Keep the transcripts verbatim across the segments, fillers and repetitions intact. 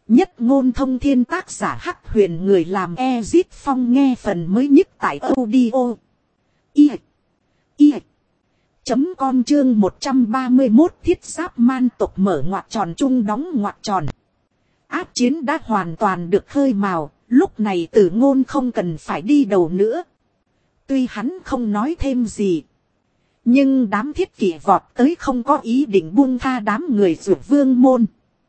Nhất ngôn thông thiên, tác giả Hắc Huyền, người làm Ezit Phong, nghe phần mới nhất tại audio. Y. Y. Chấm con chương một trăm ba mươi mốt, thiết giáp man tộc mở ngoặc tròn chung đóng ngoặc tròn. Áp chiến đã hoàn toàn được khơi mào, lúc này Tử Ngôn không cần phải đi đầu nữa. Tuy hắn không nói thêm gì, nhưng đám thiết kỷ vọt tới không có ý định buông tha đám người Dược Vương môn.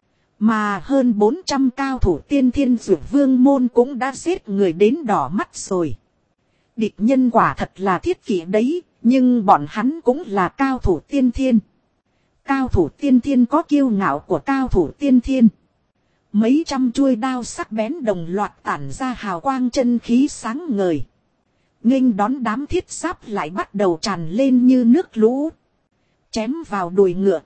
Mà hơn bốn trăm cao thủ tiên thiên Dược Vương môn cũng đã giết người đến đỏ mắt rồi. Địch nhân quả thật là thiết kỷ đấy, nhưng bọn hắn cũng là cao thủ tiên thiên. Cao thủ tiên thiên có kiêu ngạo của cao thủ tiên thiên. Mấy trăm chuôi đao sắc bén đồng loạt tản ra hào quang chân khí sáng ngời. Nghênh đón đám thiết giáp lại bắt đầu tràn lên như nước lũ. Chém vào đùi ngựa.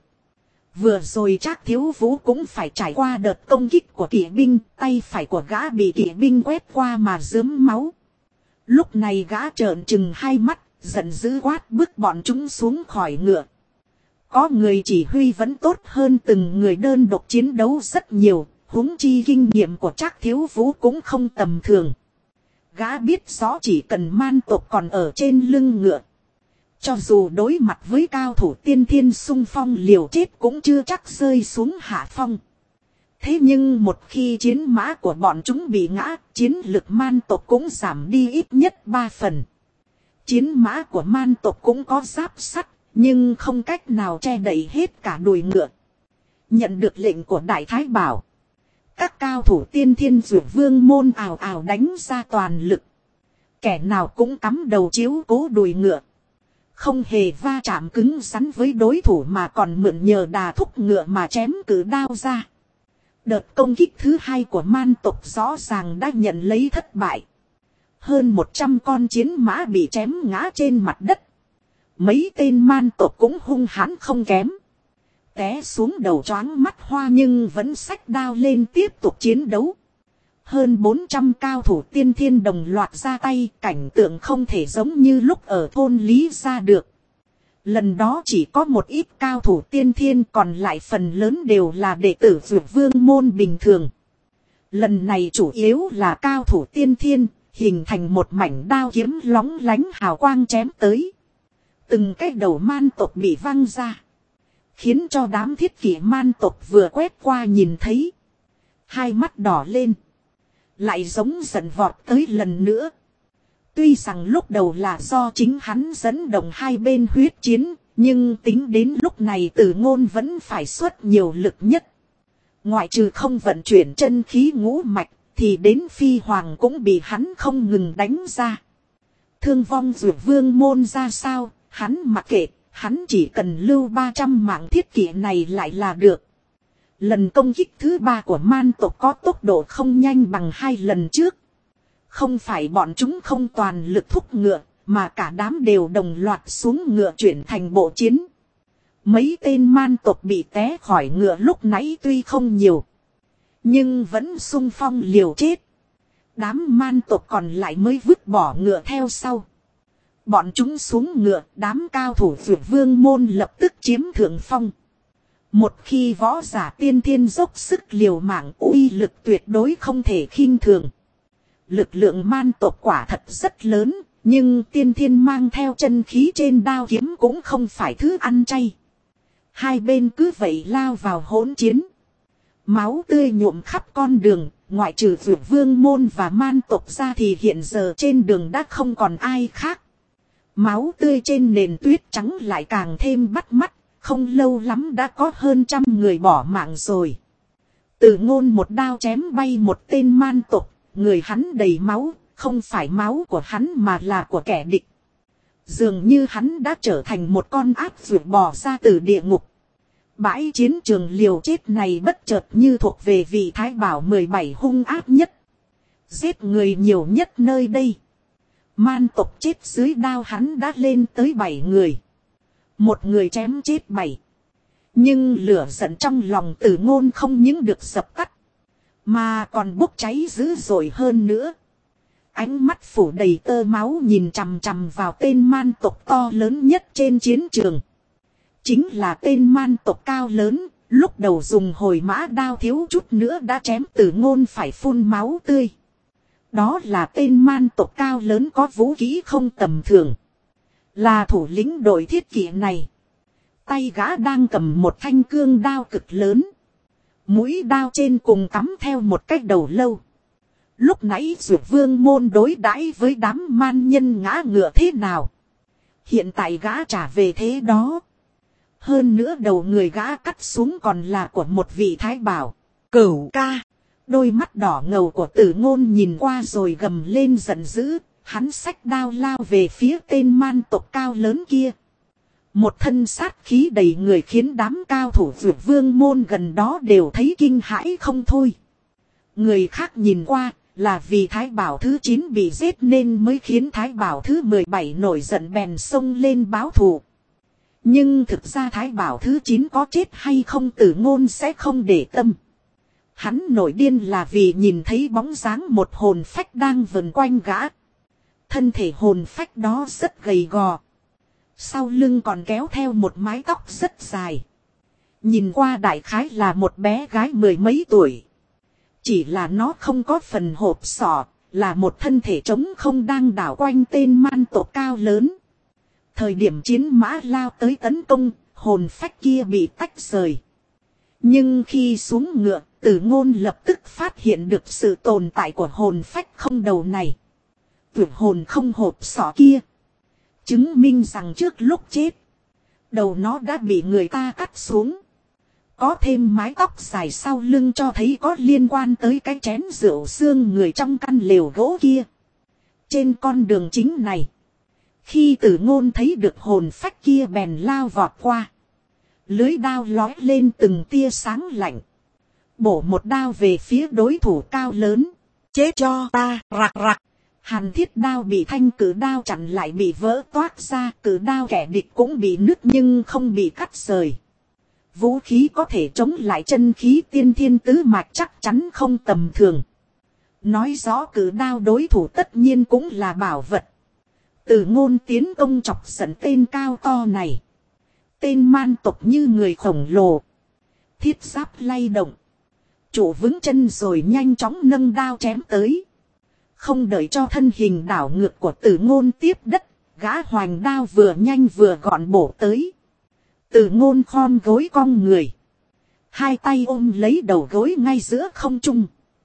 Vừa rồi Trác Thiếu Vũ cũng phải trải qua đợt công kích của kỵ binh, tay phải của gã bị kỵ binh quét qua mà rớm máu. Lúc này gã trợn trừng hai mắt, giận dữ quát bước bọn chúng xuống khỏi ngựa. Có người chỉ huy vẫn tốt hơn từng người đơn độc chiến đấu rất nhiều, huống chi kinh nghiệm của Trác Thiếu Vũ cũng không tầm thường. Gã biết rõ chỉ cần man tộc còn ở trên lưng ngựa, cho dù đối mặt với cao thủ tiên thiên xung phong liều chết cũng chưa chắc rơi xuống hạ phong. Thế nhưng một khi chiến mã của bọn chúng bị ngã, chiến lực man tộc cũng giảm đi ít nhất ba phần. Chiến mã của man tộc cũng có giáp sắt, nhưng không cách nào che đậy hết cả đùi ngựa. Nhận được lệnh của Đại Thái Bảo, các cao thủ tiên thiên Dược Vương môn ào ào đánh ra toàn lực. Kẻ nào cũng cắm đầu chiếu cố đùi ngựa. Không hề va chạm cứng rắn với đối thủ mà còn mượn nhờ đà thúc ngựa mà chém cử đao ra. Đợt công kích thứ hai của man tộc rõ ràng đã nhận lấy thất bại. Hơn một trăm con chiến mã bị chém ngã trên mặt đất. Mấy tên man tộc cũng hung hãn không kém. Té xuống đầu choáng mắt hoa nhưng vẫn xách đao lên tiếp tục chiến đấu. Hơn bốn trăm cao thủ tiên thiên đồng loạt ra tay, cảnh tượng không thể giống như lúc ở thôn Lý Gia được. Lần đó chỉ có một ít cao thủ tiên thiên, còn lại phần lớn đều là đệ tử Dược Vương môn bình thường. Lần này chủ yếu là cao thủ tiên thiên, hình thành một mảnh đao kiếm lóng lánh hào quang chém tới. Từng cái đầu man tộc bị văng ra, khiến cho đám thiết kỷ man tộc vừa quét qua nhìn thấy, hai mắt đỏ lên, lại giống giận vọt tới lần nữa. Tuy rằng lúc đầu là do chính hắn dẫn động hai bên huyết chiến, nhưng tính đến lúc này Tử Ngôn vẫn phải xuất nhiều lực nhất. Ngoại trừ không vận chuyển chân khí ngũ mạch, thì đến phi hoàng cũng bị hắn không ngừng đánh ra. Thương vong Dược Vương môn ra sao, hắn mặc kệ, hắn chỉ cần lưu ba trăm mạng thiết kỷ này lại là được. Lần công kích thứ ba của man tộc có tốc độ không nhanh bằng hai lần trước. Không phải bọn chúng không toàn lực thúc ngựa, mà cả đám đều đồng loạt xuống ngựa chuyển thành bộ chiến. Mấy tên man tộc bị té khỏi ngựa lúc nãy tuy không nhiều, nhưng vẫn xung phong liều chết. Đám man tộc còn lại mới vứt bỏ ngựa theo sau. Bọn chúng xuống ngựa, đám cao thủ Dược Vương môn lập tức chiếm thượng phong. Một khi võ giả tiên thiên dốc sức liều mạng, uy lực tuyệt đối không thể khinh thường. Lực lượng man tộc quả thật rất lớn, nhưng tiên thiên mang theo chân khí trên đao kiếm cũng không phải thứ ăn chay. Hai bên cứ vậy lao vào hỗn chiến. Máu tươi nhuộm khắp con đường, ngoại trừ Dược Vương môn và man tộc ra thì hiện giờ trên đường đã không còn ai khác. Máu tươi trên nền tuyết trắng lại càng thêm bắt mắt, không lâu lắm đã có hơn trăm người bỏ mạng rồi. Tử Ngôn một đao chém bay một tên man tộc, người hắn đầy máu, không phải máu của hắn mà là của kẻ địch. Dường như hắn đã trở thành một con ác vượt bò ra từ địa ngục. Bãi chiến trường liều chết này bất chợt như thuộc về vị Thái Bảo mười bảy hung ác nhất, giết người nhiều nhất nơi đây. Man tộc chết dưới đao hắn đã lên tới bảy người. Một người chém chết bảy. Nhưng lửa giận trong lòng Tử Ngôn không những được dập tắt, mà còn bốc cháy dữ dội hơn nữa. Ánh mắt phủ đầy tơ máu nhìn chằm chằm vào tên man tộc to lớn nhất trên chiến trường. Chính là tên man tộc cao lớn, Lúc đầu dùng hồi mã đao thiếu chút nữa đã chém Tử Ngôn phải phun máu tươi. Đó là tên man tộc cao lớn có vũ khí không tầm thường. Là thủ lĩnh đội thiết kỵ này. Tay gã đang cầm một thanh cương đao cực lớn. Mũi đao trên cùng cắm theo một cái đầu lâu. Lúc nãy Dược Vương môn đối đãi với đám man nhân ngã ngựa thế nào? Hiện tại gã trả về thế đó. Hơn nữa đầu người gã cắt xuống còn là của một vị thái bảo. Cửu ca. Đôi mắt đỏ ngầu của Tử Ngôn nhìn qua rồi gầm lên giận dữ. Hắn xách đao lao về phía tên man tộc cao lớn kia. Một thân sát khí đầy người khiến đám cao thủ Dược Vương môn gần đó đều thấy kinh hãi không thôi. Người khác nhìn qua là vì Thái Bảo thứ chín bị giết nên mới khiến Thái Bảo thứ mười bảy nổi giận bèn xông lên báo thù. Nhưng thực ra Thái Bảo thứ chín có chết hay không Tử Ngôn sẽ không để tâm. Hắn nổi điên là vì nhìn thấy bóng dáng một hồn phách đang vần quanh gã. Thân thể hồn phách đó rất gầy gò. Sau lưng còn kéo theo một mái tóc rất dài. Nhìn qua đại khái là một bé gái mười mấy tuổi. Chỉ là nó không có phần hộp sọ, là một thân thể trống không đang đảo quanh tên man tộc cao lớn. Thời điểm chiến mã lao tới tấn công, hồn phách kia bị tách rời. Nhưng khi xuống ngựa, Tử Ngôn lập tức phát hiện được sự tồn tại của hồn phách không đầu này. Vượt hồn không hộp sọ kia. Chứng minh rằng trước lúc chết, đầu nó đã bị người ta cắt xuống. Có thêm mái tóc dài sau lưng cho thấy có liên quan tới cái chén rượu xương người trong căn lều gỗ kia. Trên con đường chính này, khi Tử Ngôn thấy được hồn phách kia bèn lao vọt qua. Lưới đao lói lên từng tia sáng lạnh. Bổ một đao về phía đối thủ cao lớn. Chết cho ta, rạc rạc. Hàn thiết đao bị thanh cử đao chặn lại bị vỡ toát ra. Cử đao kẻ địch cũng bị nứt nhưng không bị cắt rời. Vũ khí có thể chống lại chân khí tiên thiên tứ mạch chắc chắn không tầm thường. Nói rõ cử đao đối thủ tất nhiên cũng là bảo vật. Tử Ngôn tiến công chọc giận tên cao to này. Tên man tộc như người khổng lồ. Thiết giáp lay động. Trụ vững chân rồi nhanh chóng nâng đao chém tới. Không đợi cho thân hình đảo ngược của Tử Ngôn tiếp đất. Gã hoành đao vừa nhanh vừa gọn bổ tới. Tử Ngôn khom gối cong người. Hai tay ôm lấy đầu gối ngay giữa không trung.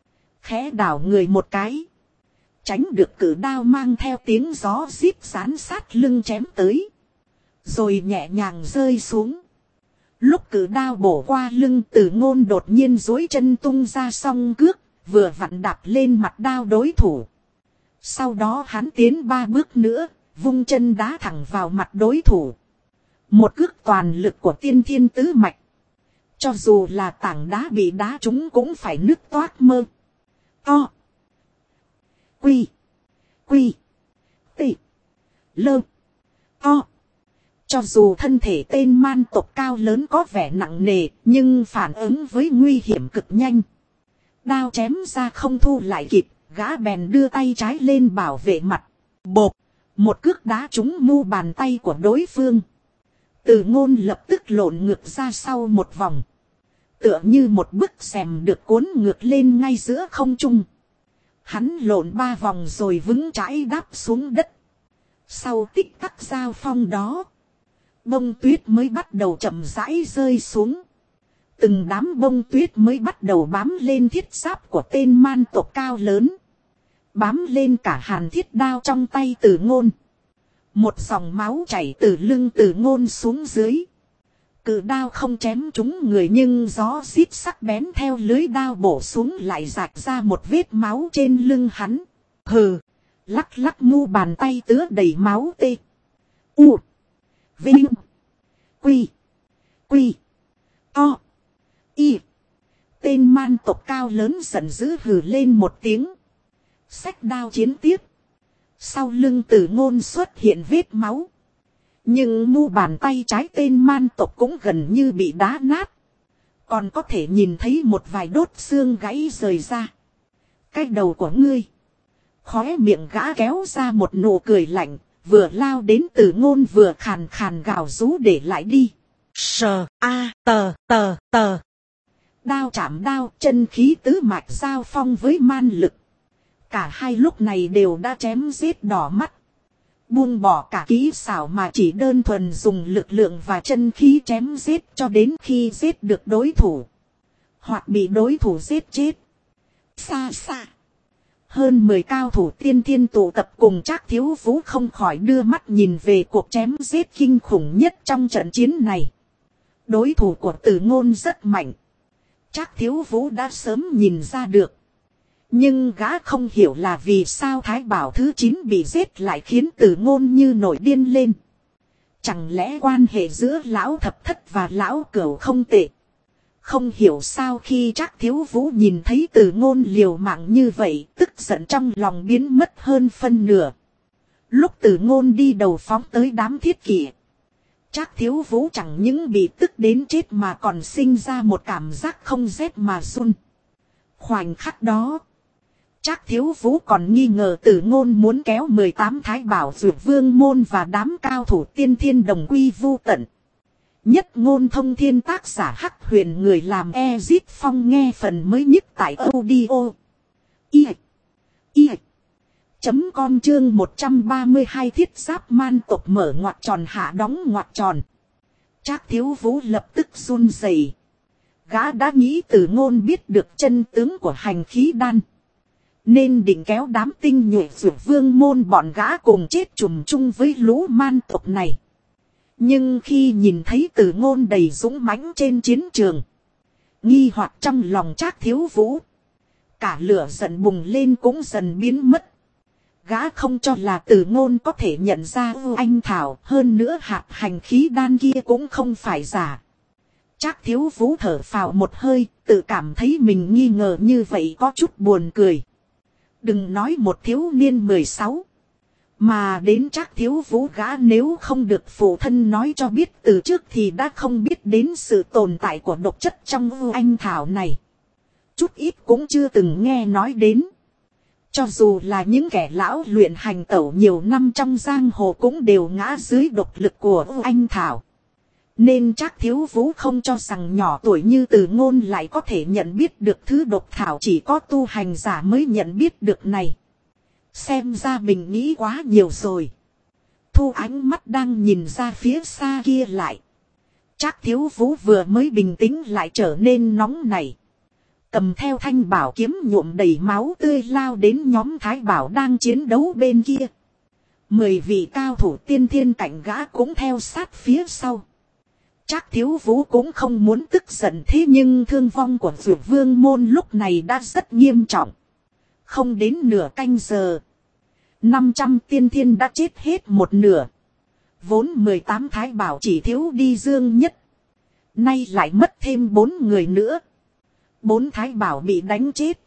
Khẽ đảo người một cái. Tránh được cử đao mang theo tiếng gió rít sán sát lưng chém tới. Rồi nhẹ nhàng rơi xuống. Lúc cử đao bổ qua lưng Tử Ngôn đột nhiên duỗi chân tung ra song cước. Vừa vặn đạp lên mặt đao đối thủ. Sau đó hắn tiến ba bước nữa. Vung chân đá thẳng vào mặt đối thủ. Một cước toàn lực của tiên thiên tứ mạch. Cho dù là tảng đá bị đá trúng cũng phải nứt toác mơ. To. Quy. Quy. Tị. Lơ. To. Cho dù thân thể tên man tộc cao lớn có vẻ nặng nề. Nhưng phản ứng với nguy hiểm cực nhanh. Đao chém ra không thu lại kịp. Gã bèn đưa tay trái lên bảo vệ mặt. Bộp. Một cước đá trúng mu bàn tay của đối phương. Tử Ngôn lập tức lộn ngược ra sau một vòng. Tựa như một bức xèm được cuốn ngược lên ngay giữa không trung. Hắn lộn ba vòng rồi vững chãi đáp xuống đất. Sau tích tắc giao phong đó, bông tuyết mới bắt đầu chậm rãi rơi xuống. Từng đám bông tuyết mới bắt đầu bám lên thiết giáp của tên man tộc cao lớn. Bám lên cả hàn thiết đao trong tay Tử Ngôn. Một dòng máu chảy từ lưng Tử Ngôn xuống dưới. Cự đao không chém trúng người nhưng gió xít sắc bén theo lưới đao bổ xuống lại rạch ra một vết máu trên lưng hắn. Hừ, lắc lắc mu bàn tay tứa đầy máu tê. U. Vinh. Quy. Quy. To. Y. Tên man tộc cao lớn giận dữ hừ lên một tiếng. Xách đao chiến tiếp. Sau lưng Tử Ngôn xuất hiện vết máu. Nhưng mu bàn tay trái tên man tộc cũng gần như bị đá nát. Còn có thể nhìn thấy một vài đốt xương gãy rời ra. Cái đầu của ngươi. Khóe miệng gã kéo ra một nụ cười lạnh. Vừa lao đến Tử Ngôn vừa khàn khàn gào rú để lại đi. Sờ A tờ tờ tờ. Đao chạm đao, chân khí tứ mạch giao phong với man lực. Cả hai lúc này đều đã chém giết đỏ mắt. Buông bỏ cả kỹ xảo mà chỉ đơn thuần dùng lực lượng và chân khí chém giết cho đến khi giết được đối thủ. Hoặc bị đối thủ giết chết. Xa xa. Hơn mười cao thủ tiên thiên tụ tập cùng Trác Thiếu Vũ không khỏi đưa mắt nhìn về cuộc chém giết kinh khủng nhất trong trận chiến này. Đối thủ của Tử Ngôn rất mạnh. Trác Thiếu Vũ đã sớm nhìn ra được. Nhưng gã không hiểu là vì sao Thái Bảo thứ chín bị giết lại khiến Tử Ngôn như nổi điên lên. Chẳng lẽ quan hệ giữa lão thập thất và lão cửu không tệ. Không hiểu sao khi Trác Thiếu Vũ nhìn thấy Tử Ngôn liều mạng như vậy, tức giận trong lòng biến mất hơn phân nửa. Lúc Tử Ngôn đi đầu phóng tới đám thiết kỵ, Trác Thiếu Vũ chẳng những bị tức đến chết mà còn sinh ra một cảm giác không rét mà run. Khoảnh khắc đó, Trác Thiếu Vũ còn nghi ngờ Tử Ngôn muốn kéo mười tám Thái Bảo Dược Vương môn và đám cao thủ tiên thiên đồng quy vu tận. Nhất Ngôn Thông Thiên tác giả Hắc Huyền, người làm Ezit Phong, nghe phần mới nhất tại audio i i chấm com chương một trăm ba mươi hai thiết giáp man tộc mở ngoặc tròn hạ đóng ngoặc tròn. Trác Thiếu Vũ lập tức run rẩy. Gã đã nghĩ Tử Ngôn biết được chân tướng của hành khí đan, nên định kéo đám tinh nhuệ Dược Vương môn bọn gã cùng chết chùm chung với lũ man tộc này. Nhưng khi nhìn thấy Tử Ngôn đầy dũng mãnh trên chiến trường, nghi hoặc trong lòng Trác Thiếu Vũ, cả lửa giận bùng lên cũng dần biến mất. Gã không cho là Tử Ngôn có thể nhận ra Ưu Anh Thảo, hơn nữa hạt hành khí đan kia cũng không phải giả. Trác Thiếu Vũ thở phào một hơi, tự cảm thấy mình nghi ngờ như vậy có chút buồn cười. Đừng nói một thiếu niên mười sáu. Mà đến Trác Thiếu Vũ gã nếu không được phụ thân nói cho biết từ trước thì đã không biết đến sự tồn tại của độc chất trong Ưu Anh Thảo này. Chút ít cũng chưa từng nghe nói đến. Cho dù là những kẻ lão luyện hành tẩu nhiều năm trong giang hồ cũng đều ngã dưới độc lực của Ưu Anh Thảo. Nên Trác Thiếu Vũ không cho rằng nhỏ tuổi như Tử Ngôn lại có thể nhận biết được thứ độc thảo chỉ có tu hành giả mới nhận biết được này. Xem ra mình nghĩ quá nhiều rồi. Thu ánh mắt đang nhìn ra phía xa kia lại. Trác Thiếu Vũ vừa mới bình tĩnh lại trở nên nóng nảy. Cầm theo thanh bảo kiếm nhuộm đầy máu tươi lao đến nhóm Thái Bảo đang chiến đấu bên kia. Mười vị cao thủ tiên thiên cảnh gã cũng theo sát phía sau. Trác Thiếu Vũ cũng không muốn tức giận, thế nhưng thương vong của Dược Vương môn lúc này đã rất nghiêm trọng. Không đến nửa canh giờ, năm trăm tiên thiên đã chết hết một nửa. Vốn mười tám Thái Bảo chỉ thiếu đi Dương Nhất, nay lại mất thêm bốn người nữa. Bốn Thái Bảo bị đánh chết,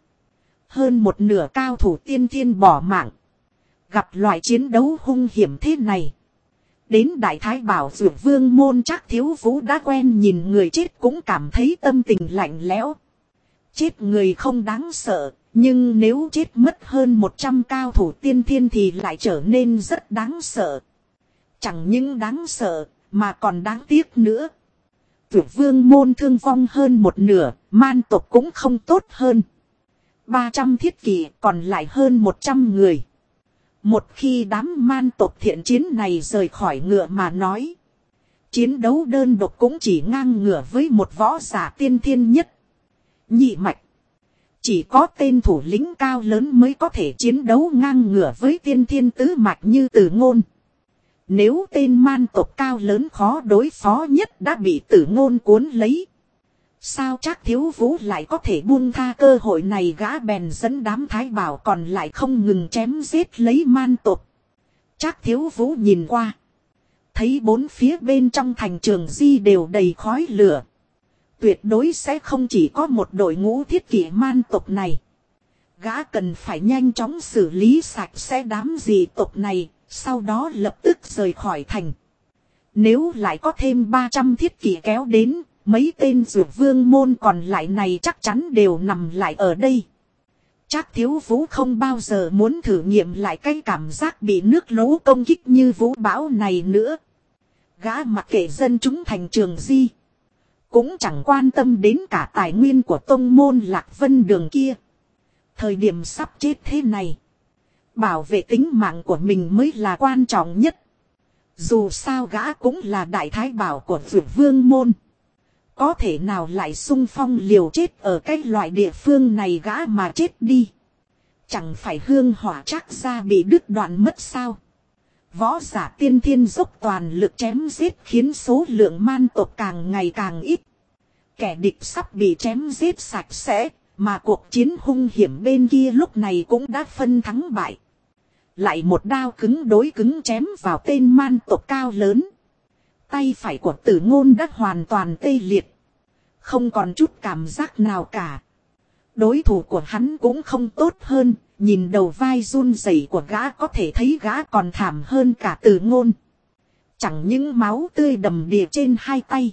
hơn một nửa cao thủ tiên thiên bỏ mạng. Gặp loại chiến đấu hung hiểm thế này, đến Đại Thái Bảo Dược Vương môn Trác Thiếu Vũ đã quen nhìn người chết cũng cảm thấy tâm tình lạnh lẽo. Chết người không đáng sợ, nhưng nếu chết mất hơn một trăm cao thủ tiên thiên thì lại trở nên rất đáng sợ. Chẳng những đáng sợ, mà còn đáng tiếc nữa. Dược Vương môn thương vong hơn một nửa, man tộc cũng không tốt hơn. ba trăm thiết kỵ còn lại hơn một trăm người. Một khi đám man tộc thiện chiến này rời khỏi ngựa mà nói, chiến đấu đơn độc cũng chỉ ngang ngửa với một võ giả tiên thiên nhất, nhị mạch. Chỉ có tên thủ lĩnh cao lớn mới có thể chiến đấu ngang ngửa với tiên thiên tứ mạch như Tử Ngôn. Nếu tên man tộc cao lớn khó đối phó nhất đã bị Tử Ngôn cuốn lấy, sao Trác Thiếu Vũ lại có thể buông tha cơ hội này? Gã bèn dẫn đám Thái Bảo còn lại không ngừng chém giết lấy man tộc. Trác Thiếu Vũ nhìn qua, thấy bốn phía bên trong thành Trường Di đều đầy khói lửa. Tuyệt đối sẽ không chỉ có một đội ngũ thiết kỵ man tộc này. Gã cần phải nhanh chóng xử lý sạch sẽ đám dị tộc này, sau đó lập tức rời khỏi thành. Nếu lại có thêm ba trăm thiết kỵ kéo đến, mấy tên Dược Vương môn còn lại này chắc chắn đều nằm lại ở đây. Trác Thiếu Vũ không bao giờ muốn thử nghiệm lại cái cảm giác bị nước lũ công kích như vũ bão này nữa. Gã mặc kệ dân chúng thành Trường Di. Cũng chẳng quan tâm đến cả tài nguyên của tông môn Lạc Vân Đường kia. Thời điểm sắp chết thế này. Bảo vệ tính mạng của mình mới là quan trọng nhất. Dù sao gã cũng là đại thái bảo của Dược Vương môn. Có thể nào lại xung phong liều chết ở cái loại địa phương này gã mà chết đi. Chẳng phải hương hỏa chắc ra bị đứt đoạn mất sao. Võ giả tiên thiên dốc toàn lực chém giết khiến số lượng man tộc càng ngày càng ít. Kẻ địch sắp bị chém giết sạch sẽ, mà cuộc chiến hung hiểm bên kia lúc này cũng đã phân thắng bại. Lại một đao cứng đối cứng chém vào tên man tộc cao lớn. Tay phải của Tử Ngôn đã hoàn toàn tê liệt. Không còn chút cảm giác nào cả. Đối thủ của hắn cũng không tốt hơn. Nhìn đầu vai run rẩy của gã có thể thấy gã còn thảm hơn cả Tử Ngôn. Chẳng những máu tươi đầm đìa trên hai tay.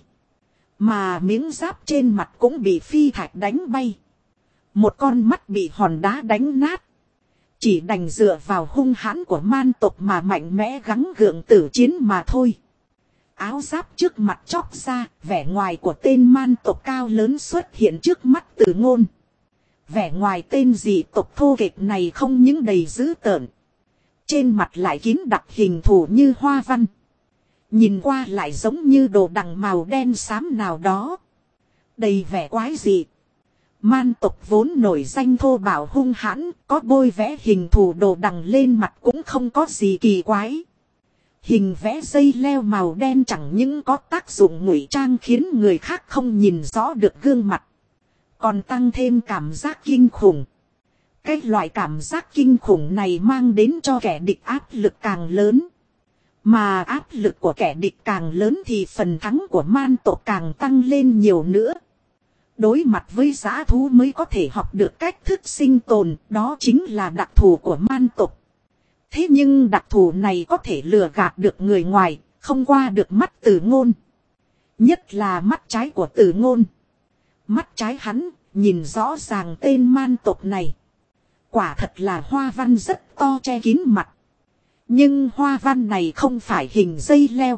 Mà miếng giáp trên mặt cũng bị phi thạch đánh bay. Một con mắt bị hòn đá đánh nát. Chỉ đành dựa vào hung hãn của man tộc mà mạnh mẽ gắng gượng tử chiến mà thôi. Áo giáp trước mặt chóc ra, vẻ ngoài của tên man tộc cao lớn xuất hiện trước mắt Tử Ngôn. Vẻ ngoài tên dị tộc thô kệch này không những đầy dữ tợn. Trên mặt lại kín đặc hình thù như hoa văn. Nhìn qua lại giống như đồ đằng màu đen xám nào đó. Đầy vẻ quái dị. Man tộc vốn nổi danh thô bạo hung hãn, có bôi vẽ hình thù đồ đằng lên mặt cũng không có gì kỳ quái. Hình vẽ dây leo màu đen chẳng những có tác dụng ngụy trang khiến người khác không nhìn rõ được gương mặt. Còn tăng thêm cảm giác kinh khủng. Cái loại cảm giác kinh khủng này mang đến cho kẻ địch áp lực càng lớn. Mà áp lực của kẻ địch càng lớn thì phần thắng của man tộc càng tăng lên nhiều nữa. Đối mặt với dã thú mới có thể học được cách thức sinh tồn, đó chính là đặc thù của man tộc. Thế nhưng đặc thù này có thể lừa gạt được người ngoài, không qua được mắt Tử Ngôn. Nhất là mắt trái của Tử Ngôn. Mắt trái hắn, nhìn rõ ràng tên man tộc này. Quả thật là hoa văn rất to che kín mặt. Nhưng hoa văn này không phải hình dây leo,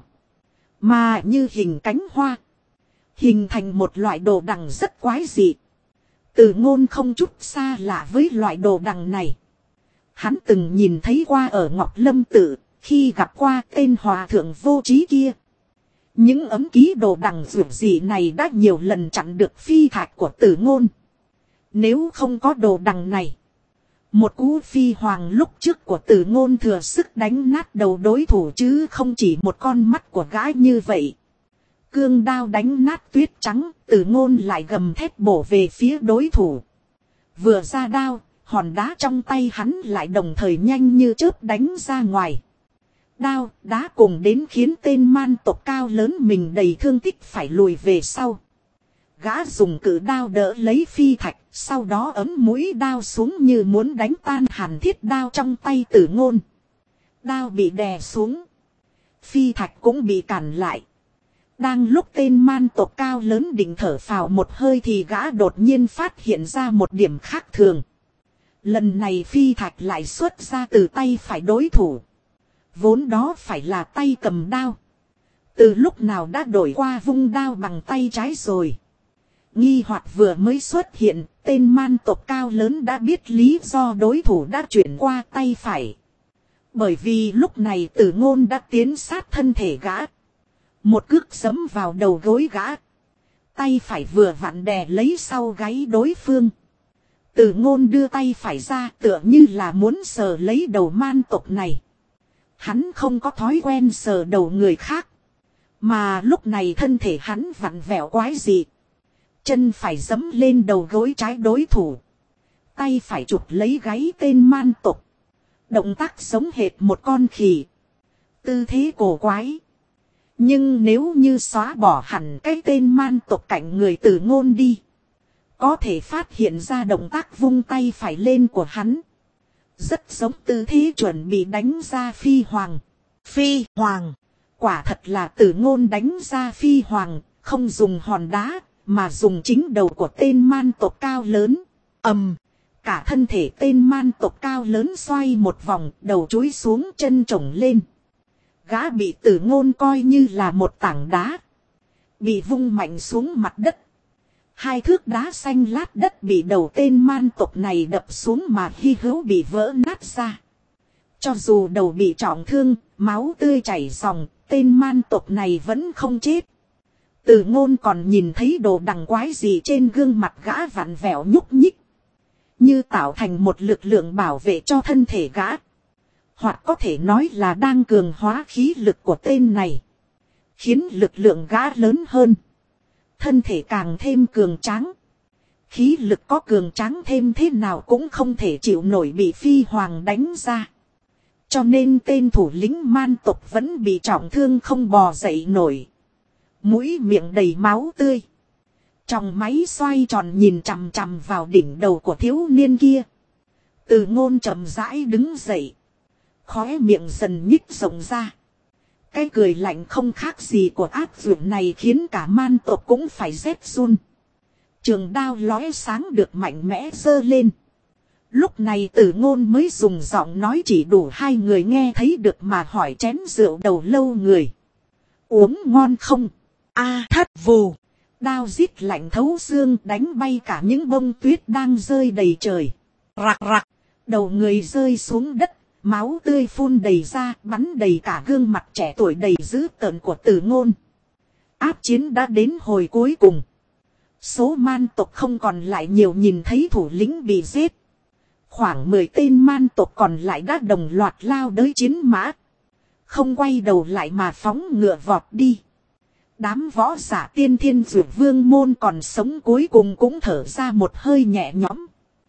mà như hình cánh hoa. Hình thành một loại đồ đằng rất quái dị. Tử Ngôn không chút xa lạ với loại đồ đằng này. Hắn từng nhìn thấy qua ở Ngọc Lâm Tự, khi gặp qua tên hòa thượng vô trí kia. Những ấm ký đồ đằng dường dị này đã nhiều lần chặn được phi thạch của Tử Ngôn. Nếu không có đồ đằng này, một cú phi hoàng lúc trước của Tử Ngôn thừa sức đánh nát đầu đối thủ chứ không chỉ một con mắt của gái như vậy. Cương đao đánh nát tuyết trắng, Tử Ngôn lại gầm thét bổ về phía đối thủ. Vừa ra đao, hòn đá trong tay hắn lại đồng thời nhanh như chớp đánh ra ngoài. Đao, đá cùng đến khiến tên man tộc cao lớn mình đầy thương tích phải lùi về sau. Gã dùng cự đao đỡ lấy phi thạch, sau đó ấm mũi đao xuống như muốn đánh tan hàn thiết đao trong tay Tử Ngôn. Đao bị đè xuống. Phi thạch cũng bị cản lại. Đang lúc tên man tộc cao lớn định thở phào một hơi thì gã đột nhiên phát hiện ra một điểm khác thường. Lần này phi thạch lại xuất ra từ tay phải đối thủ. Vốn đó phải là tay cầm đao. Từ lúc nào đã đổi qua vung đao bằng tay trái rồi. Nghi hoặc vừa mới xuất hiện, tên man tộc cao lớn đã biết lý do đối thủ đã chuyển qua tay phải. Bởi vì lúc này Tử Ngôn đã tiến sát thân thể gã. Một cước giẫm vào đầu gối gã. Tay phải vừa vặn đè lấy sau gáy đối phương. Tử Ngôn đưa tay phải ra tựa như là muốn sờ lấy đầu man tộc này. Hắn không có thói quen sờ đầu người khác. Mà lúc này thân thể hắn vặn vẹo quái dị. Chân phải giẫm lên đầu gối trái đối thủ. Tay phải chụp lấy gáy tên man tộc. Động tác giống hệt một con khỉ. Tư thế cổ quái. Nhưng nếu như xóa bỏ hẳn cái tên man tộc cạnh người Tử Ngôn đi. Có thể phát hiện ra động tác vung tay phải lên của hắn. Rất giống tư thế chuẩn bị đánh ra phi hoàng. Phi hoàng. Quả thật là Tử Ngôn đánh ra phi hoàng. Không dùng hòn đá. Mà dùng chính đầu của tên man tộc cao lớn. Ầm. Cả thân thể tên man tộc cao lớn xoay một vòng. Đầu chúi xuống chân trồng lên. Gã bị Tử Ngôn coi như là một tảng đá, bị vung mạnh xuống mặt đất. Hai thước đá xanh lát đất bị đầu tên man tộc này đập xuống mà hy hữu bị vỡ nát ra. Cho dù đầu bị trọng thương, máu tươi chảy ròng, tên man tộc này vẫn không chết. Tử Ngôn còn nhìn thấy đồ đằng quái gì trên gương mặt gã vặn vẹo nhúc nhích, như tạo thành một lực lượng bảo vệ cho thân thể gã. Hoặc có thể nói là đang cường hóa khí lực của tên này, khiến lực lượng gã lớn hơn, thân thể càng thêm cường tráng. Khí lực có cường tráng thêm thế nào cũng không thể chịu nổi bị phi hoàng đánh ra. Cho nên tên thủ lĩnh man tộc vẫn bị trọng thương không bò dậy nổi. Mũi miệng đầy máu tươi. Trong máy xoay tròn nhìn chằm chằm vào đỉnh đầu của thiếu niên kia. Tử Ngôn chậm rãi đứng dậy. Khóe miệng dần nhích rộng ra. Cái cười lạnh không khác gì của ác dược này khiến cả man tộc cũng phải rét run. Trường đao lóe sáng được mạnh mẽ giơ lên. Lúc này Tử Ngôn mới dùng giọng nói chỉ đủ hai người nghe thấy được mà hỏi chén rượu đầu lâu người. Uống ngon không? A thất vù. Đao rít lạnh thấu xương đánh bay cả những bông tuyết đang rơi đầy trời. Rạc rạc. Đầu người rơi xuống đất. Máu tươi phun đầy ra, bắn đầy cả gương mặt trẻ tuổi đầy dữ tợn của Tử Ngôn. Áp chiến đã đến hồi cuối cùng. Số man tộc không còn lại nhiều, nhìn thấy thủ lĩnh bị giết. Khoảng mười tên man tộc còn lại đã đồng loạt lao tới chiến mã. Không quay đầu lại mà phóng ngựa vọt đi. Đám võ giả tiên thiên dược vương môn còn sống cuối cùng cũng thở ra một hơi nhẹ nhõm.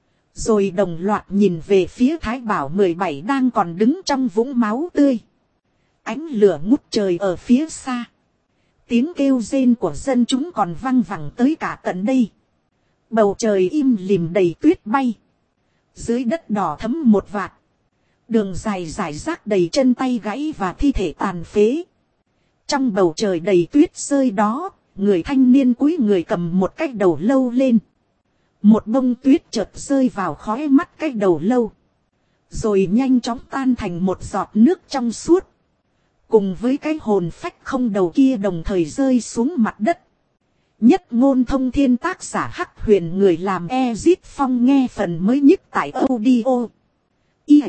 Rồi đồng loạt nhìn về phía Thái Bảo mười bảy đang còn đứng trong vũng máu tươi. Ánh lửa ngút trời ở phía xa. Tiếng kêu rên của dân chúng còn vang vẳng tới cả tận đây. Bầu trời im lìm đầy tuyết bay. Dưới đất đỏ thấm một vạt. Đường dài rải rác đầy chân tay gãy và thi thể tàn phế. Trong bầu trời đầy tuyết rơi đó, người thanh niên cúi người cầm một cái đầu lâu lên. Một bông tuyết chợt rơi vào khóe mắt cái đầu lâu. Rồi nhanh chóng tan thành một giọt nước trong suốt. Cùng với cái hồn phách không đầu kia đồng thời rơi xuống mặt đất. Nhất ngôn thông thiên, tác giả Hắc Huyền, người làm Ezit Phong, nghe phần mới nhất tại audio. Y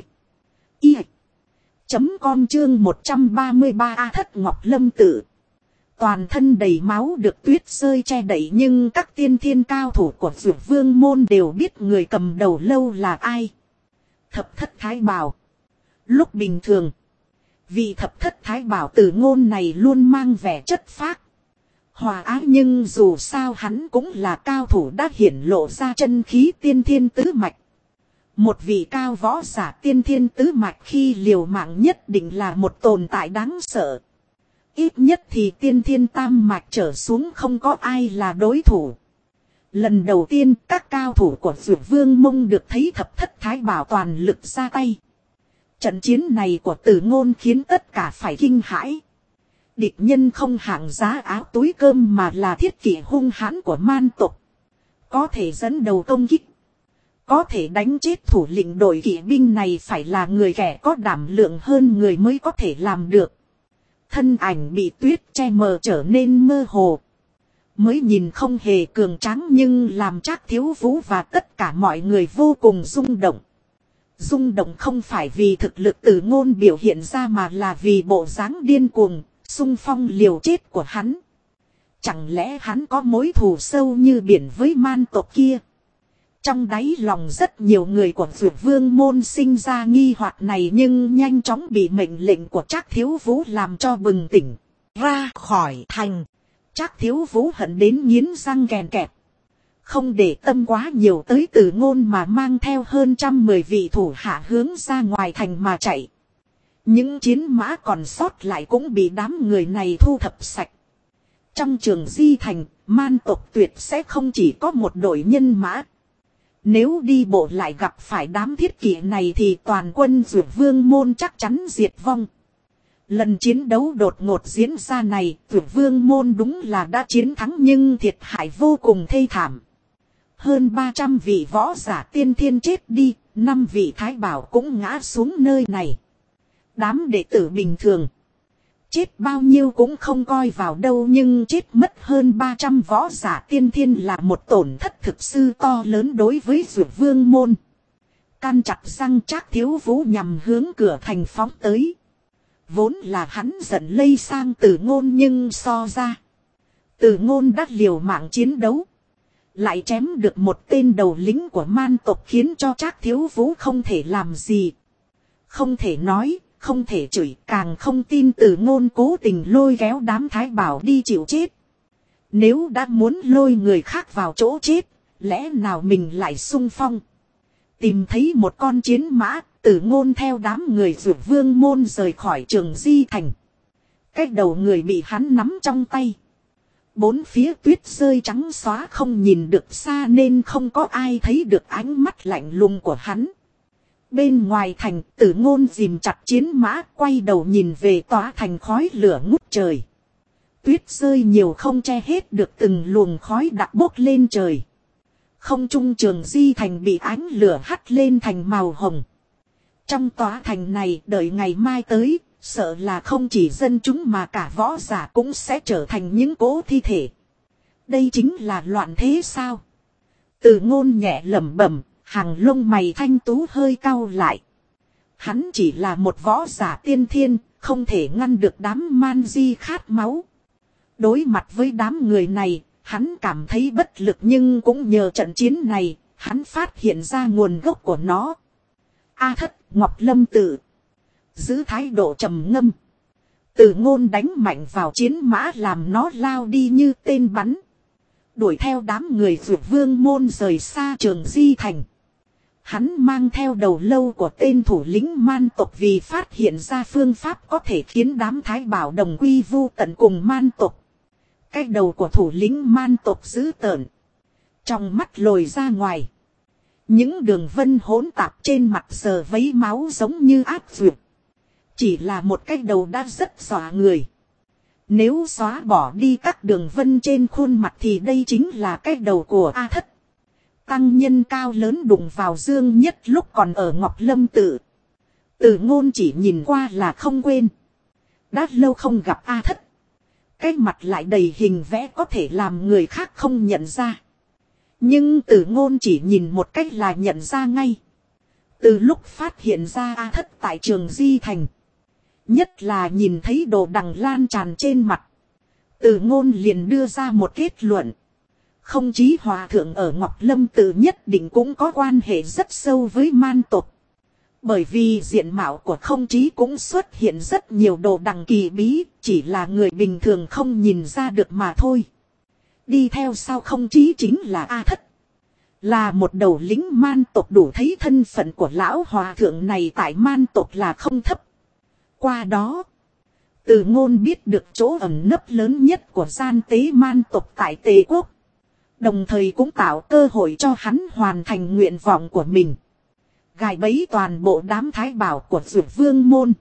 Y chấm com chương một trăm ba mươi ba A Thất Ngọc Lâm Tử. Toàn thân đầy máu được tuyết rơi che đậy, nhưng các tiên thiên cao thủ của Dược Vương môn đều biết người cầm đầu lâu là ai. Thập Thất Thái Bảo. Lúc bình thường, vị Thập Thất Thái Bảo Tử Ngôn này luôn mang vẻ chất phác, hòa ái, nhưng dù sao hắn cũng là cao thủ đã hiển lộ ra chân khí tiên thiên tứ mạch. Một vị cao võ giả tiên thiên tứ mạch khi liều mạng nhất định là một tồn tại đáng sợ. Ít nhất thì tiên thiên tam mạch trở xuống không có ai là đối thủ. Lần đầu tiên các cao thủ của Dược Vương mông được thấy Thập Thất Thái Bảo toàn lực ra tay. Trận chiến này của Tử Ngôn khiến tất cả phải kinh hãi. Địch nhân không hạng giá áo túi cơm mà là thiết kỷ hung hãn của man tộc. Có thể dẫn đầu công kích, có thể đánh chết thủ lĩnh đội kỵ binh này phải là người kẻ có đảm lượng hơn người mới có thể làm được. Thân ảnh bị tuyết che mờ trở nên mơ hồ. Mới nhìn không hề cường tráng nhưng làm Trác Thiếu Vũ và tất cả mọi người vô cùng rung động. Rung động không phải vì thực lực Tử Ngôn biểu hiện ra mà là vì bộ dáng điên cuồng, xung phong liều chết của hắn. Chẳng lẽ hắn có mối thù sâu như biển với man tộc kia? Trong đáy lòng rất nhiều người của Dược Vương môn sinh ra nghi hoặc này, nhưng nhanh chóng bị mệnh lệnh của Trác Thiếu Vũ làm cho bừng tỉnh. Ra khỏi thành. Trác Thiếu Vũ hận đến nghiến răng kèn kẹt. Không để tâm quá nhiều tới Tử Ngôn mà mang theo hơn trăm mười vị thủ hạ hướng ra ngoài thành mà chạy. Những chiến mã còn sót lại cũng bị đám người này thu thập sạch. Trong Trường Di thành, man tộc tuyệt sẽ không chỉ có một đội nhân mã. Nếu đi bộ lại gặp phải đám thiết kỵ này thì toàn quân Dược Vương môn chắc chắn diệt vong. Lần chiến đấu đột ngột diễn ra này, Dược Vương môn đúng là đã chiến thắng nhưng thiệt hại vô cùng thê thảm. Hơn ba trăm vị võ giả tiên thiên chết đi, năm vị thái bảo cũng ngã xuống nơi này. Đám đệ tử bình thường, Chết bao nhiêu cũng không coi vào đâu, nhưng chết mất hơn ba trăm võ giả tiên thiên là một tổn thất thực sự to lớn đối với Dược Vương môn. Căn chặt răng, Trác Thiếu Vũ nhằm hướng cửa thành phóng tới. Vốn là hắn giận lây sang Từ Ngôn, nhưng so ra Từ Ngôn đã liều mạng chiến đấu, lại chém được một tên đầu lính của man tộc, khiến cho Trác Thiếu Vũ không thể làm gì. Không thể nói, không thể chửi, càng không tin Từ Ngôn cố tình lôi kéo đám Thái Bảo đi chịu chết. Nếu đã muốn lôi người khác vào chỗ chết, lẽ nào mình lại xung phong? Tìm thấy một con chiến mã, Từ Ngôn theo đám người Dược Vương môn rời khỏi Trường Di Thành. Cái đầu người bị hắn nắm trong tay. Bốn phía tuyết rơi trắng xóa, không nhìn được xa nên không có ai thấy được ánh mắt lạnh lùng của hắn. Bên ngoài thành, Từ Ngôn ghìm chặt chiến mã, quay đầu nhìn về tòa thành khói lửa ngút trời. Tuyết rơi nhiều không che hết được từng luồng khói đặc bốc lên trời. Không trung Trường Di Thành bị ánh lửa hắt lên thành màu hồng. Trong tòa thành này, đợi ngày mai tới, sợ là không chỉ dân chúng mà cả võ giả cũng sẽ trở thành những cỗ thi thể. Đây chính là loạn thế sao? Từ Ngôn nhẹ lẩm bẩm, hàng lông mày thanh tú hơi cau lại. Hắn chỉ là một võ giả tiên thiên, không thể ngăn được đám man di khát máu. Đối mặt với đám người này, hắn cảm thấy bất lực, nhưng cũng nhờ trận chiến này, hắn phát hiện ra nguồn gốc của nó. A Thất, Ngọc Lâm Tự. Giữ thái độ trầm ngâm. Từ Ngôn đánh mạnh vào chiến mã, làm nó lao đi như tên bắn. Đuổi theo đám người Dược Vương môn rời xa Trường Di Thành. Hắn mang theo đầu lâu của tên thủ lĩnh man tộc, vì phát hiện ra phương pháp có thể khiến đám Thái Bảo đồng quy vu tận cùng man tộc. Cái đầu của thủ lĩnh man tộc dữ tợn, trong mắt lồi ra ngoài. Những đường vân hỗn tạp trên mặt sờ vấy máu giống như ác dược. Chỉ là một cái đầu đã rất dọa người. Nếu xóa bỏ đi các đường vân trên khuôn mặt thì đây chính là cái đầu của A Thất. Tăng nhân cao lớn đụng vào Dương Nhất lúc còn ở Ngọc Lâm Tự. Từ Ngôn chỉ nhìn qua là không quên. Đã lâu không gặp A Thất. Cái mặt lại đầy hình vẽ, có thể làm người khác không nhận ra. Nhưng Từ Ngôn chỉ nhìn một cách là nhận ra ngay. Từ lúc phát hiện ra A Thất tại Trường Di Thành, nhất là nhìn thấy đồ đằng lan tràn trên mặt, Từ Ngôn liền đưa ra một kết luận. Không chí hòa thượng ở Ngọc Lâm Tự nhất định cũng có quan hệ rất sâu với man tộc. Bởi vì diện mạo của không chí cũng xuất hiện rất nhiều đồ đằng kỳ bí, chỉ là người bình thường không nhìn ra được mà thôi. Đi theo sau không chí chính là A Thất. Là một đầu lính man tộc, đủ thấy thân phận của lão hòa thượng này tại man tộc là không thấp. Qua đó, Từ Ngôn biết được chỗ ẩn nấp lớn nhất của gian tế man tộc tại Tề Quốc. Đồng thời cũng tạo cơ hội cho hắn hoàn thành nguyện vọng của mình. Gài bẫy toàn bộ đám Thái Bảo của Dược Vương môn.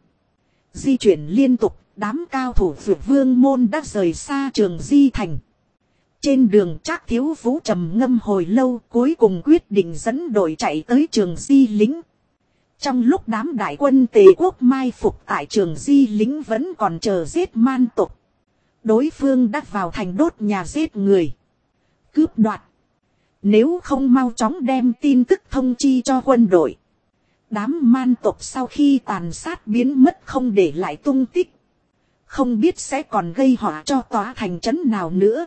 Di chuyển liên tục, đám cao thủ Dược Vương môn đã rời xa Trường Di Thành. Trên đường Trác Thiếu Vũ trầm ngâm hồi lâu, cuối cùng quyết định dẫn đội chạy tới Trường Di Lĩnh. Trong lúc đám đại quân Tề Quốc mai phục tại Trường Di Lĩnh vẫn còn chờ giết man tộc, đối phương đã vào thành đốt nhà giết người, cướp đoạt. Nếu không mau chóng đem tin tức thông chi cho quân đội, đám man tộc sau khi tàn sát biến mất không để lại tung tích, không biết sẽ còn gây họa cho tòa thành trấn nào nữa.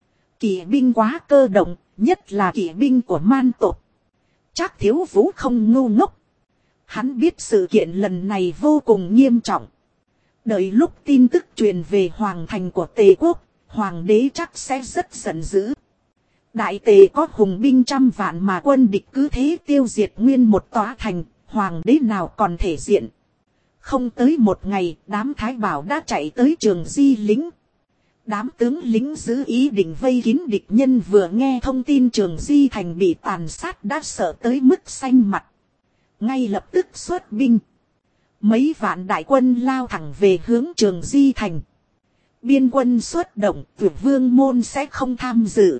Kỵ binh quá cơ động, nhất là kỵ binh của man tộc. Trác Thiếu Vũ không ngu ngốc. Hắn biết sự kiện lần này vô cùng nghiêm trọng. Đợi lúc tin tức truyền về hoàng thành của Tề Quốc, hoàng đế chắc sẽ rất giận dữ. Đại Tề có hùng binh trăm vạn mà quân địch cứ thế tiêu diệt nguyên một tòa thành, hoàng đế nào còn thể diện. Không tới một ngày, đám Thái Bảo đã chạy tới Trường Di Lĩnh. Đám tướng lính giữ ý định vây kín địch nhân vừa nghe thông tin Trường Di Thành bị tàn sát đã sợ tới mức xanh mặt. Ngay lập tức xuất binh. Mấy vạn đại quân lao thẳng về hướng Trường Di Thành. Biên quân xuất động, Dược Vương môn sẽ không tham dự.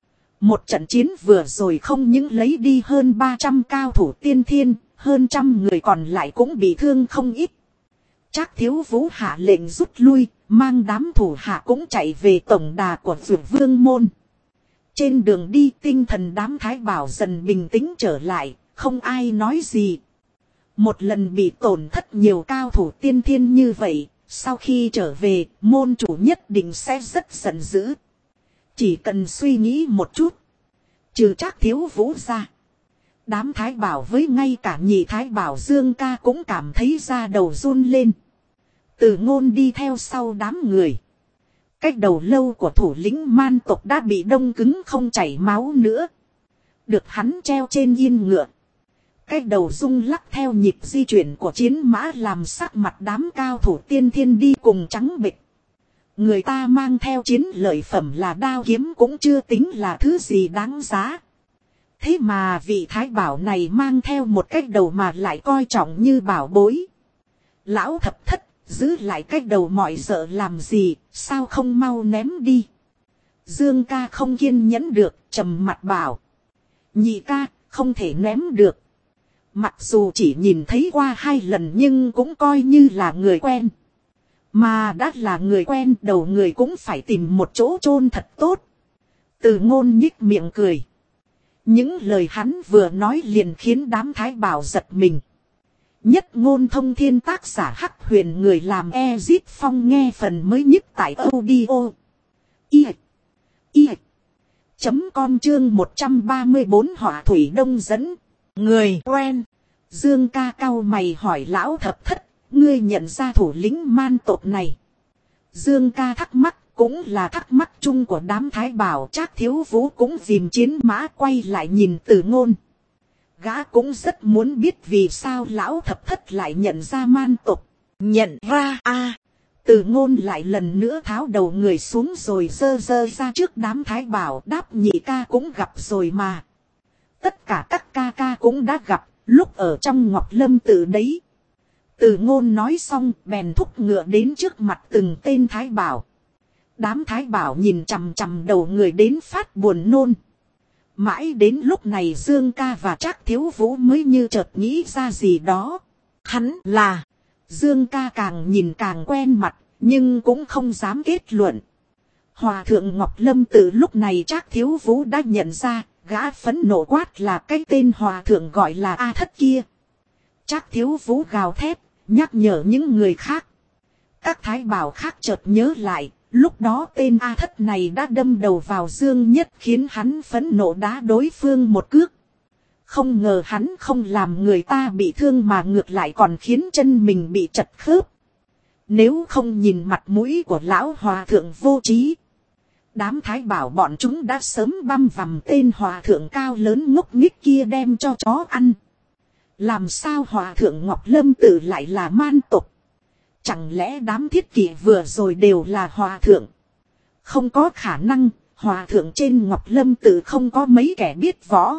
Một trận chiến vừa rồi không những lấy đi hơn ba trăm cao thủ tiên thiên, hơn trăm người còn lại cũng bị thương không ít. Trác Thiếu Vũ hạ lệnh rút lui, mang đám thủ hạ cũng chạy về tổng đà của Dược Vương môn. Trên đường đi tinh thần đám Thái Bảo dần bình tĩnh trở lại, không ai nói gì. Một lần bị tổn thất nhiều cao thủ tiên thiên như vậy, sau khi trở về, môn chủ nhất định sẽ rất giận dữ. Chỉ cần suy nghĩ một chút, trừ Trác Thiếu Vũ ra, đám Thái Bảo với ngay cả nhị Thái Bảo Dương Ca cũng cảm thấy da đầu run lên. Từ Ngôn đi theo sau đám người. Cách đầu lâu của thủ lĩnh man tộc đã bị đông cứng không chảy máu nữa. Được hắn treo trên yên ngựa. Cách đầu rung lắc theo nhịp di chuyển của chiến mã làm sắc mặt đám cao thủ tiên thiên đi cùng trắng bệch. Người ta mang theo chiến lợi phẩm là đao kiếm cũng chưa tính là thứ gì đáng giá. Thế mà vị Thái Bảo này mang theo một cách đầu mà lại coi trọng như bảo bối. Lão thập thất, giữ lại cách đầu mọi dợ làm gì, sao không mau ném đi. Dương Ca không kiên nhẫn được, trầm mặt bảo. Nhị ca, không thể ném được. Mặc dù chỉ nhìn thấy qua hai lần nhưng cũng coi như là người quen. Mà đã là người quen, đầu người cũng phải tìm một chỗ chôn thật tốt. Từ Ngôn nhích miệng cười. Những lời hắn vừa nói liền khiến đám Thái Bảo giật mình. Nhất Ngôn Thông Thiên tác giả Hắc Huyền người làm Ezit Phong nghe phần mới nhất tại audio. I. I. Chấm com chương một trăm ba mươi bốn Hỏa Thủy Đông dẫn. Người quen. Dương Ca cau mày hỏi lão thập thất, ngươi nhận ra thủ lĩnh man tộc này. Dương Ca thắc mắc, cũng là thắc mắc chung của đám Thái Bảo. Trác Thiếu Vũ cũng dìm chiến mã quay lại nhìn Từ Ngôn. Gã cũng rất muốn biết vì sao lão thập thất lại nhận ra man tộc. Nhận ra a à, Từ Ngôn lại lần nữa tháo đầu người xuống rồi dơ dơ ra trước đám Thái Bảo, đáp nhị ca cũng gặp rồi mà. Tất cả các ca ca cũng đã gặp, lúc ở trong Ngọc Lâm Tự đấy. Từ Ngôn nói xong bèn thúc ngựa đến trước mặt từng tên Thái Bảo. Đám Thái Bảo nhìn chằm chằm đầu người đến phát buồn nôn. Mãi đến lúc này Dương Ca và Trác Thiếu Vũ mới như chợt nghĩ ra gì đó. Hắn là... Dương Ca càng nhìn càng quen mặt, nhưng cũng không dám kết luận. Hòa thượng Ngọc Lâm Tự lúc này Trác Thiếu Vũ đã nhận ra, gã phẫn nộ quát là cái tên hòa thượng gọi là A Thất kia. Trác Thiếu Vũ gào thét, nhắc nhở những người khác. Các Thái Bảo khác chợt nhớ lại. Lúc đó tên A Thất này đã đâm đầu vào Dương Nhất khiến hắn phẫn nộ đá đối phương một cước. Không ngờ hắn không làm người ta bị thương mà ngược lại còn khiến chân mình bị trật khớp. Nếu không nhìn mặt mũi của lão hòa thượng vô trí. Đám Thái Bảo bọn chúng đã sớm băm vằm tên hòa thượng cao lớn ngốc nghếch kia đem cho chó ăn. Làm sao hòa thượng Ngọc Lâm Tự lại là man tộc? Chẳng lẽ đám thiết kỷ vừa rồi đều là hòa thượng? Không có khả năng, hòa thượng trên Ngọc Lâm Tự không có mấy kẻ biết võ.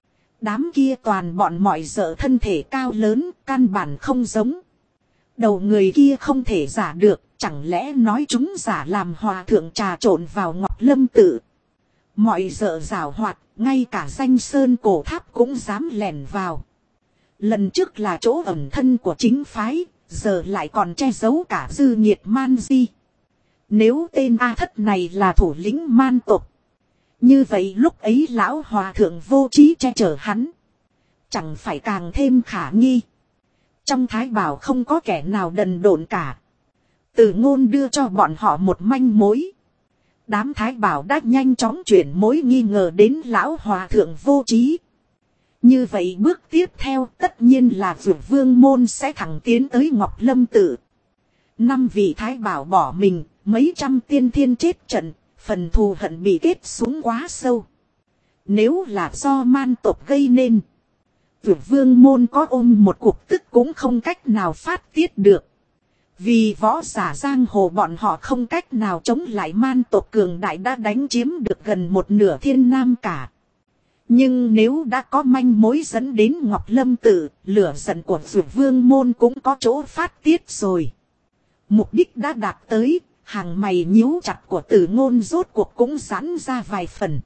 Đám kia toàn bọn mọi dợ thân thể cao lớn, căn bản không giống. Đầu người kia không thể giả được, chẳng lẽ nói chúng giả làm hòa thượng trà trộn vào Ngọc Lâm Tự. Mọi dợ giảo hoạt, ngay cả danh sơn cổ tháp cũng dám lẻn vào. Lần trước là chỗ ẩn thân của chính phái. Giờ lại còn che giấu cả dư nhiệt man di. Nếu tên A Thất này là thủ lĩnh man tộc. Như vậy lúc ấy lão hòa thượng vô trí che chở hắn. Chẳng phải càng thêm khả nghi. Trong Thái Bảo không có kẻ nào đần độn cả. Từ Ngôn đưa cho bọn họ một manh mối. Đám Thái Bảo đã nhanh chóng chuyển mối nghi ngờ đến lão hòa thượng vô trí. Như vậy bước tiếp theo tất nhiên là Dược Vương môn sẽ thẳng tiến tới Ngọc Lâm Tự. Năm vị Thái Bảo bỏ mình, mấy trăm tiên thiên chết trận, phần thù hận bị kết xuống quá sâu. Nếu là do man tộc gây nên, Dược Vương môn có ôm một cuộc tức cũng không cách nào phát tiết được. Vì võ giả giang hồ bọn họ không cách nào chống lại man tộc cường đại đã đánh chiếm được gần một nửa thiên nam cả. Nhưng nếu đã có manh mối dẫn đến Ngọc Lâm Tự, lửa giận của Dược Vương môn cũng có chỗ phát tiết rồi. Mục đích đã đạt tới, hàng mày nhíu chặt của Từ Ngôn rốt cuộc cũng giãn ra vài phần.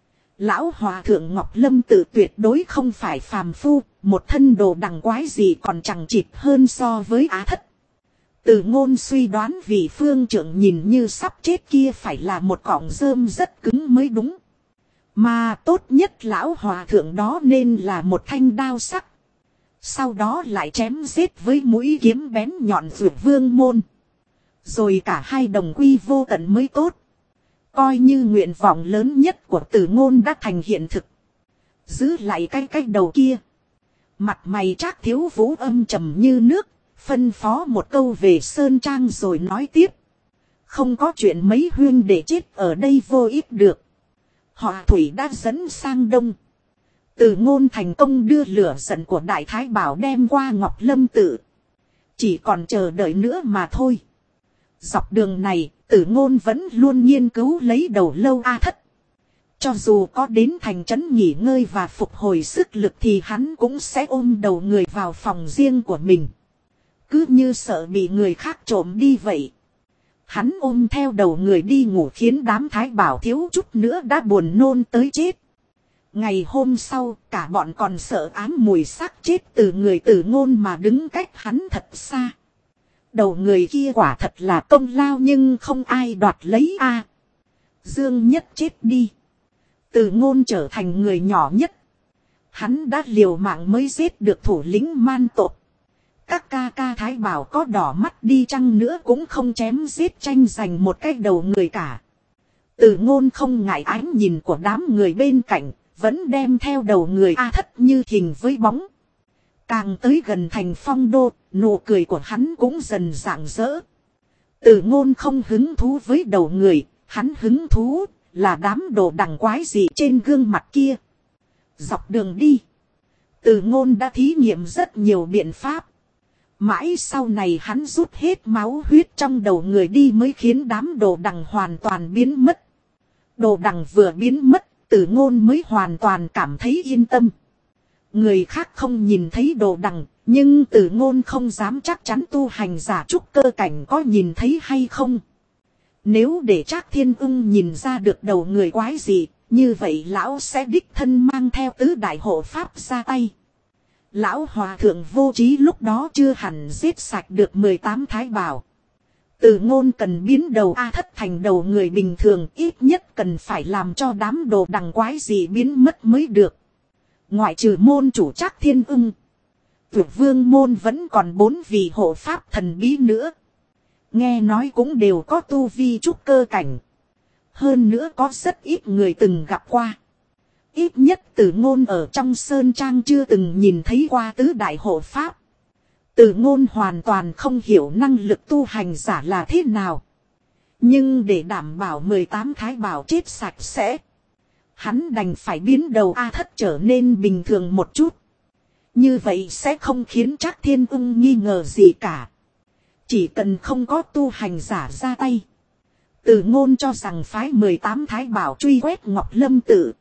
Lão hòa thượng Ngọc Lâm Tự tuyệt đối không phải phàm phu, một thân đồ đằng quái gì còn chẳng chịt hơn so với Á Thất. Từ Ngôn suy đoán vị phương trưởng nhìn như sắp chết kia phải là một cọng rơm rất cứng mới đúng. Mà tốt nhất lão hòa thượng đó nên là một thanh đao sắc. Sau đó lại chém giết với mũi kiếm bén nhọn Dược Vương môn. Rồi cả hai đồng quy vô tận mới tốt. Coi như nguyện vọng lớn nhất của Từ Ngôn đã thành hiện thực. Giữ lại cái cái đầu kia. Mặt mày Trác Thiếu Vũ âm trầm như nước. Phân phó một câu về Sơn Trang rồi nói tiếp. Không có chuyện mấy huyên để chết ở đây vô ích được. Họ Thủy đã dẫn sang đông. Từ Ngôn thành công đưa lửa giận của Đại Thái Bảo đem qua Ngọc Lâm Tự. Chỉ còn chờ đợi nữa mà thôi. Dọc đường này, Từ Ngôn vẫn luôn nghiên cứu lấy đầu lâu A Thất. Cho dù có đến thành trấn nghỉ ngơi và phục hồi sức lực thì hắn cũng sẽ ôm đầu người vào phòng riêng của mình. Cứ như sợ bị người khác trộm đi vậy. Hắn ôm theo đầu người đi ngủ khiến đám Thái Bảo thiếu chút nữa đã buồn nôn tới chết. Ngày hôm sau, cả bọn còn sợ ám mùi xác chết từ người Từ Ngôn mà đứng cách hắn thật xa. Đầu người kia quả thật là công lao nhưng không ai đoạt lấy a. À, Dương Nhất chết đi. Từ Ngôn trở thành người nhỏ nhất. Hắn đã liều mạng mới giết được thủ lĩnh man tộc. Các ca ca Thái Bảo có đỏ mắt đi chăng nữa cũng không chém giết tranh giành một cái đầu người cả. Từ Ngôn không ngại ánh nhìn của đám người bên cạnh, vẫn đem theo đầu người A Thất như hình với bóng. Càng tới gần thành Phong Đô, nụ cười của hắn cũng dần rạng rỡ. Từ Ngôn không hứng thú với đầu người, hắn hứng thú là đám đồ đằng quái gì trên gương mặt kia. Dọc đường đi, Từ Ngôn đã thí nghiệm rất nhiều biện pháp. Mãi sau này hắn rút hết máu huyết trong đầu người đi mới khiến đám đồ đằng hoàn toàn biến mất. Đồ đằng vừa biến mất, Từ Ngôn mới hoàn toàn cảm thấy yên tâm. Người khác không nhìn thấy đồ đằng, nhưng Từ Ngôn không dám chắc chắn tu hành giả trúc cơ cảnh có nhìn thấy hay không. Nếu để Trác Thiên Ung nhìn ra được đầu người quái gì, như vậy lão sẽ đích thân mang theo tứ đại hộ pháp ra tay. Lão Hòa Thượng Vô Trí lúc đó chưa hẳn giết sạch được mười tám Thái Bảo. Từ Ngôn cần biến đầu A Thất thành đầu người bình thường, ít nhất cần phải làm cho đám đồ đằng quái gì biến mất mới được. Ngoại trừ môn chủ Trác Thiên Ung, Dược Vương môn vẫn còn bốn vị hộ pháp thần bí nữa. Nghe nói cũng đều có tu vi trúc cơ cảnh. Hơn nữa có rất ít người từng gặp qua. Ít nhất Từ Ngôn ở trong Sơn Trang chưa từng nhìn thấy qua tứ đại hộ pháp. Từ Ngôn hoàn toàn không hiểu năng lực tu hành giả là thế nào. Nhưng để đảm bảo mười tám Thái Bảo chết sạch sẽ, hắn đành phải biến đầu A Thất trở nên bình thường một chút. Như vậy sẽ không khiến Trác Thiên Ung nghi ngờ gì cả. Chỉ cần không có tu hành giả ra tay, Từ Ngôn cho rằng phái mười tám Thái Bảo truy quét Ngọc Lâm Tự,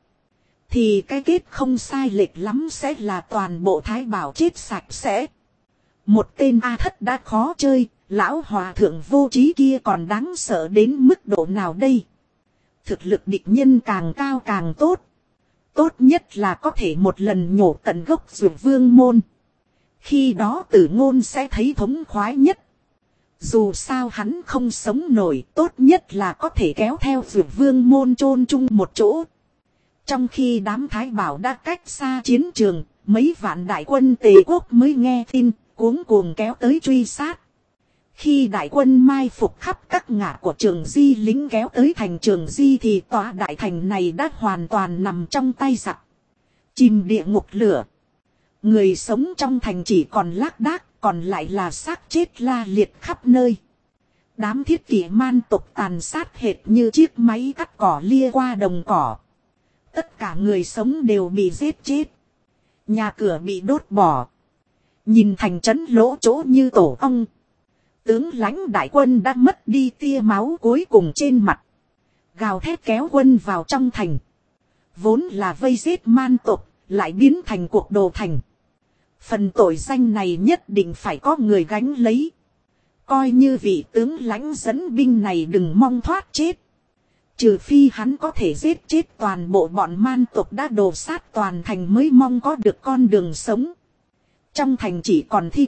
thì cái kết không sai lệch lắm sẽ là toàn bộ Thái Bảo chết sạch sẽ. Một tên A Thất đã khó chơi, lão Hòa Thượng Vô Trí kia còn đáng sợ đến mức độ nào đây? Thực lực địch nhân càng cao càng tốt. Tốt nhất là có thể một lần nhổ tận gốc Dược Vương môn. Khi đó Từ Ngôn sẽ thấy thống khoái nhất. Dù sao hắn không sống nổi, tốt nhất là có thể kéo theo Dược Vương môn chôn chung một chỗ. Trong khi đám Thái Bảo đã cách xa chiến trường, mấy vạn đại quân Tề quốc mới nghe tin, cuống cuồng kéo tới truy sát. Khi đại quân mai phục khắp các ngã của Trường Di lính kéo tới thành Trường Di thì tòa đại thành này đã hoàn toàn nằm trong tay giặc. Chìm địa ngục lửa. Người sống trong thành chỉ còn lác đác, còn lại là xác chết la liệt khắp nơi. Đám thiết kỷ man tộc tàn sát hệt như chiếc máy cắt cỏ lia qua đồng cỏ. Tất cả người sống đều bị giết chết. Nhà cửa bị đốt bỏ. Nhìn thành trấn lỗ chỗ như tổ ong. Tướng lãnh đại quân đã mất đi tia máu cuối cùng trên mặt. Gào thét kéo quân vào trong thành. Vốn là vây giết man tộc, lại biến thành cuộc đồ thành. Phần tội danh này nhất định phải có người gánh lấy. Coi như vị tướng lãnh dẫn binh này đừng mong thoát chết. Trừ phi hắn có thể giết chết toàn bộ bọn man tộc đã đổ sát toàn thành mới mong có được con đường sống. Trong thành chỉ còn thi thể,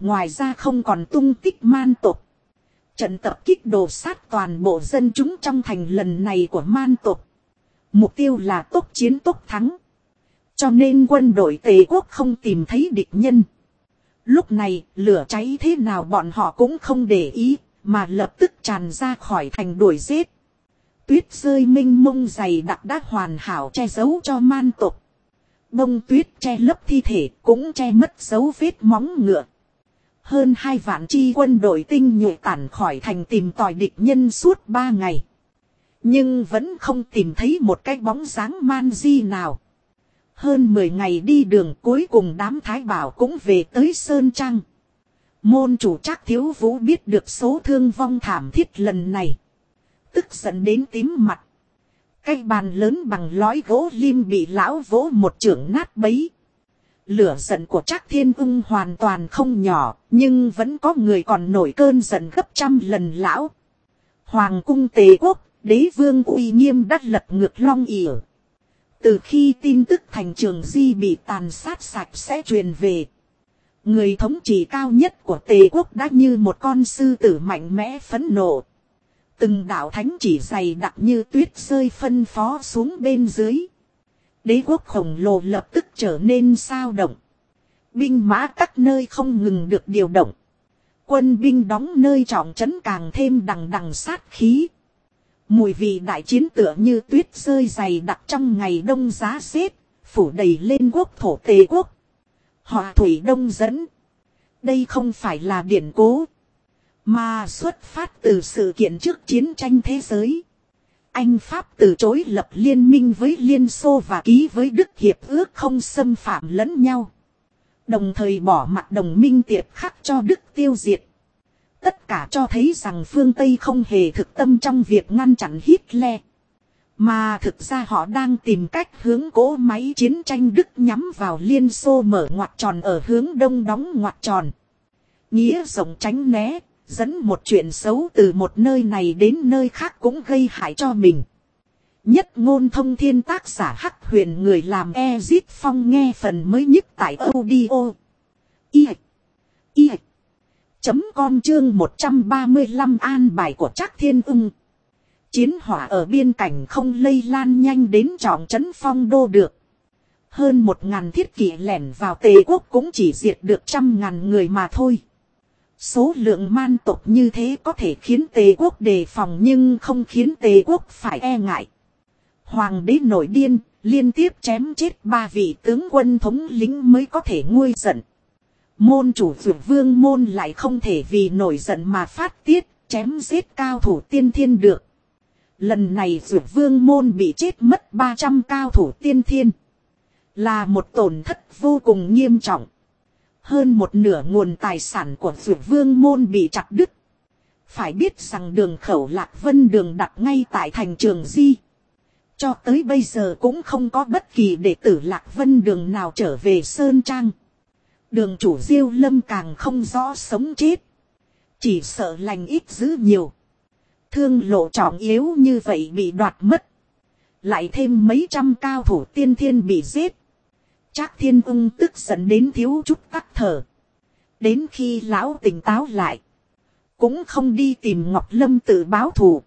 ngoài ra không còn tung tích man tộc. Trận tập kích đổ sát toàn bộ dân chúng trong thành lần này của man tộc. Mục tiêu là tốc chiến tốc thắng. Cho nên quân đội Tề quốc không tìm thấy địch nhân. Lúc này lửa cháy thế nào bọn họ cũng không để ý, mà lập tức tràn ra khỏi thành đuổi giết. Tuyết rơi minh mông dày đặc đã hoàn hảo che giấu cho man tộc. Bông tuyết che lấp thi thể cũng che mất dấu vết móng ngựa. Hơn hai vạn chi quân đội tinh nhuệ tản khỏi thành tìm tòi địch nhân suốt ba ngày. Nhưng vẫn không tìm thấy một cái bóng dáng man di nào. Hơn mười ngày đi đường cuối cùng đám Thái Bảo cũng về tới Sơn Trang. Môn chủ Trác Thiếu Vũ biết được số thương vong thảm thiết lần này. Tức giận đến tím mặt. Cái bàn lớn bằng lõi gỗ lim bị lão vỗ một chưởng nát bấy. Lửa giận của Trác Thiên Ung hoàn toàn không nhỏ, nhưng vẫn có người còn nổi cơn giận gấp trăm lần lão. Hoàng cung Tề quốc, đế vương uy nghiêm đắt lật ngược long ỉa. Từ khi tin tức thành Trường Di bị tàn sát sạch sẽ truyền về. Người thống trị cao nhất của Tề quốc đã như một con sư tử mạnh mẽ phẫn nộ. Từng đạo thánh chỉ dày đặc như tuyết rơi phân phó xuống bên dưới. Đế quốc khổng lồ lập tức trở nên sao động. Binh mã các nơi không ngừng được điều động. Quân binh đóng nơi trọng trấn càng thêm đằng đằng sát khí. Mùi vị đại chiến tựa như tuyết rơi dày đặc trong ngày đông giá rét, phủ đầy lên quốc thổ Tề quốc. Họa thủy đông dẫn. Đây không phải là điển cố, mà xuất phát từ sự kiện trước chiến tranh thế giới. Anh Pháp từ chối lập liên minh với Liên Xô và ký với Đức hiệp ước không xâm phạm lẫn nhau. Đồng thời bỏ mặt đồng minh tiệp khắc cho Đức tiêu diệt. Tất cả cho thấy rằng phương Tây không hề thực tâm trong việc ngăn chặn Hitler. Mà thực ra họ đang tìm cách hướng cỗ máy chiến tranh Đức nhắm vào Liên Xô mở ngoặt tròn ở hướng đông đóng ngoặt tròn. Nghĩa rộng tránh né, dẫn một chuyện xấu từ một nơi này đến nơi khác cũng gây hại cho mình. Nhất ngôn thông thiên tác giả Hắc Huyền người làm Ezit Phong nghe phần mới nhất tại audio. Y Y chấm com chương một trăm ba mươi lăm an bài của Trác Thiên Ung. Chiến hỏa ở biên cảnh không lây lan nhanh đến trọng trấn Phong Đô được. Hơn một ngàn thiết kỵ lẻn vào Tề quốc cũng chỉ diệt được trăm ngàn người mà thôi. Số lượng man tộc như thế có thể khiến Tề quốc đề phòng nhưng không khiến Tề quốc phải e ngại. Hoàng đế nổi điên, liên tiếp chém chết ba vị tướng quân thống lĩnh mới có thể nguôi giận. Môn chủ Dược Vương môn lại không thể vì nổi giận mà phát tiết, chém giết cao thủ tiên thiên được. Lần này Dược Vương môn bị chết mất ba trăm cao thủ tiên thiên. Là một tổn thất vô cùng nghiêm trọng. Hơn một nửa nguồn tài sản của Dược Vương môn bị chặt đứt. Phải biết rằng đường khẩu Lạc Vân đường đặt ngay tại thành Trường Di. Cho tới bây giờ cũng không có bất kỳ đệ tử Lạc Vân đường nào trở về Sơn Trang. Đường chủ Diêu Lâm càng không rõ sống chết. Chỉ sợ lành ít dữ nhiều. Thương lộ trọng yếu như vậy bị đoạt mất. Lại thêm mấy trăm cao thủ tiên thiên bị giết. Trác Thiên Ung tức giận đến thiếu chút tắc thở. Đến khi lão tỉnh táo lại. Cũng không đi tìm Ngọc Lâm tự báo thù.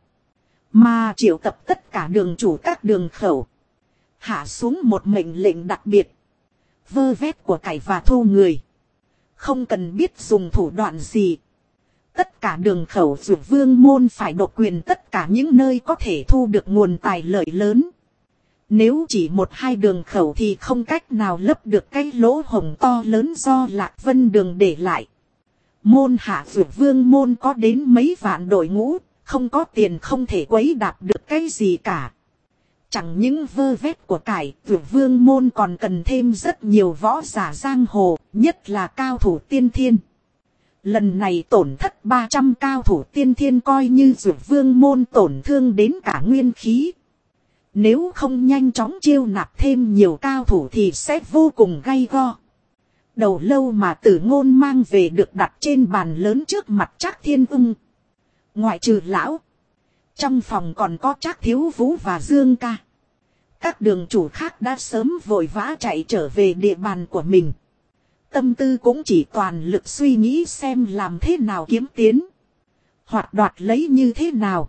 Mà triệu tập tất cả đường chủ các đường khẩu. Hạ xuống một mệnh lệnh đặc biệt. Vơ vét của cải và thu người. Không cần biết dùng thủ đoạn gì. Tất cả đường khẩu Dược Vương môn phải độc quyền tất cả những nơi có thể thu được nguồn tài lợi lớn. Nếu chỉ một hai đường khẩu thì không cách nào lấp được cái lỗ hổng to lớn do Lạc Vân đường để lại. Môn hạ Dược Vương môn có đến mấy vạn đội ngũ, không có tiền không thể quấy đạp được cái gì cả. Chẳng những vơ vét của cải, Dược Vương môn còn cần thêm rất nhiều võ giả giang hồ, nhất là cao thủ tiên thiên. Lần này tổn thất ba trăm cao thủ tiên thiên coi như Dược Vương môn tổn thương đến cả nguyên khí. Nếu không nhanh chóng chiêu nạp thêm nhiều cao thủ thì sẽ vô cùng gay go. Đầu lâu mà Tử Ngôn mang về được đặt trên bàn lớn trước mặt Trác Thiên Ung. Ngoại trừ lão, trong phòng còn có Trác Thiếu Vũ và Dương Ca. Các đường chủ khác đã sớm vội vã chạy trở về địa bàn của mình. tâm tư cũng chỉ toàn lực suy nghĩ xem làm thế nào kiếm tiến. Hoặc đoạt lấy như thế nào.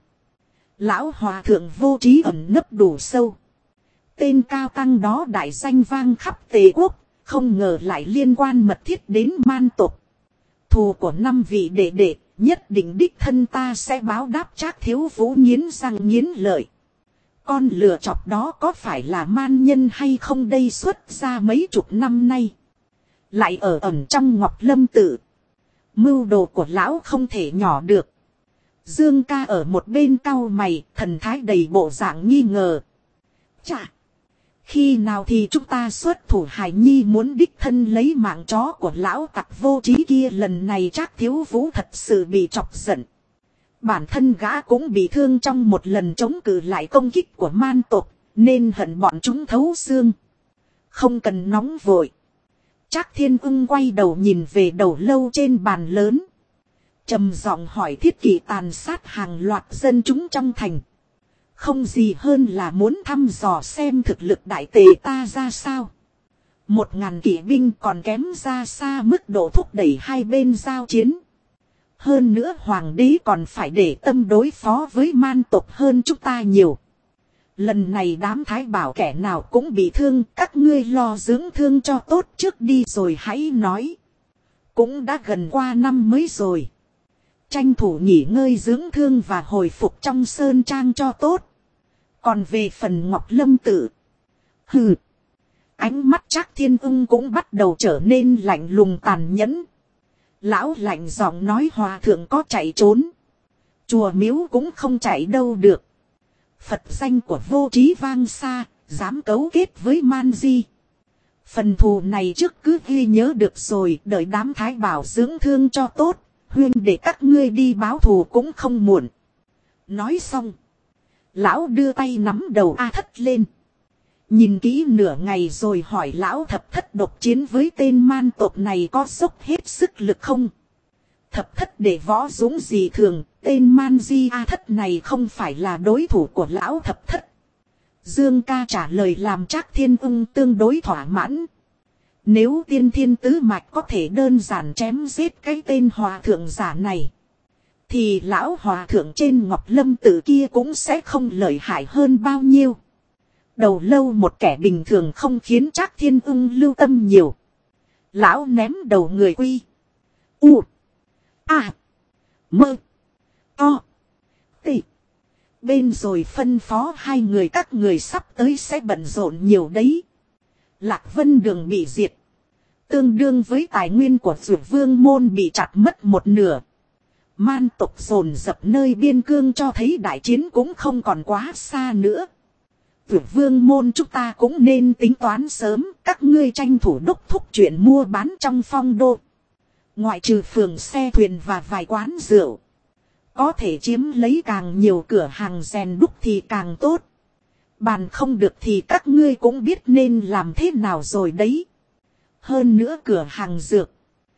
Lão hòa thượng vô trí ẩn nấp đủ sâu. Tên cao tăng đó đại danh vang khắp Tề quốc. Không ngờ lại liên quan mật thiết đến man tộc. Thù của năm vị đệ đệ. Nhất định đích thân ta sẽ báo đáp Trác Thiếu Vũ nghiến răng nghiến lợi. Con lừa chọc đó có phải là man nhân hay không đây xuất ra mấy chục năm nay. Lại ở ẩn trong Ngọc Lâm Tự. Mưu đồ của lão không thể nhỏ được. Dương ca ở một bên cau mày, thần thái đầy bộ dạng nghi ngờ. Chà! Khi nào thì chúng ta xuất thủ Hải Nhi muốn đích thân lấy mạng chó của lão tặc vô trí kia, lần này Trác Thiếu Vũ thật sự bị chọc giận. Bản thân gã cũng bị thương trong một lần chống cự lại công kích của man tộc, nên hận bọn chúng thấu xương. Không cần nóng vội. Trác Thiên Ưng quay đầu nhìn về đầu lâu trên bàn lớn. Trầm giọng hỏi Thiết Kỷ tàn sát hàng loạt dân chúng trong thành. Không gì hơn là muốn thăm dò xem thực lực đại tề ta ra sao. Một ngàn kỵ binh còn kém ra xa mức độ thúc đẩy hai bên giao chiến. Hơn nữa hoàng đế còn phải để tâm đối phó với man tộc hơn chúng ta nhiều. Lần này đám thái bảo kẻ nào cũng bị thương, các ngươi lo dưỡng thương cho tốt trước đi rồi hãy nói. Cũng đã gần qua năm mới rồi. Tranh thủ nghỉ ngơi dưỡng thương và hồi phục trong sơn trang cho tốt. Còn về phần Ngọc Lâm Tự. Hừ. Ánh mắt Trác Thiên Ưng cũng bắt đầu trở nên lạnh lùng tàn nhẫn. Lão lạnh giọng nói hòa thượng có chạy trốn. Chùa miếu cũng không chạy đâu được. Phật danh của vô trí vang xa, dám cấu kết với man di. Phần thù này trước cứ ghi nhớ được rồi, đợi đám thái bảo dưỡng thương cho tốt. Huyên để các ngươi đi báo thù cũng không muộn. Nói xong. Lão đưa tay nắm đầu A Thất lên. Nhìn kỹ nửa ngày rồi hỏi lão Thập Thất độc chiến với tên man tộc này có dốc hết sức lực không? Thập Thất để võ dũng gì thường, tên man di A Thất này không phải là đối thủ của lão Thập Thất. Dương ca trả lời làm Trác Thiên Ưng tương đối thỏa mãn. Nếu tiên thiên tứ mạch có thể đơn giản chém giết cái tên hòa thượng giả này, thì lão hòa thượng trên Ngọc Lâm Tự kia cũng sẽ không lợi hại hơn bao nhiêu. Đầu lâu một kẻ bình thường không khiến Trác Thiên Ưng lưu tâm nhiều. Lão ném đầu người quy. U. A. Mơ. To. Tị. Bên rồi phân phó hai người các người sắp tới sẽ bận rộn nhiều đấy. Lạc Vân Đường bị diệt. Tương đương với tài nguyên của Dược Vương môn bị chặt mất một nửa. Man tộc dồn dập nơi biên cương cho thấy đại chiến cũng không còn quá xa nữa. Dược Vương môn chúng ta cũng nên tính toán sớm, các ngươi tranh thủ đốc thúc chuyện mua bán trong phong đô. Ngoại trừ phường xe thuyền và vài quán rượu, có thể chiếm lấy càng nhiều cửa hàng rèn đúc thì càng tốt. Bàn không được thì các ngươi cũng biết nên làm thế nào rồi đấy. Hơn nữa cửa hàng dược,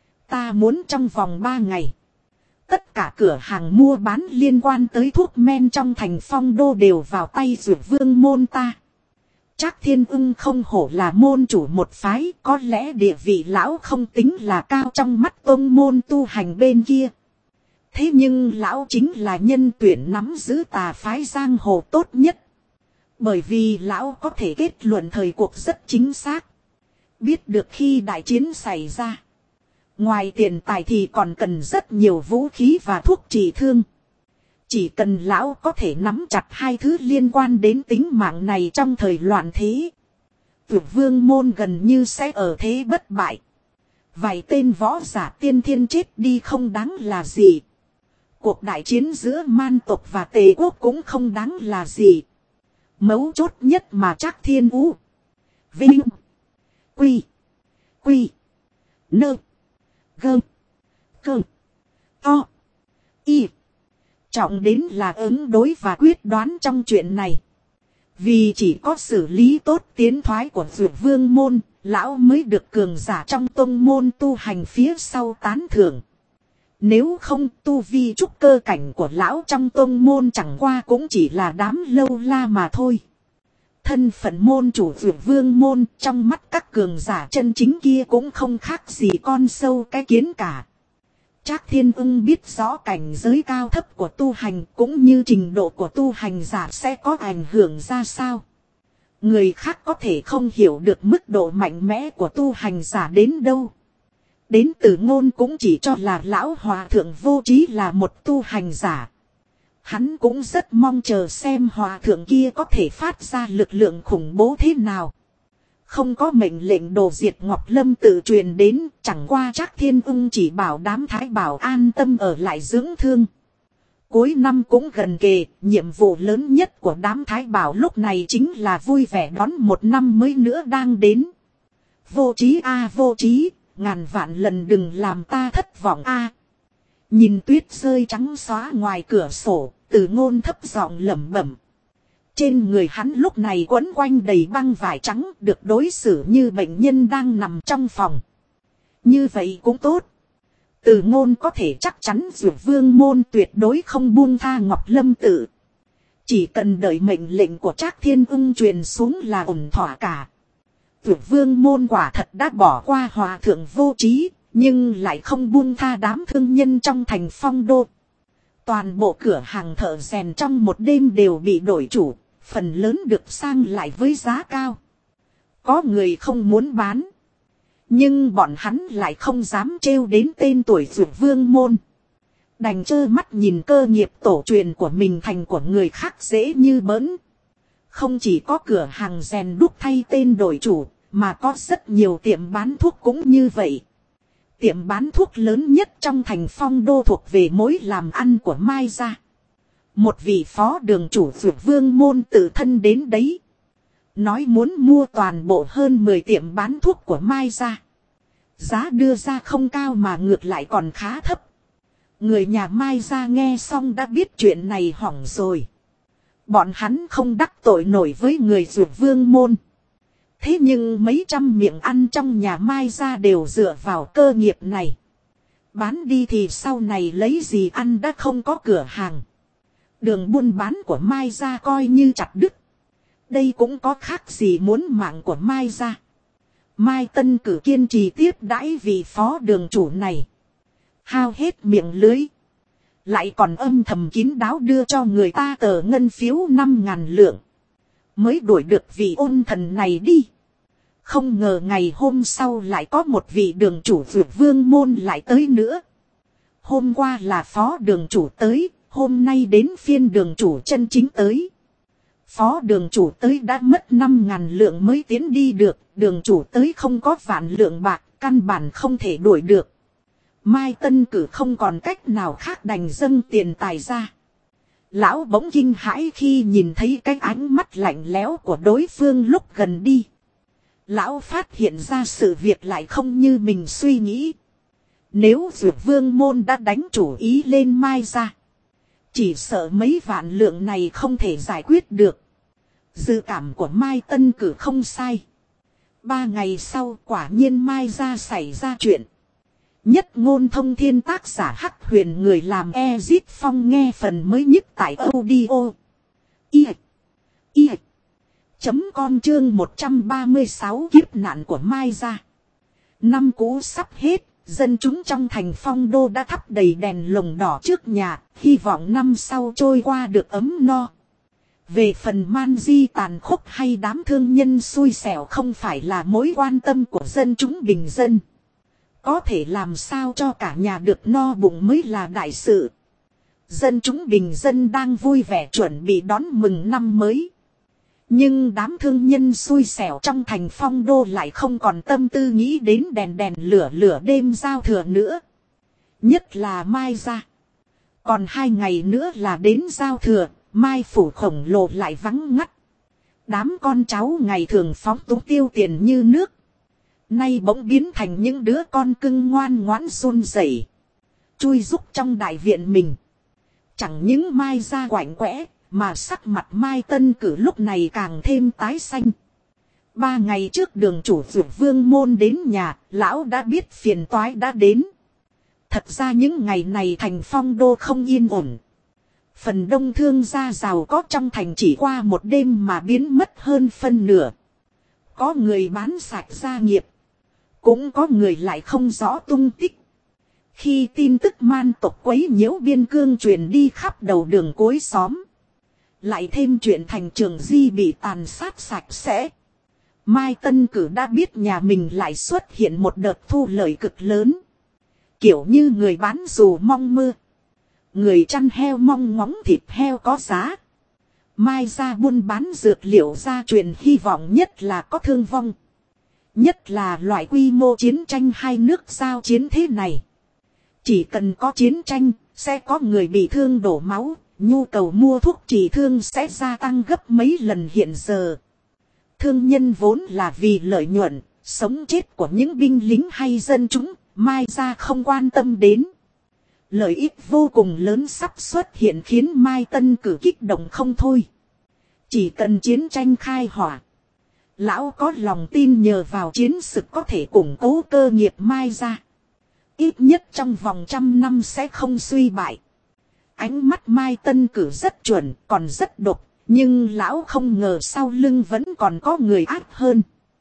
ta muốn trong vòng ba ngày, tất cả cửa hàng mua bán liên quan tới thuốc men trong thành phong đô đều vào tay Dược Vương môn ta. Trác Thiên Ưng không hổ là môn chủ một phái, có lẽ địa vị lão không tính là cao trong mắt tông môn tu hành bên kia. Thế nhưng lão chính là nhân tuyển nắm giữ tà phái giang hồ tốt nhất. Bởi vì lão có thể kết luận thời cuộc rất chính xác. Biết được khi đại chiến xảy ra, ngoài tiền tài thì còn cần rất nhiều vũ khí và thuốc trị thương. Chỉ cần lão có thể nắm chặt hai thứ liên quan đến tính mạng này trong thời loạn thế, Dược Vương môn gần như sẽ ở thế bất bại. Vài tên võ giả tiên thiên chết đi không đáng là gì. Cuộc đại chiến giữa man tộc và Tề quốc cũng không đáng là gì. Mấu chốt nhất mà Trác Thiên U, Vinh, Quy, Quy, Nơ, Gơ, Cơ, To, Y. Trọng đến là ứng đối và quyết đoán trong chuyện này. Vì chỉ có xử lý tốt tiến thoái của Dược Vương môn, lão mới được cường giả trong tông môn tu hành phía sau tán thưởng. Nếu không, tu vi trúc cơ cảnh của lão trong tông môn chẳng qua cũng chỉ là đám lâu la mà thôi. Thân phận môn chủ Dược Vương môn trong mắt các cường giả chân chính kia cũng không khác gì con sâu cái kiến cả. Trác Thiên Ưng biết rõ cảnh giới cao thấp của tu hành cũng như trình độ của tu hành giả sẽ có ảnh hưởng ra sao. Người khác có thể không hiểu được mức độ mạnh mẽ của tu hành giả đến đâu. Đến từ ngôn cũng chỉ cho là lão hòa thượng vô trí là một tu hành giả. Hắn cũng rất mong chờ xem hòa thượng kia có thể phát ra lực lượng khủng bố thế nào. Không có mệnh lệnh đồ diệt Ngọc Lâm tự truyền đến, chẳng qua Trác Thiên Ưng chỉ bảo đám Thái Bảo an tâm ở lại dưỡng thương. Cuối năm cũng gần kề, nhiệm vụ lớn nhất của đám Thái Bảo lúc này chính là vui vẻ đón một năm mới nữa đang đến. Vô trí a à, vô trí, ngàn vạn lần đừng làm ta thất vọng a. À. Nhìn tuyết rơi trắng xóa ngoài cửa sổ, Từ Ngôn thấp giọng lẩm bẩm. Trên người hắn lúc này quấn quanh đầy băng vải trắng, được đối xử như bệnh nhân đang nằm trong phòng. Như vậy cũng tốt. Từ Ngôn có thể chắc chắn Dược Vương môn tuyệt đối không buông tha Ngọc Lâm tự. Chỉ cần đợi mệnh lệnh của Trác Thiên Ưng truyền xuống là ổn thỏa cả. Dược Vương môn quả thật đã bỏ qua hòa thượng vô trí, nhưng lại không buông tha đám thương nhân trong thành Phong Đô. Toàn bộ cửa hàng thợ rèn trong một đêm đều bị đổi chủ, phần lớn được sang lại với giá cao. Có người không muốn bán, nhưng bọn hắn lại không dám trêu đến tên tuổi Dược Vương môn. Đành trơ mắt nhìn cơ nghiệp tổ truyền của mình thành của người khác dễ như bỡn. Không chỉ có cửa hàng rèn đúc thay tên đổi chủ, mà có rất nhiều tiệm bán thuốc cũng như vậy. Tiệm bán thuốc lớn nhất trong thành Phong Đô thuộc về mối làm ăn của Mai gia. Một vị phó đường chủ Dược Vương môn tự thân đến đấy. Nói muốn mua toàn bộ hơn mười tiệm bán thuốc của Mai gia. Giá đưa ra không cao mà ngược lại còn khá thấp. Người nhà Mai gia nghe xong đã biết chuyện này hỏng rồi. Bọn hắn không đắc tội nổi với người Dược Vương môn. Thế nhưng mấy trăm miệng ăn trong nhà Mai gia đều dựa vào cơ nghiệp này. Bán đi thì sau này lấy gì ăn đã không có cửa hàng. Đường buôn bán của Mai gia coi như chặt đứt. Đây cũng có khác gì muốn mạng của Mai gia. Mai Tân Cử kiên trì tiếp đãi vị phó đường chủ này. Hao hết miệng lưới. Lại còn âm thầm kín đáo đưa cho người ta tờ ngân phiếu năm ngàn lượng. Mới đuổi được vị ôn thần này đi. Không ngờ ngày hôm sau lại có một vị đường chủ Dược Vương môn lại tới nữa. Hôm qua là phó đường chủ tới, hôm nay đến phiên đường chủ chân chính tới. Phó đường chủ tới đã mất năm ngàn lượng mới tiến đi được, đường chủ tới không có vạn lượng bạc, căn bản không thể đuổi được. Mai Tân Cử không còn cách nào khác đành dâng tiền tài ra. Lão bỗng kinh hãi khi nhìn thấy cái ánh mắt lạnh lẽo của đối phương lúc gần đi. Lão phát hiện ra sự việc lại không như mình suy nghĩ. Nếu Dược Vương môn đã đánh chủ ý lên Mai gia, chỉ sợ mấy vạn lượng này không thể giải quyết được. Dự cảm của Mai Tân Cử không sai. Ba ngày sau quả nhiên Mai gia xảy ra chuyện. Nhất ngôn thông thiên tác giả Hắc Huyền người làm Ezit Phong nghe phần mới nhất tại audio. I. I. Chấm con chương một trăm ba mươi sáu kiếp nạn của Mai gia. Năm cũ sắp hết, dân chúng trong thành Phong Đô đã thắp đầy đèn lồng đỏ trước nhà, hy vọng năm sau trôi qua được ấm no. Về phần man di tàn khốc hay đám thương nhân xui xẻo không phải là mối quan tâm của dân chúng bình dân. Có thể làm sao cho cả nhà được no bụng mới là đại sự. Dân chúng bình dân đang vui vẻ chuẩn bị đón mừng năm mới. Nhưng đám thương nhân xui xẻo trong thành Phong Đô lại không còn tâm tư nghĩ đến đèn đèn lửa lửa đêm giao thừa nữa. Nhất là Mai gia. Còn hai ngày nữa là đến giao thừa, Mai phủ khổng lồ lại vắng ngắt. Đám con cháu ngày thường phóng túng tiêu tiền như nước. Nay bỗng biến thành những đứa con cưng ngoan ngoãn run rẩy, chui rúc trong đại viện mình. Chẳng những Mai gia quạnh quẽ, mà sắc mặt Mai Tân Cử lúc này càng thêm tái xanh. Ba ngày trước đường chủ Dược Vương môn đến nhà, lão đã biết phiền toái đã đến. Thật ra những ngày này thành Phong Đô không yên ổn. Phần đông thương gia giàu có trong thành chỉ qua một đêm mà biến mất hơn phân nửa. Có người bán sạch gia nghiệp. Cũng có người lại không rõ tung tích. Khi tin tức man tộc quấy nhiễu biên cương truyền đi khắp đầu đường cuối xóm. Lại thêm chuyện thành Trường Di bị tàn sát sạch sẽ. Mai Tân Cử đã biết nhà mình lại xuất hiện một đợt thu lợi cực lớn. Kiểu như người bán dù mong mưa. Người chăn heo mong ngóng thịt heo có giá. Mai ra buôn bán dược liệu gia truyền hy vọng nhất là có thương vong. Nhất là loại quy mô chiến tranh hai nước giao chiến thế này. Chỉ cần có chiến tranh, sẽ có người bị thương đổ máu, nhu cầu mua thuốc trị thương sẽ gia tăng gấp mấy lần hiện giờ. Thương nhân vốn là vì lợi nhuận, sống chết của những binh lính hay dân chúng, Mai ra không quan tâm đến. Lợi ích vô cùng lớn sắp xuất hiện khiến Mai Tân Cử kích động không thôi. Chỉ cần chiến tranh khai hỏa. Lão có lòng tin nhờ vào chiến sự có thể củng cố cơ nghiệp Mai ra. Ít nhất trong vòng trăm năm sẽ không suy bại. Ánh mắt Mai Tân Cử rất chuẩn, còn rất độc. Nhưng lão không ngờ sau lưng vẫn còn có người ác hơn.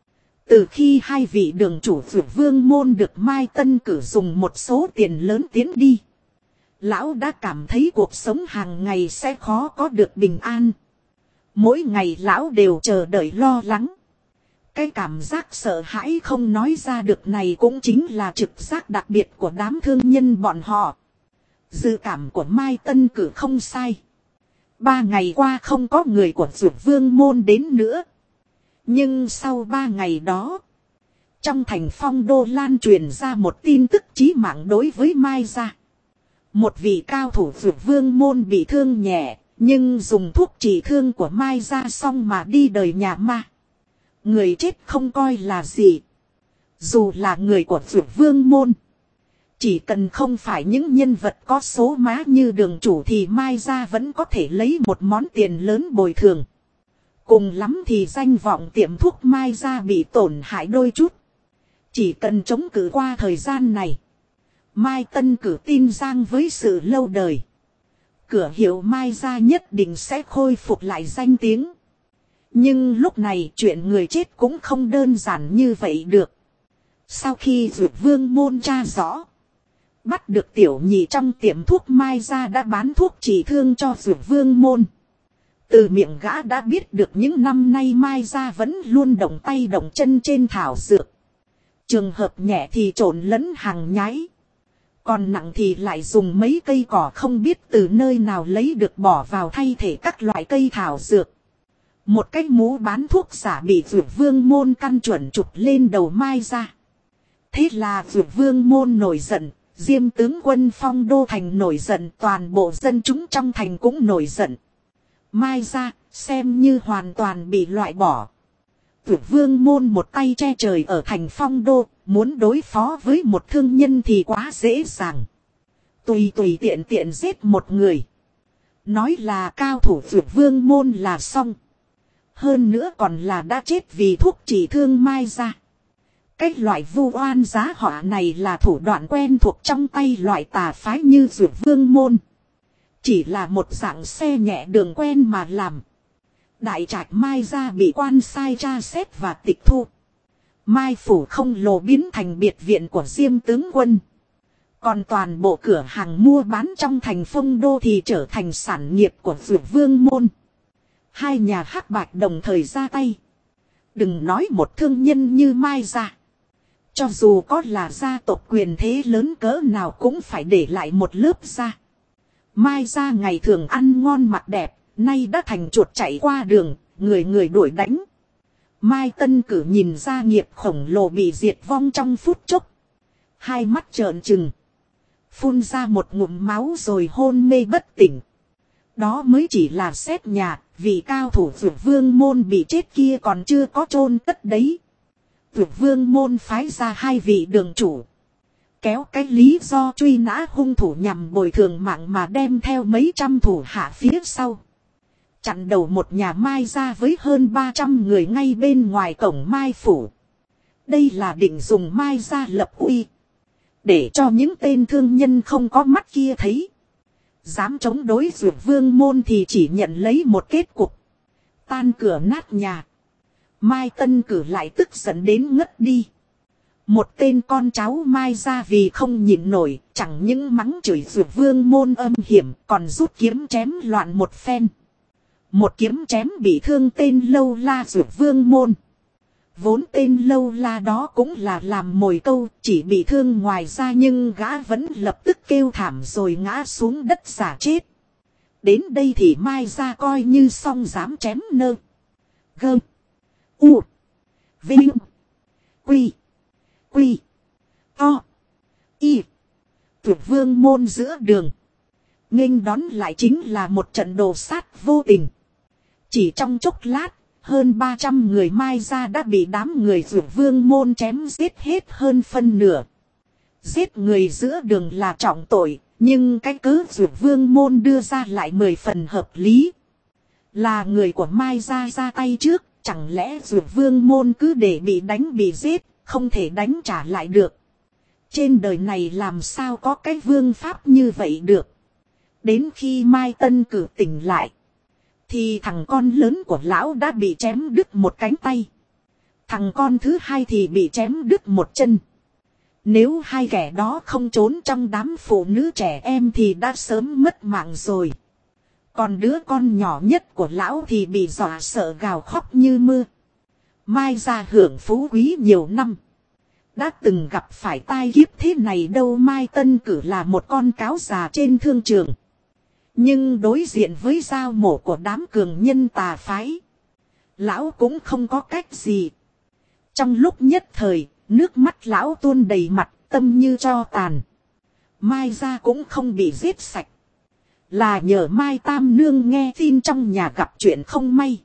Từ khi hai vị đường chủ Dược Vương môn được Mai Tân Cử dùng một số tiền lớn tiến đi. Lão đã cảm thấy cuộc sống hàng ngày sẽ khó có được bình an. Mỗi ngày lão đều chờ đợi lo lắng. Cái cảm giác sợ hãi không nói ra được này cũng chính là trực giác đặc biệt của đám thương nhân bọn họ. Dự cảm của Mai Tân Cử không sai. Ba ngày qua không có người của Dược Vương môn đến nữa. Nhưng sau ba ngày đó, trong thành Phong Đô lan truyền ra một tin tức chí mạng đối với Mai gia. Một vị cao thủ Dược Vương môn bị thương nhẹ, nhưng dùng thuốc trị thương của Mai gia xong mà đi đời nhà ma. Người chết không coi là gì. Dù là người của Dược Vương môn, chỉ cần không phải những nhân vật có số má như đường chủ thì Mai gia vẫn có thể lấy một món tiền lớn bồi thường. Cùng lắm thì danh vọng tiệm thuốc Mai gia bị tổn hại đôi chút. Chỉ cần chống cự qua thời gian này. Mai Tân Cử tin rằng với sự lâu đời. Cửa hiệu Mai gia nhất định sẽ khôi phục lại danh tiếng. Nhưng lúc này chuyện người chết cũng không đơn giản như vậy được. Sau khi Dược Vương môn tra rõ. Bắt được tiểu nhị trong tiệm thuốc Mai gia đã bán thuốc trị thương cho Dược Vương môn. Từ miệng gã đã biết được những năm nay Mai gia vẫn luôn động tay động chân trên thảo dược. Trường hợp nhẹ thì trộn lẫn hàng nhái. Còn nặng thì lại dùng mấy cây cỏ không biết từ nơi nào lấy được bỏ vào thay thế các loại cây thảo dược. Một cái mũ bán thuốc giả bị Dược Vương môn căn chuẩn chụp lên đầu Mai gia. Thế là Dược Vương môn nổi giận. Diêm tướng quân Phong Đô thành nổi giận, toàn bộ dân chúng trong thành cũng nổi giận. Mai gia xem như hoàn toàn bị loại bỏ. Dược Vương môn một tay che trời ở thành Phong Đô, muốn đối phó với một thương nhân thì quá dễ dàng. Tùy tùy tiện tiện giết một người. Nói là cao thủ Dược Vương môn là xong. Hơn nữa còn là đã chết vì thuốc trị thương Mai gia. Cái loại vu oan giá họa này là thủ đoạn quen thuộc trong tay loại tà phái như Dược Vương môn. Chỉ là một dạng xe nhẹ đường quen mà làm. Đại trạch Mai gia bị quan sai tra xét và tịch thu. Mai phủ không lồ biến thành biệt viện của Diêm tướng quân. Còn toàn bộ cửa hàng mua bán trong thành Phong Đô thì trở thành sản nghiệp của Dược Vương môn. Hai nhà hắc bạch đồng thời ra tay. Đừng nói một thương nhân như Mai gia. Cho dù có là gia tộc quyền thế lớn cỡ nào cũng phải để lại một lớp da. Mai gia ngày thường ăn ngon mặc đẹp, nay đã thành chuột chạy qua đường, người người đuổi đánh. Mai Tân Cử nhìn gia nghiệp khổng lồ bị diệt vong trong phút chốc. Hai mắt trợn trừng. Phun ra một ngụm máu rồi hôn mê bất tỉnh. Đó mới chỉ là xét nhà, vì cao thủ Dược Vương môn bị chết kia còn chưa có chôn cất đấy. Dược Vương môn phái ra hai vị đường chủ. Kéo cái lý do truy nã hung thủ nhằm bồi thường mạng mà đem theo mấy trăm thủ hạ phía sau. Chặn đầu một nhà Mai gia với hơn ba trăm người ngay bên ngoài cổng Mai phủ. Đây là định dùng Mai gia lập uy. Để cho những tên thương nhân không có mắt kia thấy. Dám chống đối Dược Vương môn thì chỉ nhận lấy một kết cục. Tan cửa nát nhà. Mai Tân Cử lại tức giận đến ngất đi. Một tên con cháu Mai ra vì không nhịn nổi, chẳng những mắng chửi Dược Vương môn âm hiểm, còn rút kiếm chém loạn một phen. Một kiếm chém bị thương tên Lâu La Dược Vương môn. Vốn tên Lâu La đó cũng là làm mồi câu, chỉ bị thương ngoài ra nhưng gã vẫn lập tức kêu thảm rồi ngã xuống đất giả chết. Đến đây thì Mai ra coi như xong dám chém nơ. Gơ. U. Vinh. Quy. Quy. To. Y. Dược Vương môn giữa đường. Nghênh đón lại chính là một trận đồ sát vô tình. Chỉ trong chốc lát, hơn ba trăm người Mai ra đã bị đám người Dược Vương môn chém giết hết hơn phân nửa. Giết người giữa đường là trọng tội, nhưng cái cớ Dược Vương môn đưa ra lại mười phần hợp lý. Là người của Mai ra ra tay trước, chẳng lẽ Dược Vương môn cứ để bị đánh bị giết, không thể đánh trả lại được. Trên đời này làm sao có cái vương pháp như vậy được. Đến khi Mai Tân Cử tỉnh lại, thì thằng con lớn của lão đã bị chém đứt một cánh tay. Thằng con thứ hai thì bị chém đứt một chân. Nếu hai kẻ đó không trốn trong đám phụ nữ trẻ em thì đã sớm mất mạng rồi. Còn đứa con nhỏ nhất của lão thì bị dọa sợ gào khóc như mưa. Mai ra hưởng phú quý nhiều năm. Đã từng gặp phải tai kiếp thế này đâu. Mai Tân Cử là một con cáo già trên thương trường. Nhưng đối diện với giao mổ của đám cường nhân tà phái, lão cũng không có cách gì. Trong lúc nhất thời, nước mắt lão tuôn đầy mặt, tâm như tro tàn. Mai ra cũng không bị giết sạch. Là nhờ Mai Tam Nương nghe tin trong nhà gặp chuyện không may.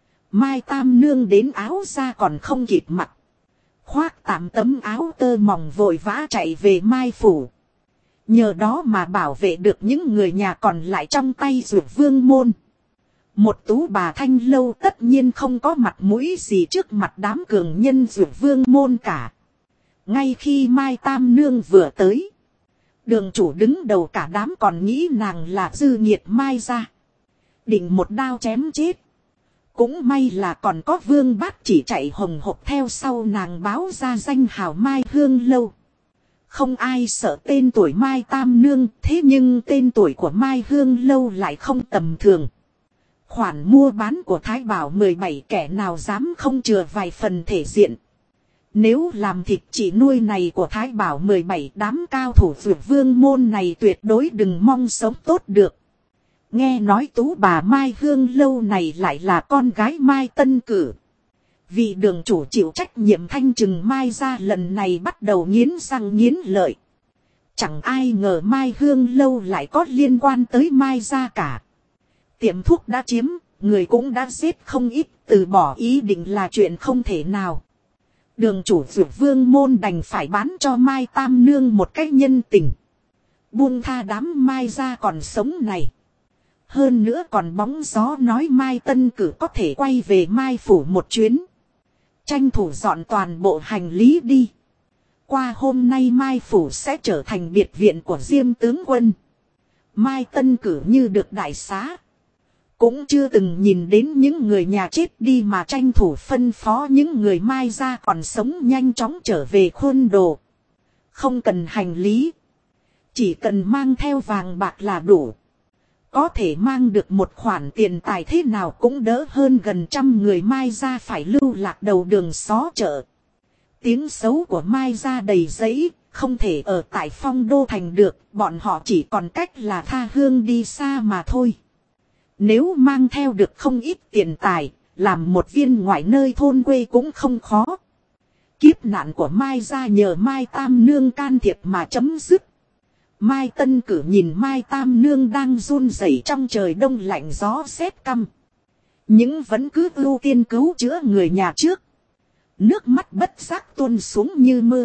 Mai Tam Nương đến áo ra còn không kịp mặc. Khoác tạm tấm áo tơ mỏng vội vã chạy về Mai Phủ. Nhờ đó mà bảo vệ được những người nhà còn lại trong tay Dược Vương môn. Một tú bà thanh lâu tất nhiên không có mặt mũi gì trước mặt đám cường nhân Dược Vương môn cả. Ngay khi Mai Tam Nương vừa tới, đường chủ đứng đầu cả đám còn nghĩ nàng là dư nghiệt Mai ra, định một đao chém chết. Cũng may là còn có Vương Bát chỉ chạy hồng hộc theo sau nàng báo ra danh hào Mai Hương Lâu. Không ai sợ tên tuổi Mai Tam Nương, thế nhưng tên tuổi của Mai Hương Lâu lại không tầm thường. Khoản mua bán của Thái Bảo mười bảy kẻ nào dám không chừa vài phần thể diện. Nếu làm thịt chị nuôi này của Thái Bảo mười bảy, đám cao thủ Dược Vương môn này tuyệt đối đừng mong sống tốt được. Nghe nói tú bà Mai Hương Lâu này lại là con gái Mai Tân Cử. Vị đường chủ chịu trách nhiệm thanh trừng Mai ra lần này bắt đầu nghiến răng nghiến lợi. Chẳng ai ngờ Mai Hương Lâu lại có liên quan tới Mai ra cả. Tiệm thuốc đã chiếm, người cũng đã giết không ít, từ bỏ ý định là chuyện không thể nào. Đường chủ Dược Vương môn đành phải bán cho Mai Tam Nương một cách nhân tình. Buông tha đám Mai ra còn sống này. Hơn nữa còn bóng gió nói Mai Tân Cử có thể quay về Mai Phủ một chuyến. Tranh thủ dọn toàn bộ hành lý đi. Qua hôm nay Mai Phủ sẽ trở thành biệt viện của Diêm tướng quân. Mai Tân Cử như được đại xá. Cũng chưa từng nhìn đến những người nhà chết đi mà tranh thủ phân phó những người Mai ra còn sống nhanh chóng trở về khuôn đồ. Không cần hành lý. Chỉ cần mang theo vàng bạc là đủ. Có thể mang được một khoản tiền tài thế nào cũng đỡ hơn gần trăm người Mai ra phải lưu lạc đầu đường xó chợ. Tiếng xấu của Mai ra đầy giấy, không thể ở tại Phong Đô Thành được, bọn họ chỉ còn cách là tha hương đi xa mà thôi. Nếu mang theo được không ít tiền tài, làm một viên ngoại nơi thôn quê cũng không khó. Kiếp nạn của Mai ra nhờ Mai Tam Nương can thiệp mà chấm dứt. Mai Tân Cử nhìn Mai Tam Nương đang run rẩy trong trời đông lạnh gió rét căm. Nhưng vẫn cứ ưu tiên cứu chữa người nhà trước. Nước mắt bất giác tuôn xuống như mưa.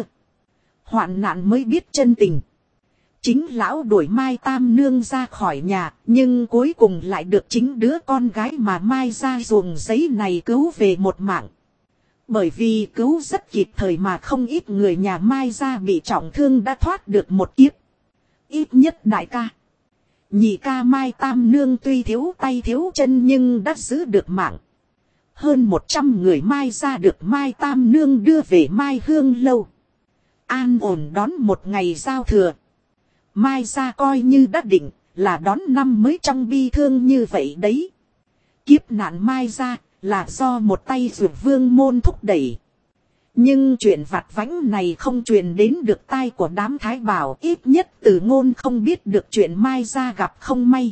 Hoạn nạn mới biết chân tình. Chính lão đuổi Mai Tam Nương ra khỏi nhà, nhưng cuối cùng lại được chính đứa con gái mà Mai ra ruồng giấy này cứu về một mạng. Bởi vì cứu rất kịp thời mà không ít người nhà Mai ra bị trọng thương đã thoát được một kiếp. Ít nhất đại ca. Nhị ca Mai Tam Nương tuy thiếu tay thiếu chân nhưng đã giữ được mạng. Hơn một trăm người Mai ra được Mai Tam Nương đưa về Mai Hương Lâu. An ổn đón một ngày giao thừa. Mai ra coi như đã định là đón năm mới trong bi thương như vậy đấy. Kiếp nạn Mai ra là do một tay Dược Vương môn thúc đẩy. Nhưng chuyện vặt vãnh này không truyền đến được tai của đám Thái Bảo, ít nhất Từ Ngôn không biết được chuyện Mai ra gặp không may.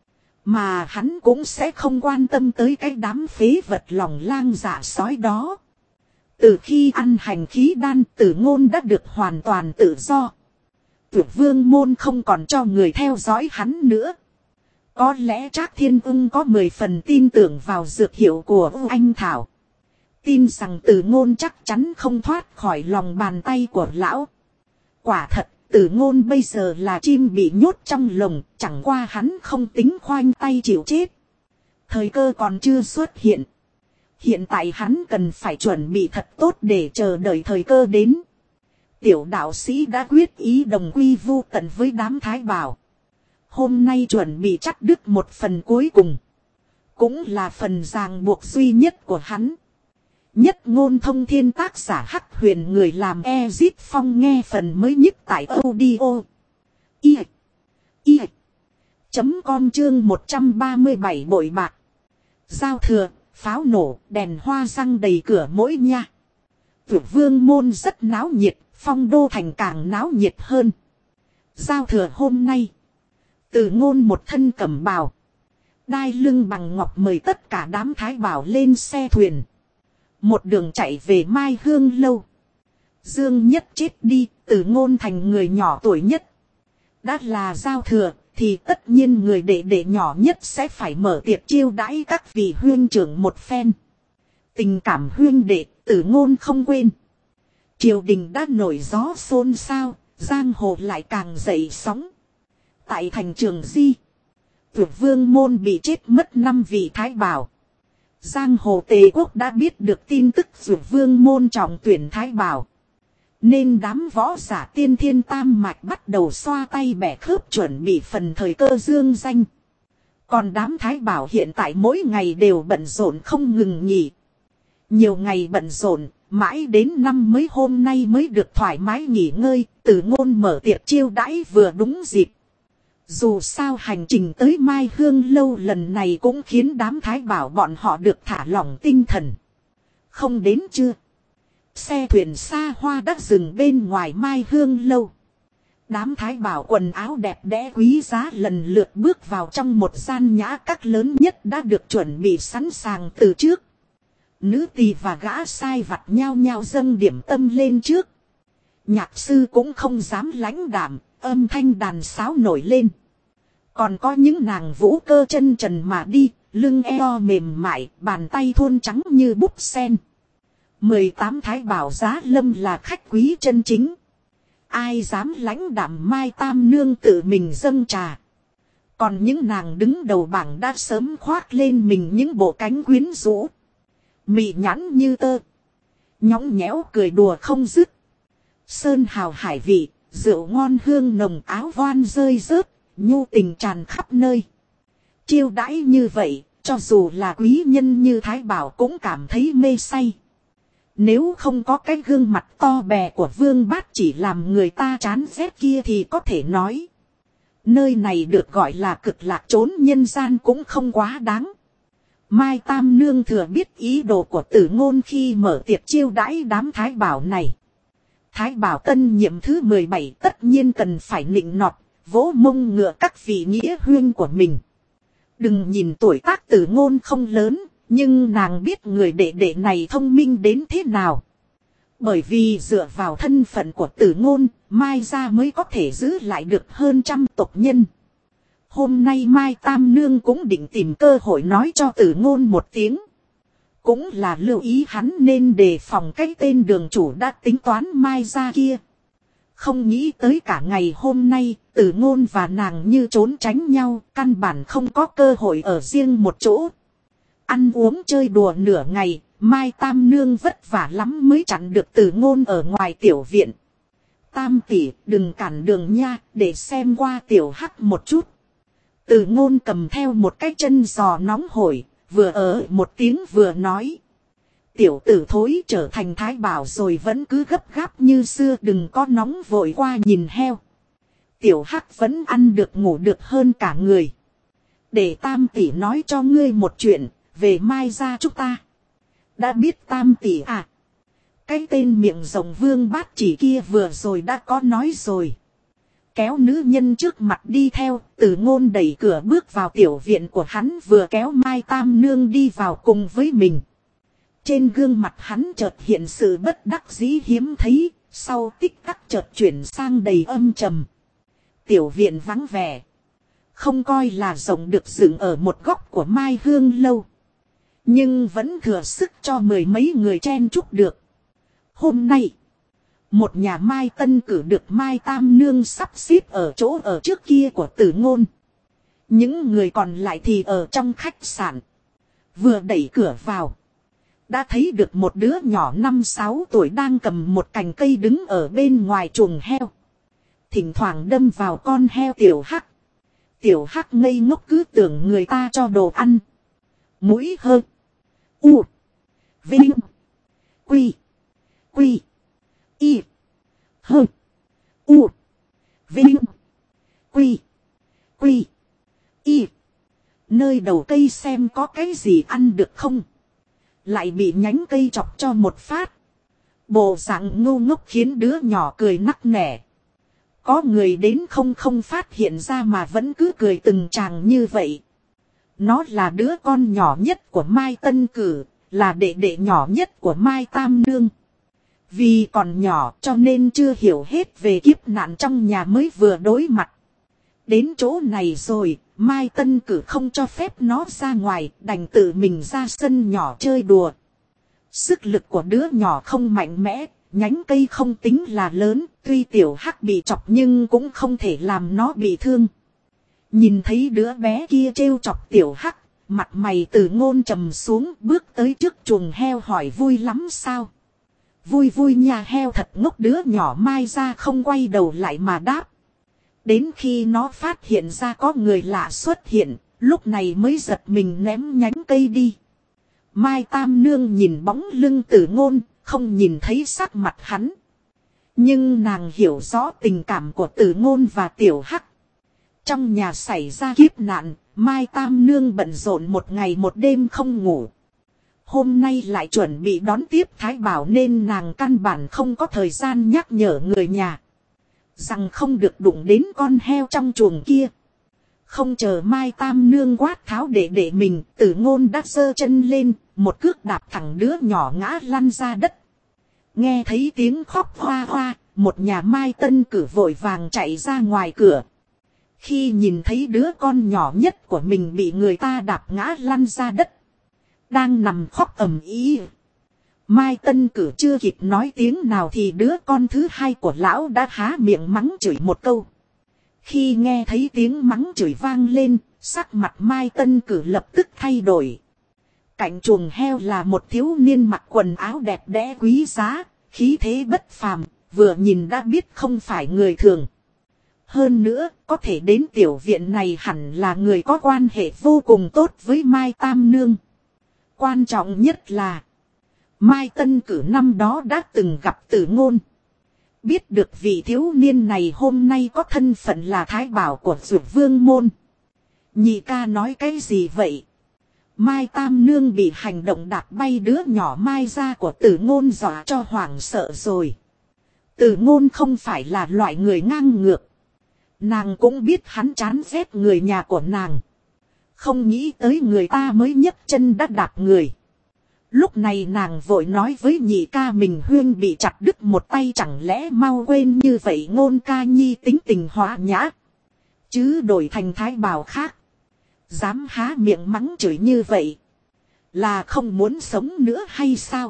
Mà hắn cũng sẽ không quan tâm tới cái đám phế vật lòng lang dạ sói đó. Từ khi ăn hành khí đan, Từ Ngôn đã được hoàn toàn tự do. Dược Vương môn không còn cho người theo dõi hắn nữa. Có lẽ Trác Thiên Ưng có mười phần tin tưởng vào dược hiệu của U Anh Thảo. Tin rằng Từ Ngôn chắc chắn không thoát khỏi lòng bàn tay của lão. Quả thật, Từ Ngôn bây giờ là chim bị nhốt trong lồng, chẳng qua hắn không tính khoanh tay chịu chết. Thời cơ còn chưa xuất hiện. Hiện tại hắn cần phải chuẩn bị thật tốt để chờ đợi thời cơ đến. Tiểu đạo sĩ đã quyết ý đồng quy vu tận với đám Thái Bảo. Hôm nay chuẩn bị chắt đứt một phần cuối cùng. Cũng là phần ràng buộc duy nhất của hắn. Nhất Ngôn Thông Thiên tác giả Hắc Huyền, người làm Ezit Phong, nghe phần mới nhất tại audio. I. I. Chấm com chương một trăm ba mươi bảy bội bạc. Giao thừa, pháo nổ, đèn hoa răng đầy cửa mỗi nha. Dược Vương môn rất náo nhiệt, Phong Đô thành càng náo nhiệt hơn. Giao thừa hôm nay, Từ Ngôn một thân cẩm bào, đai lưng bằng ngọc mời tất cả đám Thái Bảo lên xe thuyền. Một đường chạy về Mai Hương Lâu. Dương Nhất chết đi, Từ Ngôn thành người nhỏ tuổi nhất. Đã là giao thừa, thì tất nhiên người đệ đệ nhỏ nhất sẽ phải mở tiệc chiêu đãi các vị huynh trưởng một phen. Tình cảm huynh đệ, Từ Ngôn không quên. Triều đình đã nổi gió xôn xao, giang hồ lại càng dậy sóng. Tại thành Trường Di, Dược Vương môn bị chết mất năm vị Thái Bảo. Giang hồ Tề quốc đã biết được tin tức Dược Vương môn trọng tuyển Thái Bảo. Nên đám võ giả tiên thiên tam mạch bắt đầu xoa tay bẻ khớp chuẩn bị phần thời cơ dương danh. Còn đám Thái Bảo hiện tại mỗi ngày đều bận rộn không ngừng nghỉ. Nhiều ngày bận rộn, mãi đến năm mới hôm nay mới được thoải mái nghỉ ngơi. Từ Ngôn mở tiệc chiêu đãi vừa đúng dịp. Dù sao hành trình tới Mai Hương Lâu lần này cũng khiến đám Thái Bảo bọn họ được thả lỏng tinh thần. Không đến chưa? Xe thuyền xa hoa đã dừng bên ngoài Mai Hương Lâu. Đám Thái Bảo quần áo đẹp đẽ quý giá lần lượt bước vào trong một gian nhã các lớn nhất đã được chuẩn bị sẵn sàng từ trước. Nữ tỳ và gã sai vặt nhao nhao dâng điểm tâm lên trước. Nhạc sư cũng không dám lãnh đạm, âm thanh đàn sáo nổi lên. Còn có những nàng vũ cơ chân trần mà đi, lưng eo mềm mại, bàn tay thon trắng như búp sen. mười tám Thái Bảo giá lâm là khách quý chân chính. Ai dám lãnh đạm Mai Tam Nương tự mình dâng trà. Còn những nàng đứng đầu bảng đã sớm khoác lên mình những bộ cánh quyến rũ. Mị nhãn như tơ. Nhõng nhẽo cười đùa không dứt. Sơn hào hải vị, rượu ngon hương nồng, áo voan rơi rớt, nhu tình tràn khắp nơi. Chiêu đãi như vậy, cho dù là quý nhân như Thái Bảo cũng cảm thấy mê say. Nếu không có cái gương mặt to bè của Vương Bát chỉ làm người ta chán ghét kia thì có thể nói. Nơi này được gọi là cực lạc trốn nhân gian cũng không quá đáng. Mai Tam Nương thừa biết ý đồ của Từ Ngôn khi mở tiệc chiêu đãi đám Thái Bảo này. Thái Bảo tân nhiệm thứ mười bảy tất nhiên cần phải nịnh nọt, vỗ mông ngựa các vị nghĩa huynh của mình. Đừng nhìn tuổi tác Từ Ngôn không lớn, nhưng nàng biết người đệ đệ này thông minh đến thế nào. Bởi vì dựa vào thân phận của Từ Ngôn, Mai gia mới có thể giữ lại được hơn trăm tộc nhân. Hôm nay Mai Tam Nương cũng định tìm cơ hội nói cho Từ Ngôn một tiếng. Cũng là lưu ý hắn nên đề phòng cái tên đường chủ đã tính toán Mai gia kia. Không nghĩ tới cả ngày hôm nay, Từ Ngôn và nàng như trốn tránh nhau, căn bản không có cơ hội ở riêng một chỗ. Ăn uống chơi đùa nửa ngày, Mai Tam Nương vất vả lắm mới chặn được Từ Ngôn ở ngoài tiểu viện. Tam tỷ, đừng cản đường nha, để xem qua tiểu hắc một chút. Từ Ngôn cầm theo một cái chân giò nóng hổi, vừa ở một tiếng vừa nói. Tiểu tử thối trở thành thái bảo rồi vẫn cứ gấp gáp như xưa, đừng có nóng vội qua nhìn heo. Tiểu Hắc vẫn ăn được ngủ được hơn cả người. Để Tam tỷ nói cho ngươi một chuyện, về Mai gia chúng ta. Đã biết Tam tỷ à? Cái tên miệng rồng Vương Bát Chỉ kia vừa rồi đã có nói rồi. Kéo nữ nhân trước mặt đi theo, Từ Ngôn đẩy cửa bước vào tiểu viện của hắn, vừa kéo Mai Tam Nương đi vào cùng với mình. Trên gương mặt hắn chợt hiện sự bất đắc dĩ hiếm thấy, sau tích tắc chợt chuyển sang đầy âm trầm. Tiểu viện vắng vẻ, không coi là rộng, được dựng ở một góc của Mai Hương lâu. Nhưng vẫn thừa sức cho mười mấy người chen chúc được. Hôm nay, một nhà Mai tân cử được Mai Tam Nương sắp xếp ở chỗ ở trước kia của Từ Ngôn. Những người còn lại thì ở trong khách sạn. Vừa đẩy cửa vào, đã thấy được một đứa nhỏ năm sáu tuổi đang cầm một cành cây đứng ở bên ngoài chuồng heo. Thỉnh thoảng đâm vào con heo Tiểu Hắc. Tiểu Hắc ngây ngốc cứ tưởng người ta cho đồ ăn. Mũi hơ. U. Vinh. Quy. Quy. Y. Hơ. U. Vinh. Quy. Quy. Y. Nơi đầu cây xem có cái gì ăn được không. Lại bị nhánh cây chọc cho một phát. Bộ dạng ngu ngốc khiến đứa nhỏ cười nắc nẻ. Có người đến không không phát hiện ra mà vẫn cứ cười từng tràng như vậy. Nó là đứa con nhỏ nhất của Mai Tân Cử, là đệ đệ nhỏ nhất của Mai Tam Nương. Vì còn nhỏ cho nên chưa hiểu hết về kiếp nạn trong nhà mới vừa đối mặt. Đến chỗ này rồi, Mai Tân Cử không cho phép nó ra ngoài, đành tự mình ra sân nhỏ chơi đùa. Sức lực của đứa nhỏ không mạnh mẽ, nhánh cây không tính là lớn, tuy Tiểu Hắc bị chọc nhưng cũng không thể làm nó bị thương. Nhìn thấy đứa bé kia trêu chọc Tiểu Hắc, mặt mày Từ Ngôn trầm xuống, bước tới trước chuồng heo hỏi vui lắm sao? Vui vui nha, heo thật ngốc, đứa nhỏ Mai ra không quay đầu lại mà đáp. Đến khi nó phát hiện ra có người lạ xuất hiện, lúc này mới giật mình ném nhánh cây đi. Mai Tam Nương nhìn bóng lưng Từ Ngôn, không nhìn thấy sắc mặt hắn. Nhưng nàng hiểu rõ tình cảm của Từ Ngôn và Tiểu Hắc. Trong nhà xảy ra kiếp nạn, Mai Tam Nương bận rộn một ngày một đêm không ngủ. Hôm nay lại chuẩn bị đón tiếp Thái Bảo nên nàng căn bản không có thời gian nhắc nhở người nhà. Rằng không được đụng đến con heo trong chuồng kia. Không chờ Mai Tam Nương quát tháo để để mình, Từ Ngôn đã giơ chân lên, một cước đạp thẳng đứa nhỏ ngã lăn ra đất. Nghe thấy tiếng khóc hoa hoa, một nhà Mai Tân Cử vội vàng chạy ra ngoài cửa. Khi nhìn thấy đứa con nhỏ nhất của mình bị người ta đạp ngã lăn ra đất, đang nằm khóc ầm ĩ, Mai Tân Cử chưa kịp nói tiếng nào thì đứa con thứ hai của lão đã há miệng mắng chửi một câu. Khi nghe thấy tiếng mắng chửi vang lên, sắc mặt Mai Tân Cử lập tức thay đổi. Cạnh chuồng heo là một thiếu niên mặc quần áo đẹp đẽ quý giá, khí thế bất phàm, vừa nhìn đã biết không phải người thường. Hơn nữa, có thể đến tiểu viện này hẳn là người có quan hệ vô cùng tốt với Mai Tam Nương. Quan trọng nhất là Mai Tân Cử năm đó đã từng gặp Từ Ngôn. Biết được vị thiếu niên này hôm nay có thân phận là thái bảo của Dược Vương môn. Nhị ca nói cái gì vậy? Mai Tam Nương bị hành động đạp bay đứa nhỏ Mai ra của Từ Ngôn dọa cho hoảng sợ rồi. Từ Ngôn không phải là loại người ngang ngược. Nàng cũng biết hắn chán ghét người nhà của nàng. Không nghĩ tới người ta mới nhấc chân đã đạp người. Lúc này nàng vội nói với nhị ca mình Huyên bị chặt đứt một tay, chẳng lẽ mau quên như vậy Ngôn ca nhi tính tình hóa nhã. Chứ đổi thành thái bảo khác. Dám há miệng mắng chửi như vậy. Là không muốn sống nữa hay sao?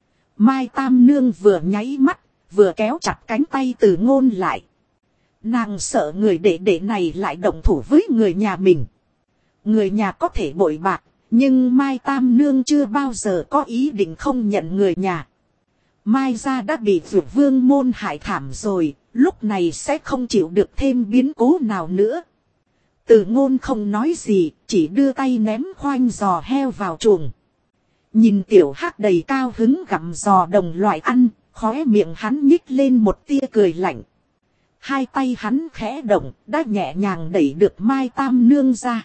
Mai Tam Nương vừa nháy mắt, vừa kéo chặt cánh tay Từ Ngôn lại. Nàng sợ người đệ đệ này lại động thủ với người nhà mình. Người nhà có thể bội bạc, nhưng Mai Tam Nương chưa bao giờ có ý định không nhận người nhà. Mai gia đã bị Dược Vương môn hại thảm rồi, lúc này sẽ không chịu được thêm biến cố nào nữa. Từ Ngôn không nói gì, chỉ đưa tay ném khoanh giò heo vào chuồng. Nhìn tiểu hắc đầy cao hứng gặm giò đồng loại ăn, khóe miệng hắn nhích lên một tia cười lạnh. Hai tay hắn khẽ động, đã nhẹ nhàng đẩy được Mai Tam Nương ra.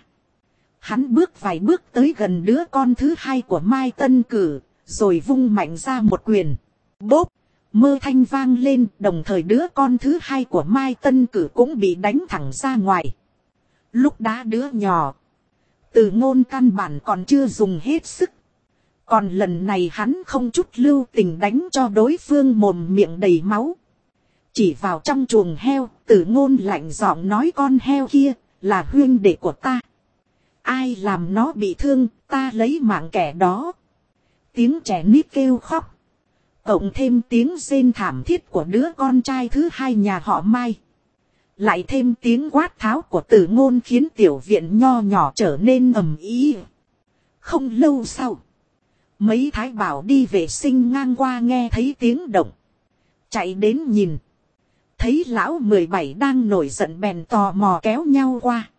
Hắn bước vài bước tới gần đứa con thứ hai của Mai Tân Cử, rồi vung mạnh ra một quyền. Bốp, mơ thanh vang lên, đồng thời đứa con thứ hai của Mai Tân Cử cũng bị đánh thẳng ra ngoài. Lúc đá đứa nhỏ, Từ Ngôn căn bản còn chưa dùng hết sức. Còn lần này hắn không chút lưu tình đánh cho đối phương mồm miệng đầy máu. Chỉ vào trong chuồng heo, Từ Ngôn lạnh giọng nói con heo kia là huynh đệ của ta. Ai làm nó bị thương, ta lấy mạng kẻ đó. Tiếng trẻ nít kêu khóc. Cộng thêm tiếng rên thảm thiết của đứa con trai thứ hai nhà họ Mai. Lại thêm tiếng quát tháo của Từ Ngôn khiến tiểu viện nho nhỏ trở nên ầm ĩ. Không lâu sau, mấy thái bảo đi vệ sinh ngang qua nghe thấy tiếng động. Chạy đến nhìn. Thấy lão mười bảy đang nổi giận bèn tò mò kéo nhau qua.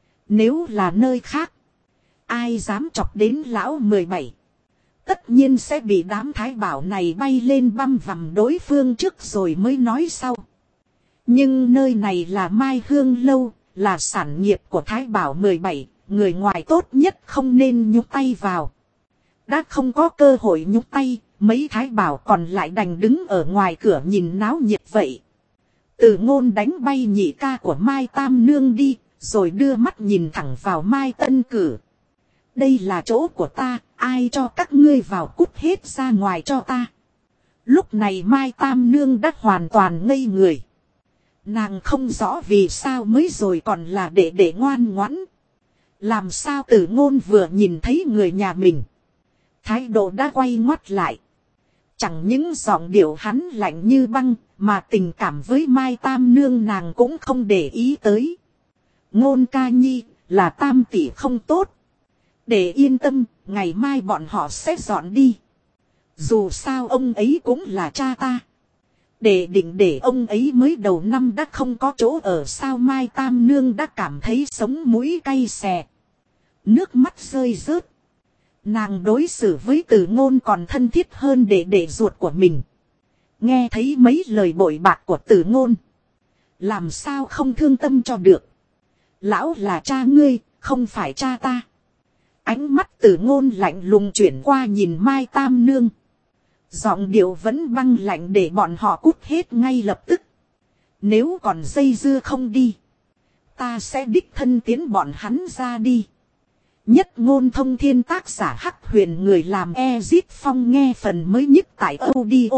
Nếu là nơi khác, ai dám chọc đến lão mười bảy. Tất nhiên sẽ bị đám thái bảo này bay lên băm vằm đối phương trước rồi mới nói sau. Nhưng nơi này là Mai Hương Lâu, là sản nghiệp của thái bảo mười bảy, người ngoài tốt nhất không nên nhúc tay vào. Đã không có cơ hội nhúc tay, mấy thái bảo còn lại đành đứng ở ngoài cửa nhìn náo nhiệt vậy. Từ Ngôn đánh bay nhị ca của Mai Tam Nương đi, rồi đưa mắt nhìn thẳng vào Mai Tân Cử. Đây là chỗ của ta, ai cho các ngươi vào cút hết ra ngoài cho ta. Lúc này Mai Tam Nương đã hoàn toàn ngây người. Nàng không rõ vì sao mới rồi còn là đệ đệ ngoan ngoãn. Làm sao Từ Ngôn vừa nhìn thấy người nhà mình, thái độ đã quay ngoắt lại. Chẳng những giọng điệu hắn lạnh như băng, mà tình cảm với Mai Tam Nương nàng cũng không để ý tới. Ngôn ca nhi, là Tam tỷ không tốt. Để yên tâm, ngày mai bọn họ sẽ dọn đi. Dù sao ông ấy cũng là cha ta. Để định để ông ấy mới đầu năm đã không có chỗ ở sao. Mai Tam Nương đã cảm thấy sống mũi cay xè. Nước mắt rơi rớt. Nàng đối xử với Từ Ngôn còn thân thiết hơn đệ đệ ruột của mình. Nghe thấy mấy lời bội bạc của Từ Ngôn, làm sao không thương tâm cho được. Lão là cha ngươi, không phải cha ta. Ánh mắt Từ Ngôn lạnh lùng chuyển qua nhìn Mai Tam Nương. Giọng điệu vẫn băng lạnh để bọn họ cút hết ngay lập tức. Nếu còn dây dưa không đi, ta sẽ đích thân tiến bọn hắn ra đi. Nhất Ngôn Thông Thiên, tác giả Hắc Huyền, người làm Ezit Phong, nghe phần mới nhất tại audio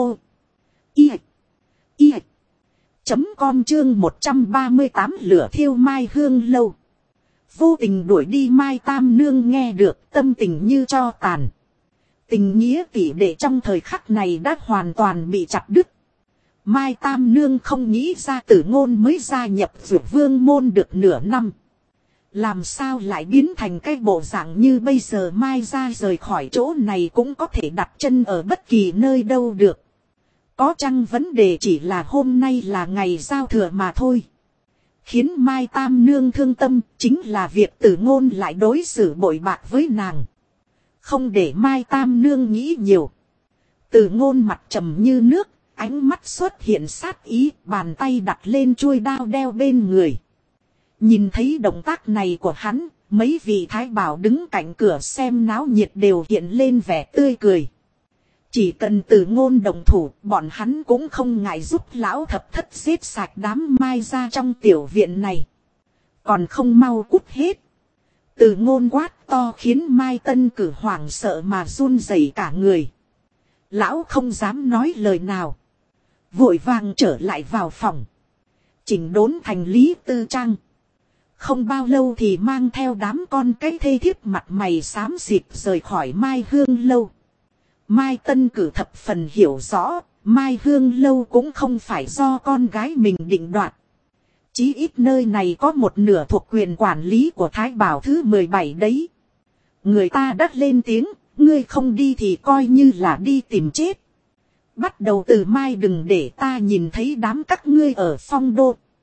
i i chấm com chương một trăm ba mươi tám lửa thiêu Mai Hương Lâu. Vô tình đuổi đi Mai Tam Nương nghe được tâm tình như tro tàn. Tình nghĩa tỷ đệ trong thời khắc này đã hoàn toàn bị chặt đứt. Mai Tam Nương không nghĩ ra Từ Ngôn mới gia nhập Dược Vương môn được nửa năm, làm sao lại biến thành cái bộ dạng như bây giờ. Mai ra rời khỏi chỗ này cũng có thể đặt chân ở bất kỳ nơi đâu được. Có chăng vấn đề chỉ là hôm nay là ngày giao thừa mà thôi. Khiến Mai Tam Nương thương tâm chính là việc Từ Ngôn lại đối xử bội bạc với nàng. Không để Mai Tam Nương nghĩ nhiều, Từ Ngôn mặt trầm như nước, ánh mắt xuất hiện sát ý, bàn tay đặt lên chuôi đao đeo bên người. Nhìn thấy động tác này của hắn, mấy vị thái bảo đứng cạnh cửa xem náo nhiệt đều hiện lên vẻ tươi cười. Chỉ cần Từ Ngôn động thủ, bọn hắn cũng không ngại giúp lão thập thất giết sạch đám Mai ra trong tiểu viện này. Còn không mau cút hết. Từ Ngôn quát to khiến Mai Tân Cử hoảng sợ mà run rẩy cả người. Lão không dám nói lời nào, vội vàng trở lại vào phòng, chỉnh đốn thành lý tư trang. Không bao lâu thì mang theo đám con cái thê thiếp mặt mày xám xịt rời khỏi Mai Hương Lâu. Mai Tân Cử thập phần hiểu rõ, Mai Hương Lâu cũng không phải do con gái mình định đoạt. Chí ít nơi này có một nửa thuộc quyền quản lý của Thái Bảo thứ mười bảy đấy. Người ta đã lên tiếng, ngươi không đi thì coi như là đi tìm chết. Bắt đầu từ mai đừng để ta nhìn thấy đám các ngươi ở Phong Đô.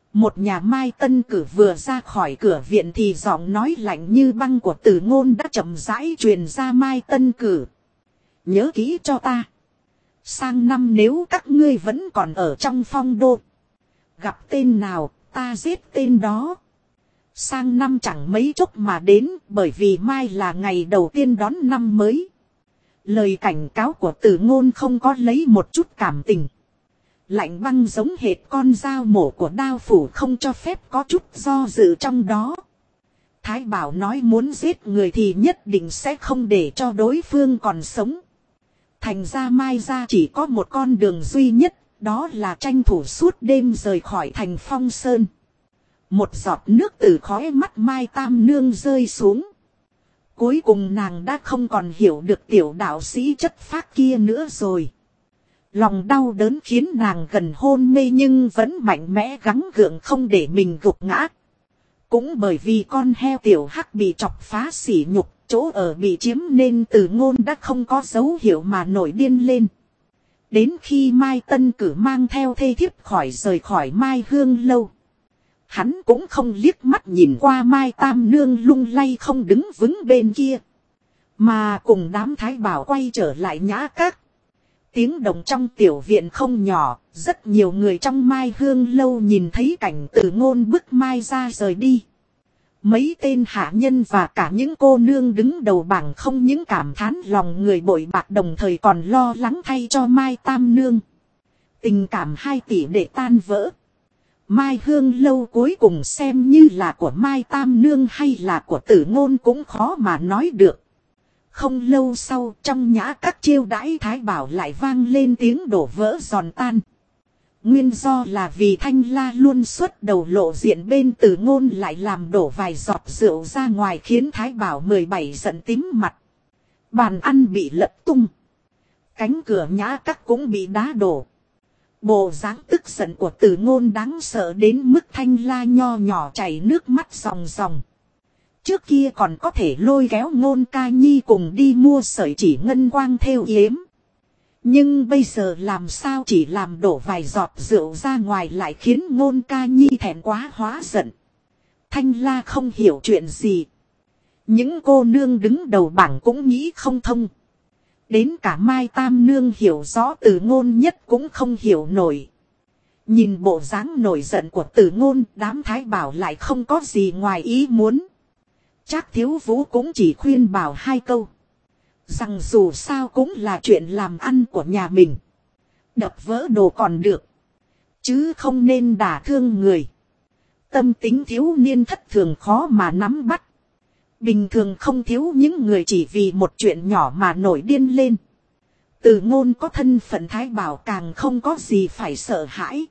Một nhà Mai Tân Cử vừa ra khỏi cửa viện thì giọng nói lạnh như băng của Từ Ngôn đã chậm rãi truyền ra Mai Tân Cử. Nhớ kỹ cho ta. Sang năm nếu các ngươi vẫn còn ở trong phong đô. Gặp tên nào ta giết tên đó. Sang năm chẳng mấy chốc mà đến bởi vì mai là ngày đầu tiên đón năm mới. Lời cảnh cáo của Từ Ngôn không có lấy một chút cảm tình. Lạnh băng giống hệt con dao mổ của đao phủ không cho phép có chút do dự trong đó. Thái Bảo nói muốn giết người thì nhất định sẽ không để cho đối phương còn sống. Thành ra Mai ra chỉ có một con đường duy nhất, đó là tranh thủ suốt đêm rời khỏi thành Phong Sơn. Một giọt nước từ khóe mắt Mai Tam Nương rơi xuống. Cuối cùng nàng đã không còn hiểu được tiểu đạo sĩ chất phác kia nữa rồi. Lòng đau đớn khiến nàng gần hôn mê nhưng vẫn mạnh mẽ gắng gượng không để mình gục ngã. Cũng bởi vì con heo tiểu hắc bị chọc phá sỉ nhục, chỗ ở bị chiếm nên Từ Ngôn đã không có dấu hiệu mà nổi điên lên. Đến khi Mai Tân Cử mang theo thê thiếp khỏi rời khỏi Mai Hương lâu. Hắn cũng không liếc mắt nhìn qua Mai Tam Nương lung lay không đứng vững bên kia. Mà cùng đám Thái Bảo quay trở lại Nhã Các. Tiếng động trong tiểu viện không nhỏ, rất nhiều người trong Mai Hương lâu nhìn thấy cảnh Từ Ngôn bức Mai ra rời đi. Mấy tên hạ nhân và cả những cô nương đứng đầu bảng không những cảm thán lòng người bội bạc đồng thời còn lo lắng thay cho Mai Tam Nương. Tình cảm hai tỷ đệ tan vỡ. Mai Hương lâu cuối cùng xem như là của Mai Tam Nương hay là của Từ Ngôn cũng khó mà nói được. Không lâu sau trong Nhã Các chiêu đãi Thái Bảo lại vang lên tiếng đổ vỡ giòn tan. Nguyên do là vì Thanh La luôn xuất đầu lộ diện bên Từ Ngôn lại làm đổ vài giọt rượu ra ngoài khiến Thái Bảo mười bảy giận tím mặt. Bàn ăn bị lật tung. Cánh cửa Nhã Các cũng bị đá đổ. Bộ dáng tức giận của Từ Ngôn đáng sợ đến mức Thanh La nho nhỏ chảy nước mắt ròng ròng. Trước kia còn có thể lôi kéo Ngôn Ca Nhi cùng đi mua sợi chỉ ngân quang thêu yếm. Nhưng bây giờ làm sao chỉ làm đổ vài giọt rượu ra ngoài lại khiến Ngôn Ca Nhi thẹn quá hóa giận. Thanh La không hiểu chuyện gì. Những cô nương đứng đầu bảng cũng nghĩ không thông. Đến cả Mai Tam Nương hiểu rõ Từ Ngôn nhất cũng không hiểu nổi. Nhìn bộ dáng nổi giận của Từ Ngôn, đám Thái Bảo lại không có gì ngoài ý muốn. Trác Thiếu Vũ cũng chỉ khuyên bảo hai câu. Rằng dù sao cũng là chuyện làm ăn của nhà mình. Đập vỡ đồ còn được. Chứ không nên đả thương người. Tâm tính thiếu niên thất thường khó mà nắm bắt. Bình thường không thiếu những người chỉ vì một chuyện nhỏ mà nổi điên lên. Từ Ngôn có thân phận Thái Bảo càng không có gì phải sợ hãi.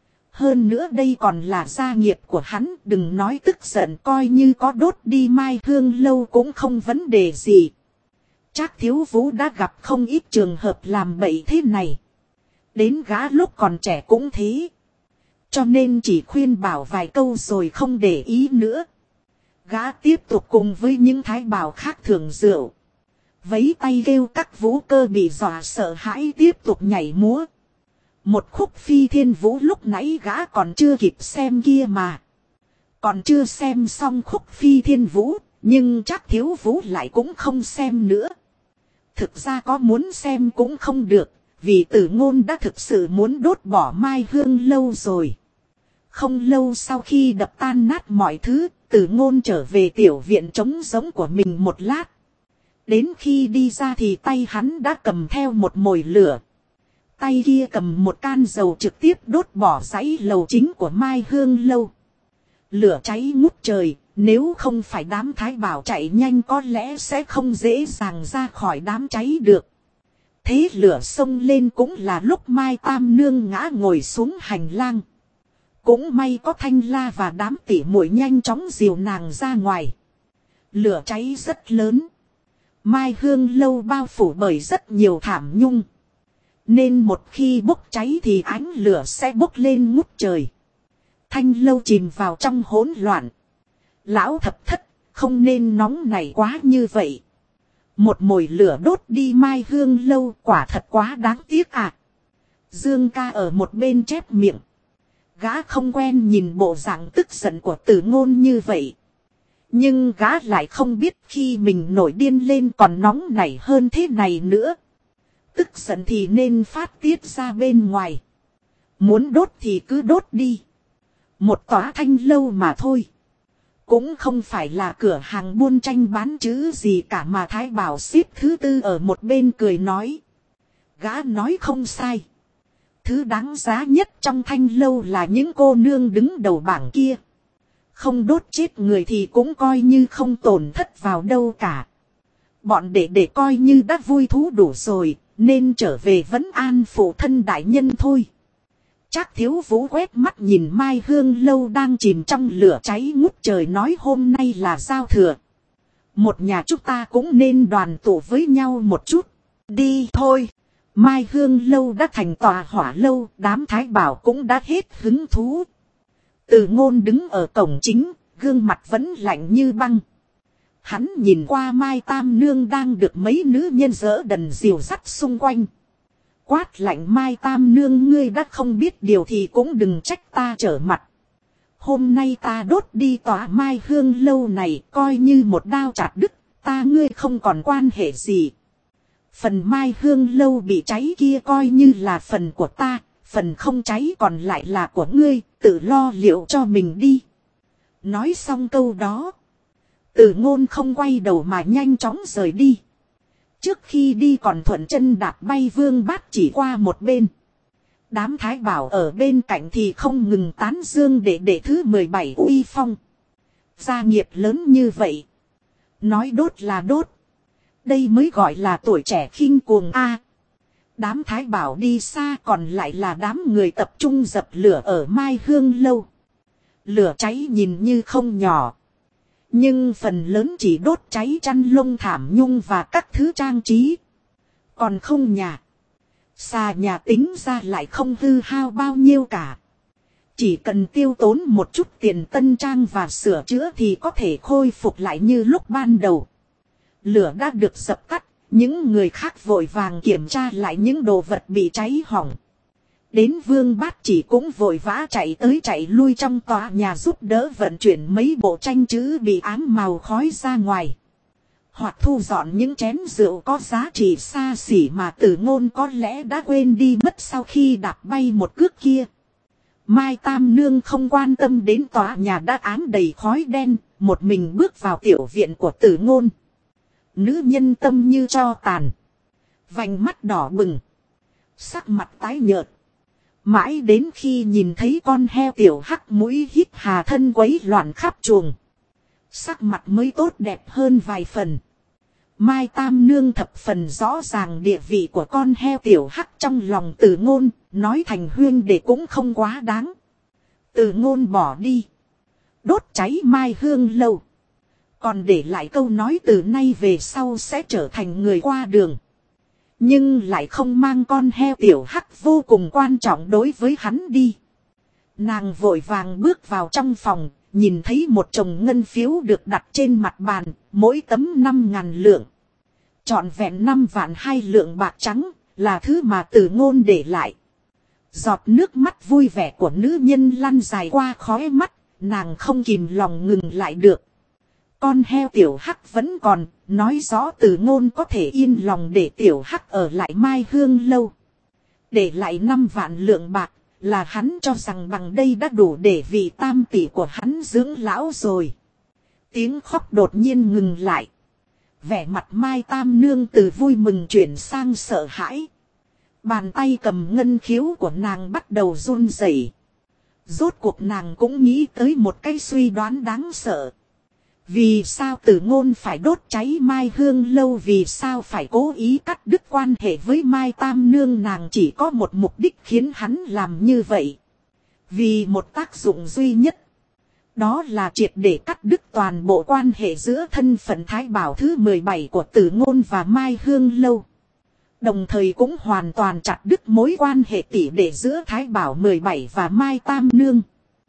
Hơn nữa đây còn là gia nghiệp của hắn, đừng nói tức giận coi như có đốt đi Mai Hương lâu cũng không vấn đề gì. Trác Thiếu Vũ đã gặp không ít trường hợp làm bậy thế này. Đến gã lúc còn trẻ cũng thế. Cho nên chỉ khuyên bảo vài câu rồi không để ý nữa. Gã tiếp tục cùng với những Thái Bảo khác thưởng rượu. Vấy tay kêu các vũ cơ bị dọa sợ hãi tiếp tục nhảy múa. Một khúc Phi Thiên Vũ lúc nãy gã còn chưa kịp xem kia mà. Còn chưa xem xong khúc Phi Thiên Vũ, nhưng Trác Thiếu Vũ lại cũng không xem nữa. Thực ra có muốn xem cũng không được, vì Từ Ngôn đã thực sự muốn đốt bỏ Mai Hương lâu rồi. Không lâu sau khi đập tan nát mọi thứ, Từ Ngôn trở về tiểu viện trống giống của mình một lát. Đến khi đi ra thì tay hắn đã cầm theo một mồi lửa. Tay kia cầm một can dầu trực tiếp đốt bỏ dãy lầu chính của Mai Hương lâu. Lửa cháy ngút trời, nếu không phải đám Thái Bảo chạy nhanh có lẽ sẽ không dễ dàng ra khỏi đám cháy được. Thế lửa xông lên cũng là lúc Mai Tam Nương ngã ngồi xuống hành lang. Cũng may có Thanh La và đám tỉ muội nhanh chóng dìu nàng ra ngoài. Lửa cháy rất lớn. Mai Hương lâu bao phủ bởi rất nhiều thảm nhung. Nên một khi bốc cháy thì ánh lửa sẽ bốc lên ngút trời. Thanh lâu chìm vào trong hỗn loạn. Lão Thập Thất, không nên nóng nảy quá như vậy. Một mồi lửa đốt đi Mai Hương lâu quả thật quá đáng tiếc à. Dương ca ở một bên chép miệng. Gã không quen nhìn bộ dạng tức giận của Từ Ngôn như vậy. Nhưng gã lại không biết khi mình nổi điên lên còn nóng nảy hơn thế này nữa. Tức giận thì nên phát tiết ra bên ngoài. Muốn đốt thì cứ đốt đi. Một tòa thanh lâu mà thôi. Cũng không phải là cửa hàng buôn tranh bán chữ gì cả mà Thái Bảo xếp thứ tư ở một bên cười nói. Gã nói không sai. Thứ đáng giá nhất trong thanh lâu là những cô nương đứng đầu bảng kia. Không đốt chết người thì cũng coi như không tổn thất vào đâu cả. Bọn đệ đệ coi như đã vui thú đủ rồi, nên trở về vấn an phụ thân đại nhân thôi. Trác Thiếu Vũ quét mắt nhìn Mai Hương lâu đang chìm trong lửa cháy ngút trời nói hôm nay là giao thừa. Một nhà chúng ta cũng nên đoàn tụ với nhau một chút. Đi thôi. Mai Hương lâu đã thành tòa hỏa lâu, đám Thái Bảo cũng đã hết hứng thú. Từ Ngôn đứng ở cổng chính, gương mặt vẫn lạnh như băng. Hắn nhìn qua Mai Tam Nương đang được mấy nữ nhân dỡ đần dìu dắt xung quanh. Quát lạnh Mai Tam Nương ngươi đã không biết điều thì cũng đừng trách ta trở mặt. Hôm nay ta đốt đi tòa Mai Hương lâu này coi như một đao chặt đứt, ta ngươi không còn quan hệ gì. Phần Mai Hương lâu bị cháy kia coi như là phần của ta, phần không cháy còn lại là của ngươi, tự lo liệu cho mình đi. Nói xong câu đó, Từ Ngôn không quay đầu mà nhanh chóng rời đi. Trước khi đi còn thuận chân đạp bay Vương Bát Chỉ qua một bên. Đám Thái Bảo ở bên cạnh thì không ngừng tán dương đệ đệ thứ mười bảy uy phong. Gia nghiệp lớn như vậy. Nói đốt là đốt. Đây mới gọi là tuổi trẻ khinh cuồng a. Đám Thái Bảo đi xa còn lại là đám người tập trung dập lửa ở Mai Hương lâu. Lửa cháy nhìn như không nhỏ. Nhưng phần lớn chỉ đốt cháy chăn lông thảm nhung và các thứ trang trí. Còn không nhà. Xà nhà tính ra lại không hư hao bao nhiêu cả. Chỉ cần tiêu tốn một chút tiền tân trang và sửa chữa thì có thể khôi phục lại như lúc ban đầu. Lửa đã được dập tắt. Những người khác vội vàng kiểm tra lại những đồ vật bị cháy hỏng. Đến Vương Bát Chỉ cũng vội vã chạy tới chạy lui trong tòa nhà giúp đỡ vận chuyển mấy bộ tranh chữ bị ám màu khói ra ngoài. Hoặc thu dọn những chén rượu có giá trị xa xỉ mà Từ Ngôn có lẽ đã quên đi mất sau khi đạp bay một cước kia. Mai Tam Nương không quan tâm đến tòa nhà đã ám đầy khói đen, một mình bước vào tiểu viện của Từ Ngôn. Nữ nhân tâm như tro tàn. Vành mắt đỏ bừng. Sắc mặt tái nhợt. Mãi đến khi nhìn thấy con heo tiểu hắc mũi hít hà thân quấy loạn khắp chuồng. Sắc mặt mới tốt đẹp hơn vài phần. Mai Tam Nương thập phần rõ ràng địa vị của con heo tiểu hắc trong lòng Từ Ngôn. Nói thành huyên để cũng không quá đáng. Từ Ngôn bỏ đi. Đốt cháy Mai Hương lâu. Còn để lại câu nói từ nay về sau sẽ trở thành người qua đường. Nhưng lại không mang con heo tiểu hắc vô cùng quan trọng đối với hắn đi. Nàng vội vàng bước vào trong phòng, nhìn thấy một chồng ngân phiếu được đặt trên mặt bàn, mỗi tấm năm ngàn lượng. Trọn vẹn năm vạn hai lượng bạc trắng, là thứ mà Từ Ngôn để lại. Giọt nước mắt vui vẻ của nữ nhân lăn dài qua khóe mắt, nàng không kìm lòng ngừng lại được. Con heo tiểu hắc vẫn còn, nói rõ Từ Ngôn có thể yên lòng để tiểu hắc ở lại Mai Hương lâu. Để lại năm vạn lượng bạc, là hắn cho rằng bằng đây đã đủ để vì tam tỷ của hắn dưỡng lão rồi. Tiếng khóc đột nhiên ngừng lại. Vẻ mặt Mai Tam Nương từ vui mừng chuyển sang sợ hãi. Bàn tay cầm ngân khiếu của nàng bắt đầu run rẩy. Rốt cuộc nàng cũng nghĩ tới một cái suy đoán đáng sợ. Vì sao Từ Ngôn phải đốt cháy Mai Hương lâu, vì sao phải cố ý cắt đứt quan hệ với Mai Tam Nương, nàng chỉ có một mục đích khiến hắn làm như vậy. Vì một tác dụng duy nhất. Đó là triệt để cắt đứt toàn bộ quan hệ giữa thân phận Thái Bảo thứ mười bảy của Từ Ngôn và Mai Hương lâu. Đồng thời cũng hoàn toàn chặt đứt mối quan hệ tỷ đệ giữa Thái Bảo mười bảy và Mai Tam Nương.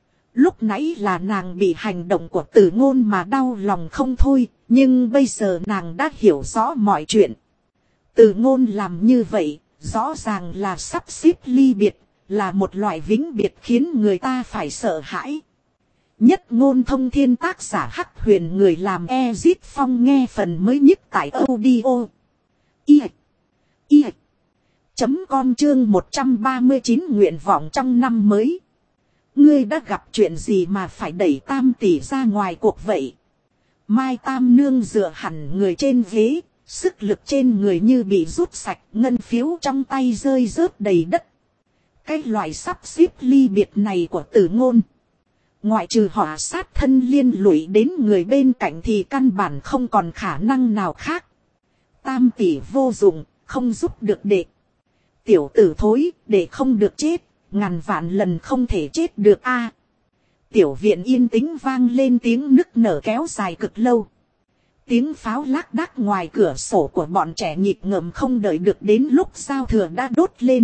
Lúc nãy là nàng bị hành động của Từ Ngôn mà đau lòng không thôi, nhưng bây giờ nàng đã hiểu rõ mọi chuyện. Từ Ngôn làm như vậy, rõ ràng là sắp xếp ly biệt, là một loại vĩnh biệt khiến người ta phải sợ hãi. Nhất ngôn thông thiên tác giả Hắc Huyền người làm Ezit Phong nghe phần mới nhất tại audio. Y. Y. Chấm con chương một trăm ba mươi chín nguyện vọng trong năm mới. Ngươi đã gặp chuyện gì mà phải đẩy Tam tỷ ra ngoài cuộc vậy? Mai Tam nương dựa hẳn người trên ghế, sức lực trên người như bị rút sạch, ngân phiếu trong tay rơi rớt đầy đất. Cái loại sắp xếp ly biệt này của Tử Ngôn, ngoại trừ họ sát thân liên lụy đến người bên cạnh thì căn bản không còn khả năng nào khác. Tam tỷ vô dụng, không giúp được đệ. Tiểu tử thối, để không được chết, ngàn vạn lần không thể chết được a. Tiểu viện yên tĩnh vang lên tiếng nức nở kéo dài cực lâu. Tiếng pháo lác đác ngoài cửa sổ của bọn trẻ nhịp ngợm không đợi được đến lúc giao thừa đã đốt lên.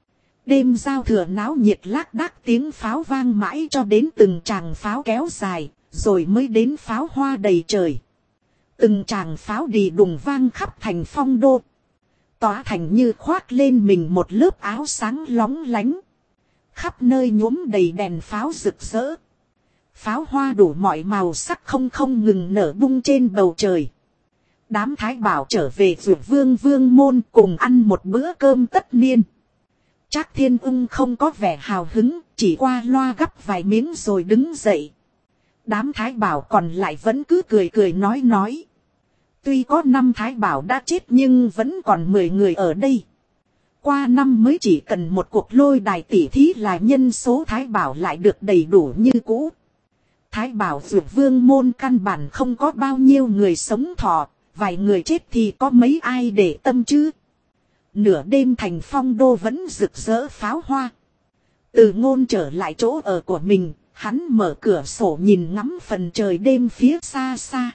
Đêm giao thừa náo nhiệt lác đác tiếng pháo vang mãi cho đến từng tràng pháo kéo dài, rồi mới đến pháo hoa đầy trời. Từng tràng pháo đi đùng vang khắp thành Phong Đô. Tỏa thành như khoác lên mình một lớp áo sáng lóng lánh. Khắp nơi nhuốm đầy đèn pháo rực rỡ. Pháo hoa đủ mọi màu sắc không không ngừng nở bung trên bầu trời. Đám thái bảo trở về Dược Vương Vương môn cùng ăn một bữa cơm tất niên. Trác Thiên Ung không có vẻ hào hứng, chỉ qua loa gắp vài miếng rồi đứng dậy. Đám thái bảo còn lại vẫn cứ cười cười nói nói. Tuy có năm thái bảo đã chết nhưng vẫn còn mười người ở đây. Qua năm mới chỉ cần một cuộc lôi đài tỉ thí là nhân số thái bảo lại được đầy đủ như cũ. Thái bảo Dược Vương môn căn bản không có bao nhiêu người sống thọ, vài người chết thì có mấy ai để tâm chứ. Nửa đêm thành Phong Đô vẫn rực rỡ pháo hoa. Từ Ngôn trở lại chỗ ở của mình, hắn mở cửa sổ nhìn ngắm phần trời đêm phía xa xa.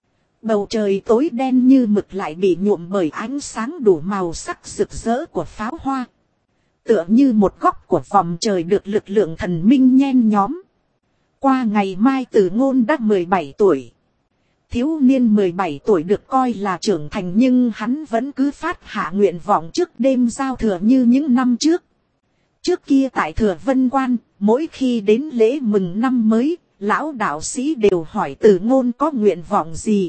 Bầu trời tối đen như mực lại bị nhuộm bởi ánh sáng đủ màu sắc rực rỡ của pháo hoa. Tựa như một góc của vòng trời được lực lượng thần minh nhen nhóm. Qua ngày mai Từ Ngôn đã mười bảy tuổi. Thiếu niên mười bảy tuổi được coi là trưởng thành nhưng hắn vẫn cứ phát hạ nguyện vọng trước đêm giao thừa như những năm trước. Trước kia tại Thừa Vân Quan, mỗi khi đến lễ mừng năm mới, lão đạo sĩ đều hỏi Từ Ngôn có nguyện vọng gì.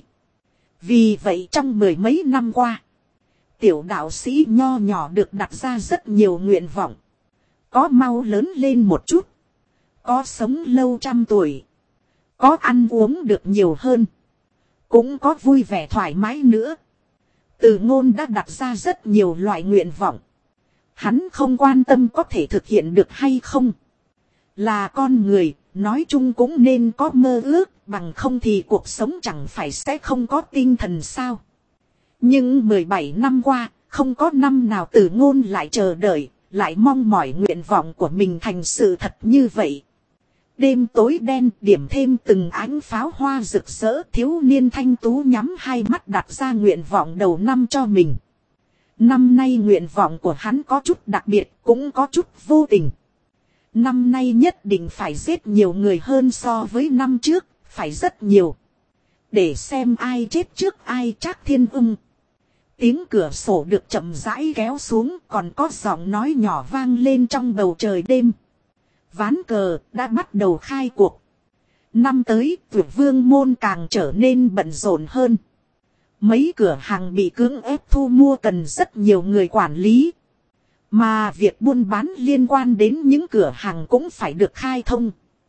Vì vậy trong mười mấy năm qua, tiểu đạo sĩ nho nhỏ được đặt ra rất nhiều nguyện vọng. Có mau lớn lên một chút, có sống lâu trăm tuổi, có ăn uống được nhiều hơn, cũng có vui vẻ thoải mái nữa. Từ Ngôn đã đặt ra rất nhiều loại nguyện vọng. Hắn không quan tâm có thể thực hiện được hay không. Là con người, nói chung cũng nên có mơ ước, bằng không thì cuộc sống chẳng phải sẽ không có tinh thần sao. Nhưng mười bảy năm qua, không có năm nào Từ Ngôn lại chờ đợi, lại mong mỏi nguyện vọng của mình thành sự thật như vậy. Đêm tối đen điểm thêm từng ánh pháo hoa rực rỡ, thiếu niên thanh tú nhắm hai mắt đặt ra nguyện vọng đầu năm cho mình. Năm nay nguyện vọng của hắn có chút đặc biệt, cũng có chút vô tình. Năm nay nhất định phải giết nhiều người hơn so với năm trước, phải rất nhiều. Để xem ai chết trước ai. Trác Thiên Ung. Tiếng cửa sổ được chậm rãi kéo xuống, còn có giọng nói nhỏ vang lên trong bầu trời đêm. Ván cờ đã bắt đầu khai cuộc. Năm tới, Dược Vương môn càng trở nên bận rộn hơn. Mấy cửa hàng bị cưỡng ép thu mua cần rất nhiều người quản lý. Mà việc buôn bán liên quan đến những cửa hàng cũng phải được khai thông.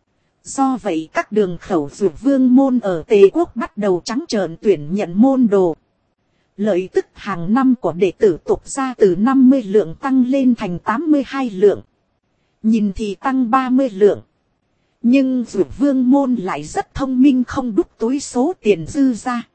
Do vậy các đường khẩu Dược Vương môn ở Tề Quốc bắt đầu trắng trợn tuyển nhận môn đồ. Lợi tức hàng năm của đệ tử tục ra từ năm mươi lượng tăng lên thành tám mươi hai lượng. Nhìn thì tăng ba mươi lượng. Nhưng Dược Vương môn lại rất thông minh, không đúc túi số tiền dư ra,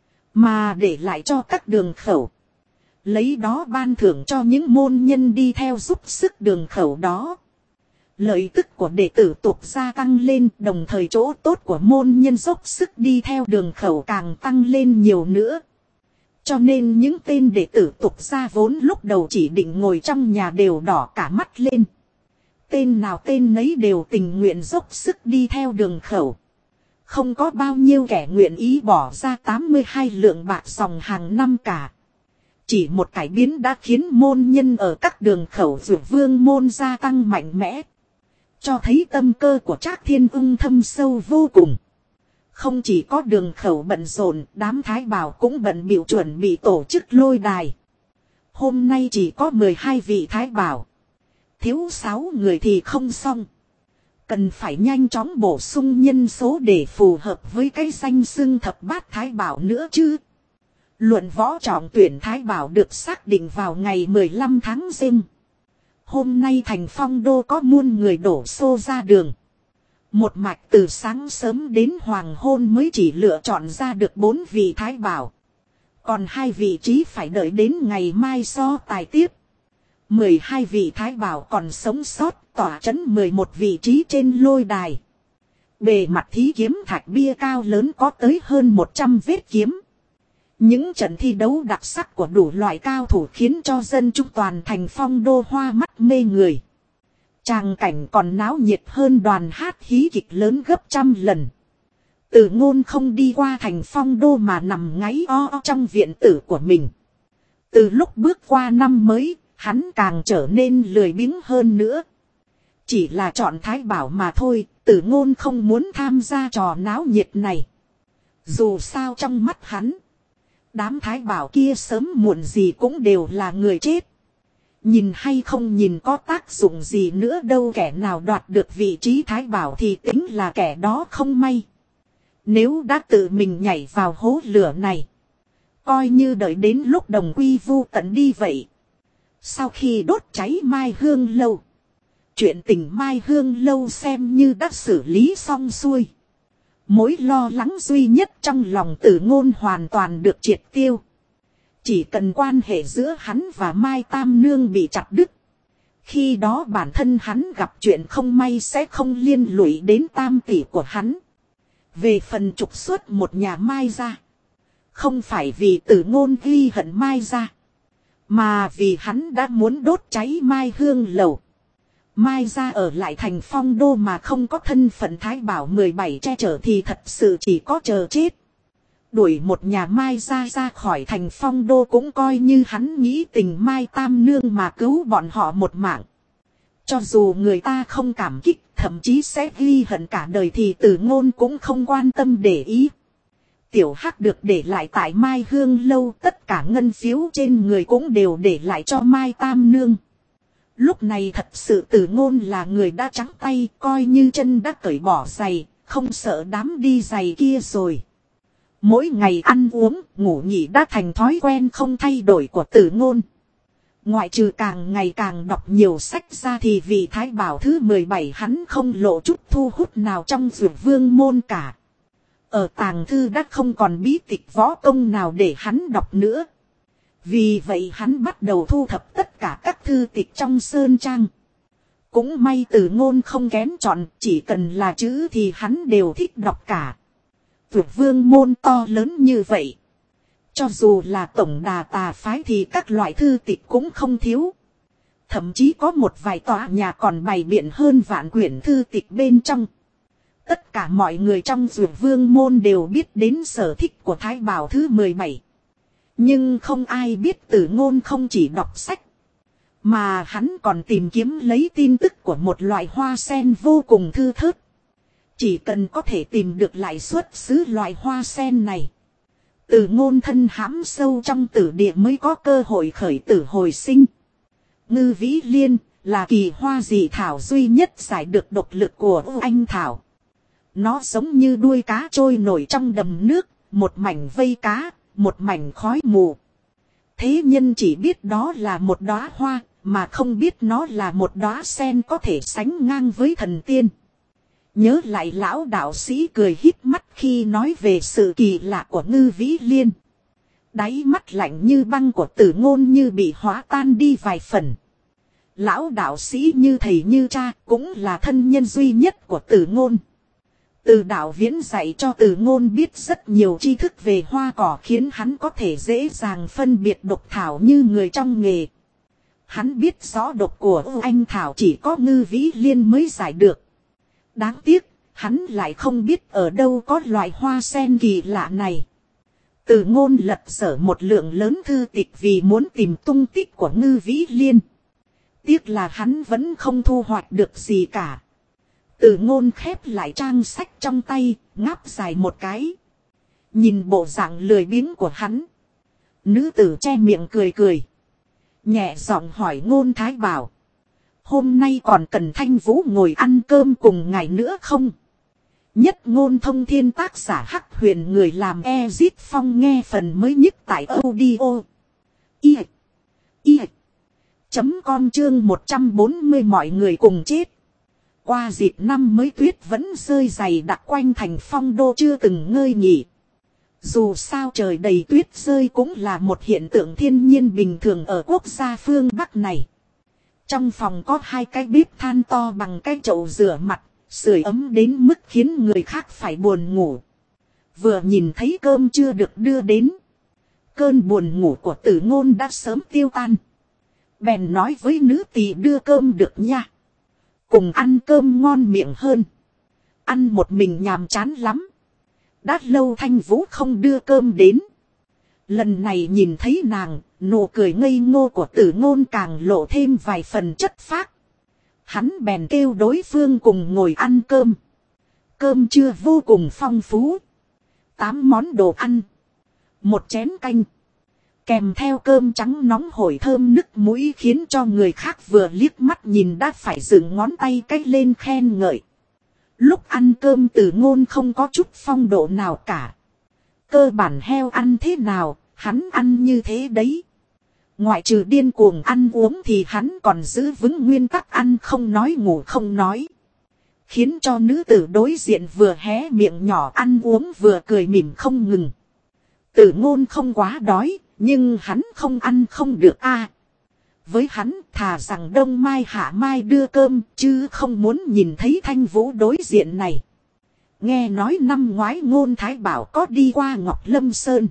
mà để lại cho các đường khẩu. Lấy đó ban thưởng cho những môn nhân đi theo giúp sức đường khẩu đó. Lợi tức của đệ tử tục gia tăng lên, đồng thời chỗ tốt của môn nhân dốc sức đi theo đường khẩu càng tăng lên nhiều nữa. Cho nên những tên đệ tử tục gia vốn lúc đầu chỉ định ngồi trong nhà đều đỏ cả mắt lên. Tên nào tên nấy đều tình nguyện dốc sức đi theo đường khẩu. Không có bao nhiêu kẻ nguyện ý bỏ ra tám mươi hai lượng bạc dòng hàng năm cả. Chỉ một cải biến đã khiến môn nhân ở các đường khẩu Dược Vương môn gia tăng mạnh mẽ. Cho thấy tâm cơ của Trác Thiên Ung thâm sâu vô cùng. Không chỉ có đường khẩu bận rộn, đám thái bảo cũng bận bịu chuẩn bị tổ chức lôi đài. Hôm nay chỉ có mười hai vị thái bảo. Thiếu sáu người thì không xong. Cần phải nhanh chóng bổ sung nhân số để phù hợp với cái danh xưng thập bát thái bảo nữa chứ. Luận võ trọng tuyển thái bảo được xác định vào ngày mười lăm tháng Giêng. Hôm nay thành Phong Đô có muôn người đổ xô ra đường. Một mạch từ sáng sớm đến hoàng hôn mới chỉ lựa chọn ra được bốn vị thái bảo. Còn hai vị trí phải đợi đến ngày mai so tài tiếp. mười hai vị thái bảo còn sống sót tỏa chấn mười một vị trí trên lôi đài. Bề mặt thí kiếm thạch bia cao lớn có tới hơn một trăm vết kiếm. Những trận thi đấu đặc sắc của đủ loại cao thủ khiến cho dân chúng toàn thành Phong Đô hoa mắt mê người. Tràng cảnh còn náo nhiệt hơn đoàn hát hí kịch lớn gấp trăm lần. Từ Ngôn không đi qua thành Phong Đô mà nằm ngáy o, o trong viện tử của mình. Từ lúc bước qua năm mới, hắn càng trở nên lười biếng hơn nữa. Chỉ là chọn thái bảo mà thôi, Từ Ngôn không muốn tham gia trò náo nhiệt này. Dù sao trong mắt hắn, đám thái bảo kia sớm muộn gì cũng đều là người chết. Nhìn hay không nhìn có tác dụng gì nữa đâu, kẻ nào đoạt được vị trí thái bảo thì tính là kẻ đó không may. Nếu đã tự mình nhảy vào hố lửa này, coi như đợi đến lúc đồng quy vu tận đi vậy. Sau khi đốt cháy Mai Hương Lâu, chuyện tình Mai Hương Lâu xem như đã xử lý xong xuôi. Mối lo lắng duy nhất trong lòng Từ Ngôn hoàn toàn được triệt tiêu. Chỉ cần quan hệ giữa hắn và Mai Tam Nương bị chặt đứt, khi đó bản thân hắn gặp chuyện không may sẽ không liên lụy đến tam tỷ của hắn. Về phần trục xuất một nhà Mai ra, không phải vì Từ Ngôn ghi hận Mai ra, mà vì hắn đã muốn đốt cháy Mai Hương Lầu. Mai ra ở lại thành Phong Đô mà không có thân phận thái bảo mười bảy che chở thì thật sự chỉ có chờ chết. Đuổi một nhà Mai ra ra khỏi thành Phong Đô cũng coi như hắn nghĩ tình Mai Tam Nương mà cứu bọn họ một mạng. Cho dù người ta không cảm kích, thậm chí sẽ ghi hận cả đời thì Từ Ngôn cũng không quan tâm để ý. Tiểu Hắc được để lại tại Mai Hương Lâu, tất cả ngân phiếu trên người cũng đều để lại cho Mai Tam Nương. Lúc này thật sự Từ Ngôn là người đã trắng tay, coi như chân đã cởi bỏ giày, không sợ đám đi giày kia rồi. Mỗi ngày ăn uống, ngủ nghỉ đã thành thói quen không thay đổi của Từ Ngôn. Ngoại trừ càng ngày càng đọc nhiều sách ra thì vị thái bảo thứ mười bảy hắn không lộ chút thu hút nào trong Dược Vương môn cả. Ở tàng thư đã không còn bí tịch võ công nào để hắn đọc nữa. Vì vậy hắn bắt đầu thu thập tất cả các thư tịch trong sơn trang. Cũng may Từ Ngôn không kén chọn, chỉ cần là chữ thì hắn đều thích đọc cả. Dược Vương môn to lớn như vậy, cho dù là tổng đà tà phái thì các loại thư tịch cũng không thiếu. Thậm chí có một vài tòa nhà còn bày biện hơn vạn quyển thư tịch bên trong. Tất cả mọi người trong Dược Vương môn đều biết đến sở thích của thái bảo thứ mười bảy. Nhưng không ai biết Từ Ngôn không chỉ đọc sách, mà hắn còn tìm kiếm lấy tin tức của một loại hoa sen vô cùng thư thớt. Chỉ cần có thể tìm được lại xuất xứ loại hoa sen này, Từ Ngôn thân hãm sâu trong tử địa mới có cơ hội khởi tử hồi sinh. Ngư Vĩ Liên là kỳ hoa dị thảo duy nhất giải được độc lực của anh thảo. Nó giống như đuôi cá trôi nổi trong đầm nước, một mảnh vây cá, một mảnh khói mù. Thế nhân chỉ biết đó là một đóa hoa, mà không biết nó là một đóa sen có thể sánh ngang với thần tiên. Nhớ lại lão đạo sĩ cười híp mắt khi nói về sự kỳ lạ của Ngư Vĩ Liên. Đáy mắt lạnh như băng của Từ Ngôn như bị hóa tan đi vài phần. Lão đạo sĩ như thầy như cha, cũng là thân nhân duy nhất của Từ Ngôn. Từ đạo Viễn dạy cho Từ Ngôn biết rất nhiều tri thức về hoa cỏ, khiến hắn có thể dễ dàng phân biệt độc thảo như người trong nghề. Hắn biết rõ độc của anh thảo chỉ có Ngư Vĩ Liên mới giải được. Đáng tiếc, hắn lại không biết ở đâu có loại hoa sen kỳ lạ này. Từ Ngôn lật dở một lượng lớn thư tịch vì muốn tìm tung tích của Ngư Vĩ Liên. Tiếc là hắn vẫn không thu hoạch được gì cả. Từ Ngôn khép lại trang sách trong tay, ngáp dài một cái. Nhìn bộ dạng lười biếng của hắn. Nữ tử che miệng cười cười. Nhẹ giọng hỏi Ngôn Thái Bảo. Hôm nay còn cần Thanh Vũ ngồi ăn cơm cùng ngài nữa không? Nhất Ngôn Thông Thiên tác giả Hắc Huyền, người làm Ezit Phong nghe phần mới nhất tại audio. Y. Y. Chấm com chương một trăm bốn mươi mọi người cùng chết. Qua dịp năm mới tuyết vẫn rơi dày đặc quanh thành Phong Đô chưa từng ngơi nghỉ. Dù sao trời đầy tuyết rơi cũng là một hiện tượng thiên nhiên bình thường ở quốc gia phương Bắc này. Trong phòng có hai cái bếp than to bằng cái chậu rửa mặt, sưởi ấm đến mức khiến người khác phải buồn ngủ. Vừa nhìn thấy cơm chưa được đưa đến, cơn buồn ngủ của Từ Ngôn đã sớm tiêu tan. Bèn nói với nữ tỳ đưa cơm được nha. Cùng ăn cơm ngon miệng hơn. Ăn một mình nhàm chán lắm. Đã lâu Thanh Vũ không đưa cơm đến. Lần này nhìn thấy nàng, nụ cười ngây ngô của Từ Ngôn càng lộ thêm vài phần chất phác. Hắn bèn kêu đối phương cùng ngồi ăn cơm. Cơm trưa vô cùng phong phú. Tám món đồ ăn. Một chén canh. Kèm theo cơm trắng nóng hổi thơm nức mũi khiến cho người khác vừa liếc mắt nhìn đã phải dựng ngón tay cái lên khen ngợi. Lúc ăn cơm Từ Ngôn không có chút phong độ nào cả. Cơ bản heo ăn thế nào, hắn ăn như thế đấy. Ngoại trừ điên cuồng ăn uống thì hắn còn giữ vững nguyên tắc ăn không nói ngủ không nói. Khiến cho nữ tử đối diện vừa hé miệng nhỏ ăn uống vừa cười mỉm không ngừng. Từ Ngôn không quá đói, nhưng hắn không ăn không được a. Với hắn thà rằng đông mai hạ mai đưa cơm chứ không muốn nhìn thấy Thanh Vũ đối diện này. Nghe nói năm ngoái Ngôn Thái Bảo có đi qua Ngọc Lâm Sơn.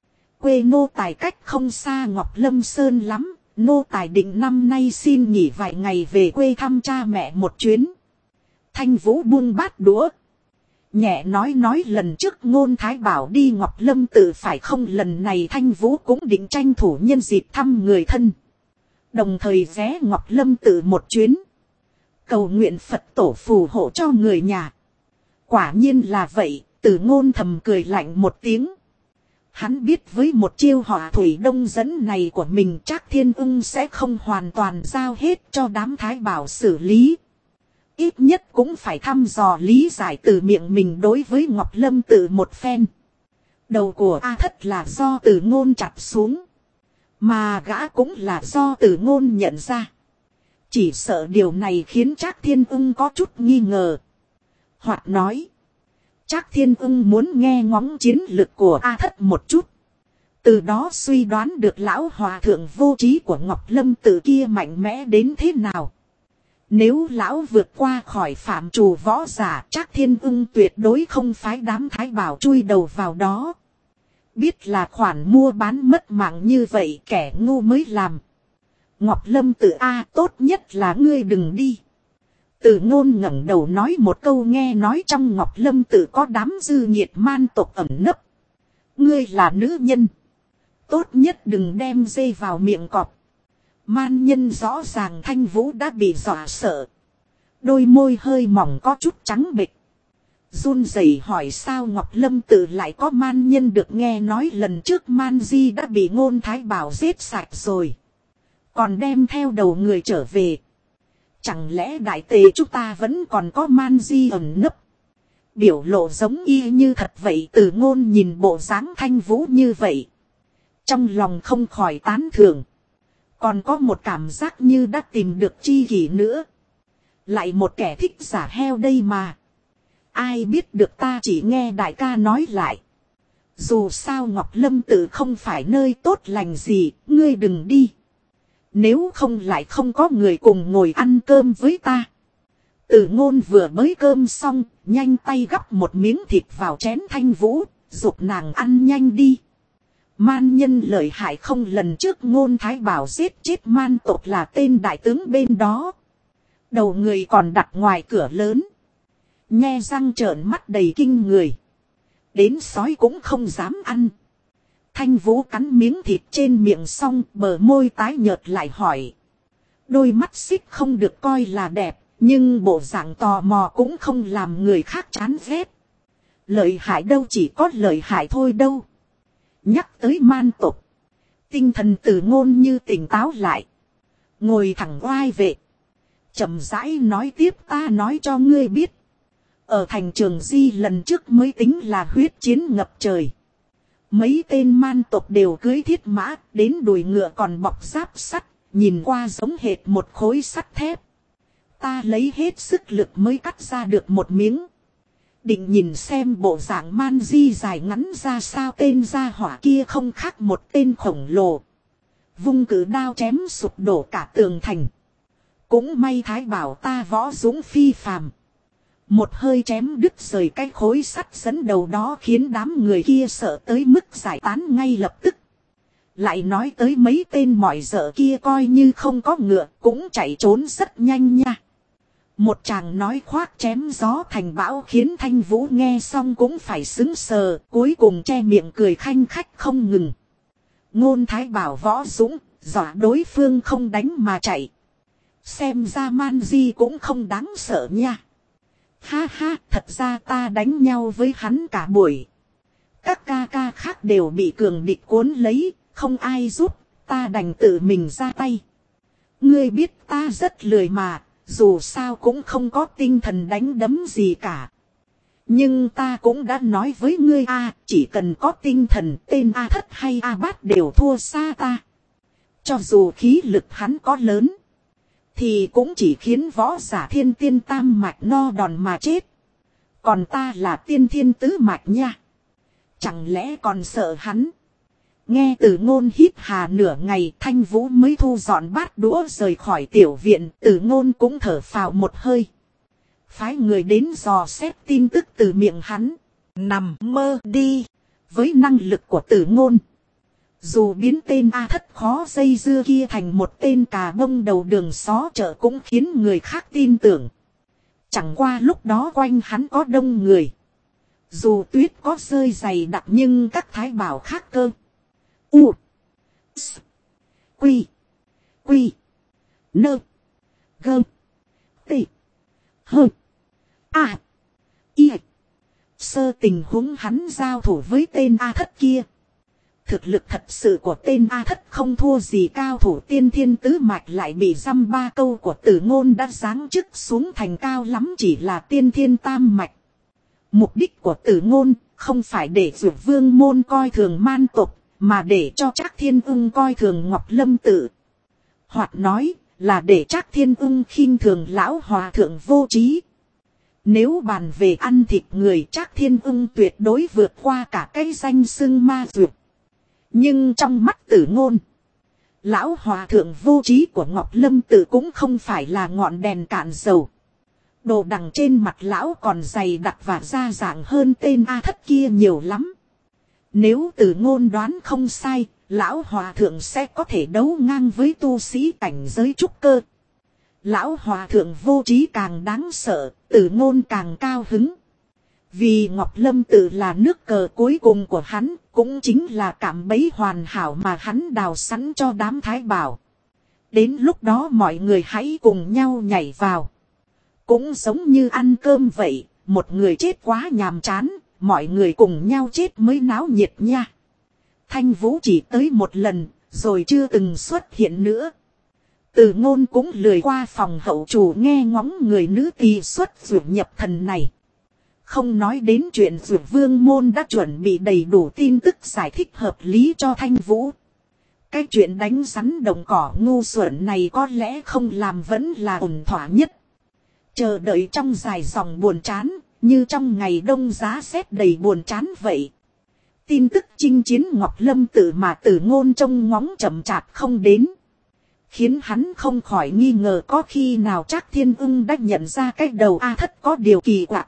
Quê nô tài cách không xa Ngọc Lâm Sơn lắm, nô tài định năm nay xin nghỉ vài ngày về quê thăm cha mẹ một chuyến. Thanh Vũ buông bát đũa. Nhẹ nói nói lần trước Ngôn Thái Bảo đi Ngọc Lâm tự phải không, lần này Thanh Vũ cũng định tranh thủ nhân dịp thăm người thân. Đồng thời ghé Ngọc Lâm tự một chuyến. Cầu nguyện Phật tổ phù hộ cho người nhà. Quả nhiên là vậy, Từ Ngôn thầm cười lạnh một tiếng. Hắn biết với một chiêu hỏa thủy đông dẫn này của mình Trác Thiên Ưng sẽ không hoàn toàn giao hết cho đám Thái Bảo xử lý. Ít nhất cũng phải thăm dò lý giải từ miệng mình đối với Ngọc Lâm tự một phen. Đầu của A Thất là do Từ Ngôn chặt xuống. Mà gã cũng là do Từ Ngôn nhận ra. Chỉ sợ điều này khiến Trác Thiên Ưng có chút nghi ngờ. Hoặc nói, Trác Thiên Ưng muốn nghe ngóng chiến lực của A Thất một chút. Từ đó suy đoán được lão hòa thượng vô trí của Ngọc Lâm tự kia mạnh mẽ đến thế nào. Nếu lão vượt qua khỏi phạm trù võ giả, Trác Thiên Ưng tuyệt đối không phái đám Thái Bảo chui đầu vào đó. Biết là khoản mua bán mất mạng như vậy kẻ ngu mới làm. Ngọc Lâm tự A, tốt nhất là ngươi đừng đi. Từ Ngôn ngẩng đầu nói một câu, nghe nói trong Ngọc Lâm tự có đám dư nhiệt man tộc ẩn nấp. Ngươi là nữ nhân. Tốt nhất đừng đem dây vào miệng cọp. Man nhân rõ ràng Thanh Vũ đã bị dọa sợ. Đôi môi hơi mỏng có chút trắng bệch. Run rẩy hỏi sao Ngọc Lâm tự lại có man nhân được, nghe nói lần trước Man Di đã bị Ngôn Thái Bảo giết sạch rồi. Còn đem theo đầu người trở về. Chẳng lẽ đại tề chúng ta vẫn còn có Man Di ẩn nấp. Biểu lộ giống y như thật vậy. Từ Ngôn nhìn bộ dáng Thanh Vũ như vậy. Trong lòng không khỏi tán thưởng. Còn có một cảm giác như đã tìm được chi kỷ nữa. Lại một kẻ thích giả heo đây mà. Ai biết được, ta chỉ nghe đại ca nói lại. Dù sao Ngọc Lâm tự không phải nơi tốt lành gì, ngươi đừng đi. Nếu không lại không có người cùng ngồi ăn cơm với ta. Từ Ngôn vừa mới cơm xong, nhanh tay gắp một miếng thịt vào chén Thanh Vũ, giục nàng ăn nhanh đi. Man nhân lợi hại không, lần trước Ngôn Thái Bảo giết chết man tộc là tên đại tướng bên đó. Đầu người còn đặt ngoài cửa lớn. Nhe răng trợn mắt đầy kinh người. Đến sói cũng không dám ăn. Thanh Vũ cắn miếng thịt trên miệng xong, bờ môi tái nhợt lại hỏi. Đôi mắt xích không được coi là đẹp, nhưng bộ dạng tò mò cũng không làm người khác chán ghét. Lợi hại đâu, chỉ có lợi hại thôi đâu. Nhắc tới man tộc, tinh thần Từ Ngôn như tỉnh táo lại. Ngồi thẳng oai vệ, chậm rãi nói tiếp, ta nói cho ngươi biết. Ở thành Trường Di lần trước mới tính là huyết chiến ngập trời. Mấy tên man tộc đều cưỡi thiết mã, đến đùi ngựa còn bọc giáp sắt, nhìn qua giống hệt một khối sắt thép. Ta lấy hết sức lực mới cắt ra được một miếng. Định nhìn xem bộ dạng man di dài ngắn ra sao, tên gia hỏa kia không khác một tên khổng lồ. Vung cử đao chém sụp đổ cả tường thành. Cũng may Thái bảo ta võ dũng phi phàm. Một hơi chém đứt rời cái khối sắt dẫn đầu đó, khiến đám người kia sợ tới mức giải tán ngay lập tức. Lại nói tới mấy tên mỏi dở kia coi như không có ngựa cũng chạy trốn rất nhanh nha. Một chàng nói khoác chém gió thành bão khiến Thanh Vũ nghe xong cũng phải sững sờ, cuối cùng che miệng cười khanh khách không ngừng. Ngôn Thái bảo võ dũng, dọa đối phương không đánh mà chạy. Xem ra man di cũng không đáng sợ nha. Ha ha, thật ra ta đánh nhau với hắn cả buổi. Các ca ca khác đều bị cường địch cuốn lấy, không ai giúp, ta đành tự mình ra tay. Ngươi biết ta rất lười mà, dù sao cũng không có tinh thần đánh đấm gì cả. Nhưng ta cũng đã nói với ngươi a, chỉ cần có tinh thần, tên A Thất hay A Bát đều thua xa ta. Cho dù khí lực hắn có lớn, thì cũng chỉ khiến võ giả thiên tiên tam mạch no đòn mà chết. Còn ta là tiên thiên tứ mạch nha. Chẳng lẽ còn sợ hắn? Nghe Từ Ngôn hít hà nửa ngày, Thanh Vũ mới thu dọn bát đũa rời khỏi tiểu viện. Từ Ngôn cũng thở phào một hơi. Phái người đến dò xét tin tức từ miệng hắn. Nằm mơ đi. Với năng lực của Từ Ngôn, dù biến tên A Thất khó dây dưa kia thành một tên cà bông đầu đường xó chợ cũng khiến người khác tin tưởng. Chẳng qua lúc đó quanh hắn có đông người. Dù tuyết có rơi dày đặc nhưng các thái bảo khác cơ. U. S. Quy. Quy. Nơ. Gơ. Tị. Hơ. A. Y. Sơ tình huống hắn giao thủ với tên A Thất kia. Thực lực thật sự của tên A Thất không thua gì cao thủ tiên thiên tứ mạch, lại bị dăm ba câu của Từ Ngôn đã giáng chức xuống thành cao lắm chỉ là tiên thiên tam mạch. Mục đích của Từ Ngôn không phải để Dược Vương môn coi thường man tộc, mà để cho Trác Thiên Ưng coi thường Ngọc Lâm Tự. Hoặc nói là để Trác Thiên Ưng khinh thường lão hòa thượng Vô Trí. Nếu bàn về ăn thịt người, Trác Thiên Ưng tuyệt đối vượt qua cả cái danh xưng ma dược. Nhưng trong mắt Từ Ngôn, lão hòa thượng Vô Trí của Ngọc Lâm Tự cũng không phải là ngọn đèn cạn dầu. Đồ đằng trên mặt lão còn dày đặc và đa dạng hơn tên A Thất kia nhiều lắm. Nếu Từ Ngôn đoán không sai, lão hòa thượng sẽ có thể đấu ngang với tu sĩ cảnh giới trúc cơ. Lão hòa thượng Vô Trí càng đáng sợ, Từ Ngôn càng cao hứng. Vì Ngọc Lâm Tự là nước cờ cuối cùng của hắn, cũng chính là cạm bẫy hoàn hảo mà hắn đào sẵn cho đám thái bảo. Đến lúc đó mọi người hãy cùng nhau nhảy vào. Cũng giống như ăn cơm vậy, một người chết quá nhàm chán, mọi người cùng nhau chết mới náo nhiệt nha. Thanh Vũ chỉ tới một lần, rồi chưa từng xuất hiện nữa. Từ Ngôn cũng lười qua phòng hậu chủ nghe ngóng người nữ tỳ xuất dược nhập thần này. Không nói đến chuyện Dược Vương môn đã chuẩn bị đầy đủ tin tức giải thích hợp lý cho Thanh Vũ. Cái chuyện đánh rắn đồng cỏ ngu xuẩn này có lẽ không làm vẫn là ổn thỏa nhất. Chờ đợi trong dài dòng buồn chán, như trong ngày đông giá rét đầy buồn chán vậy. Tin tức chinh chiến Ngọc Lâm Tự mà Từ Ngôn trông ngóng chậm chạp không đến, khiến hắn không khỏi nghi ngờ có khi nào Trác Thiên Ưng đã nhận ra cái đầu A Thất có điều kỳ quặc.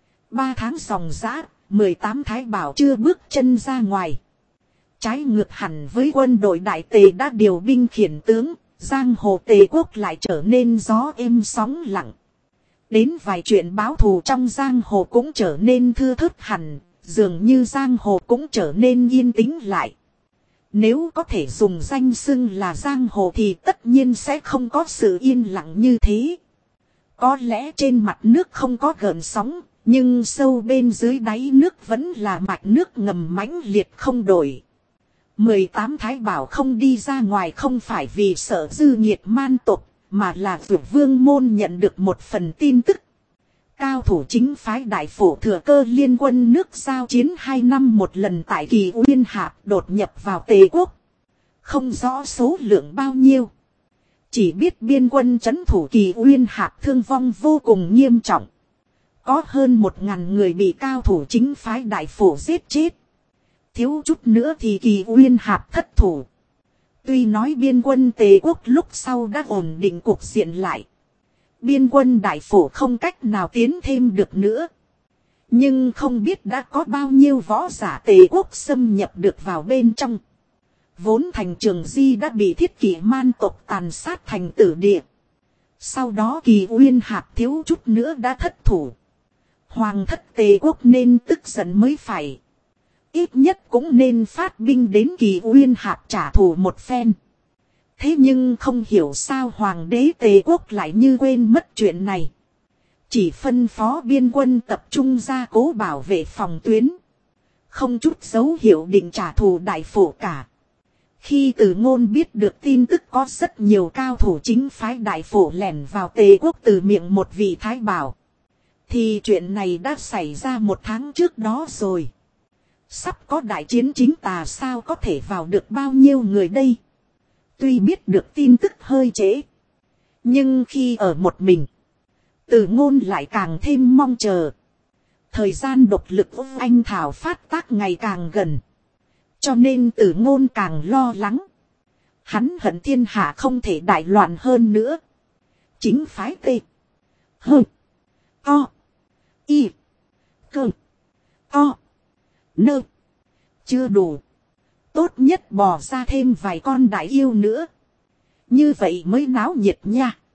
Ba tháng dòng dã, mười tám thái bảo chưa bước chân ra ngoài. Trái ngược hẳn với quân đội đại tề đã điều binh khiển tướng, giang hồ tề quốc lại trở nên gió êm sóng lặng. Đến vài chuyện báo thù trong giang hồ cũng trở nên thưa thớt hẳn, dường như giang hồ cũng trở nên yên tĩnh lại. Nếu có thể dùng danh xưng là giang hồ thì tất nhiên sẽ không có sự yên lặng như thế. Có lẽ trên mặt nước không có gợn sóng, nhưng sâu bên dưới đáy nước vẫn là mạch nước ngầm mãnh liệt không đổi. mười tám thái bảo không đi ra ngoài không phải vì sợ dư nhiệt man tộc, mà là Dược Vương môn nhận được một phần tin tức. Cao thủ chính phái đại phổ thừa cơ liên quân nước giao chiến hai năm một lần tại Kỳ Uyên Hạp đột nhập vào Tề quốc. Không rõ số lượng bao nhiêu. Chỉ biết biên quân trấn thủ Kỳ Uyên Hạp thương vong vô cùng nghiêm trọng. Có hơn một ngàn người bị cao thủ chính phái đại phổ giết chết. Thiếu chút nữa thì Kỳ Uyên Hạp thất thủ. Tuy nói biên quân Tề quốc lúc sau đã ổn định cuộc diện lại. Biên quân đại phổ không cách nào tiến thêm được nữa. Nhưng không biết đã có bao nhiêu võ giả Tề quốc xâm nhập được vào bên trong. Vốn thành Trường Di đã bị Thiết Kỷ man tộc tàn sát thành tử địa. Sau đó Kỳ Uyên Hạp thiếu chút nữa đã thất thủ. Hoàng thất Tề quốc nên tức giận mới phải. Ít nhất cũng nên phát binh đến Kỳ Uyên Hạp trả thù một phen. Thế nhưng không hiểu sao Hoàng đế Tề quốc lại như quên mất chuyện này. Chỉ phân phó biên quân tập trung ra cố bảo vệ phòng tuyến. Không chút dấu hiệu định trả thù đại phổ cả. Khi Từ Ngôn biết được tin tức có rất nhiều cao thủ chính phái đại phổ lẻn vào Tề quốc từ miệng một vị thái bảo. Thì chuyện này đã xảy ra một tháng trước đó rồi. Sắp có đại chiến chính tà sao có thể vào được bao nhiêu người đây. Tuy biết được tin tức hơi trễ. Nhưng khi ở một mình. Từ Ngôn lại càng thêm mong chờ. Thời gian độc lực anh thảo phát tác ngày càng gần. Cho nên Từ Ngôn càng lo lắng. Hắn hận thiên hạ không thể đại loạn hơn nữa. Chính phái tê. Hơ. To. Y. Cơ. To. Nơ. Chưa đủ. Tốt nhất bỏ ra thêm vài con đại yêu nữa. Như vậy mới náo nhiệt nha.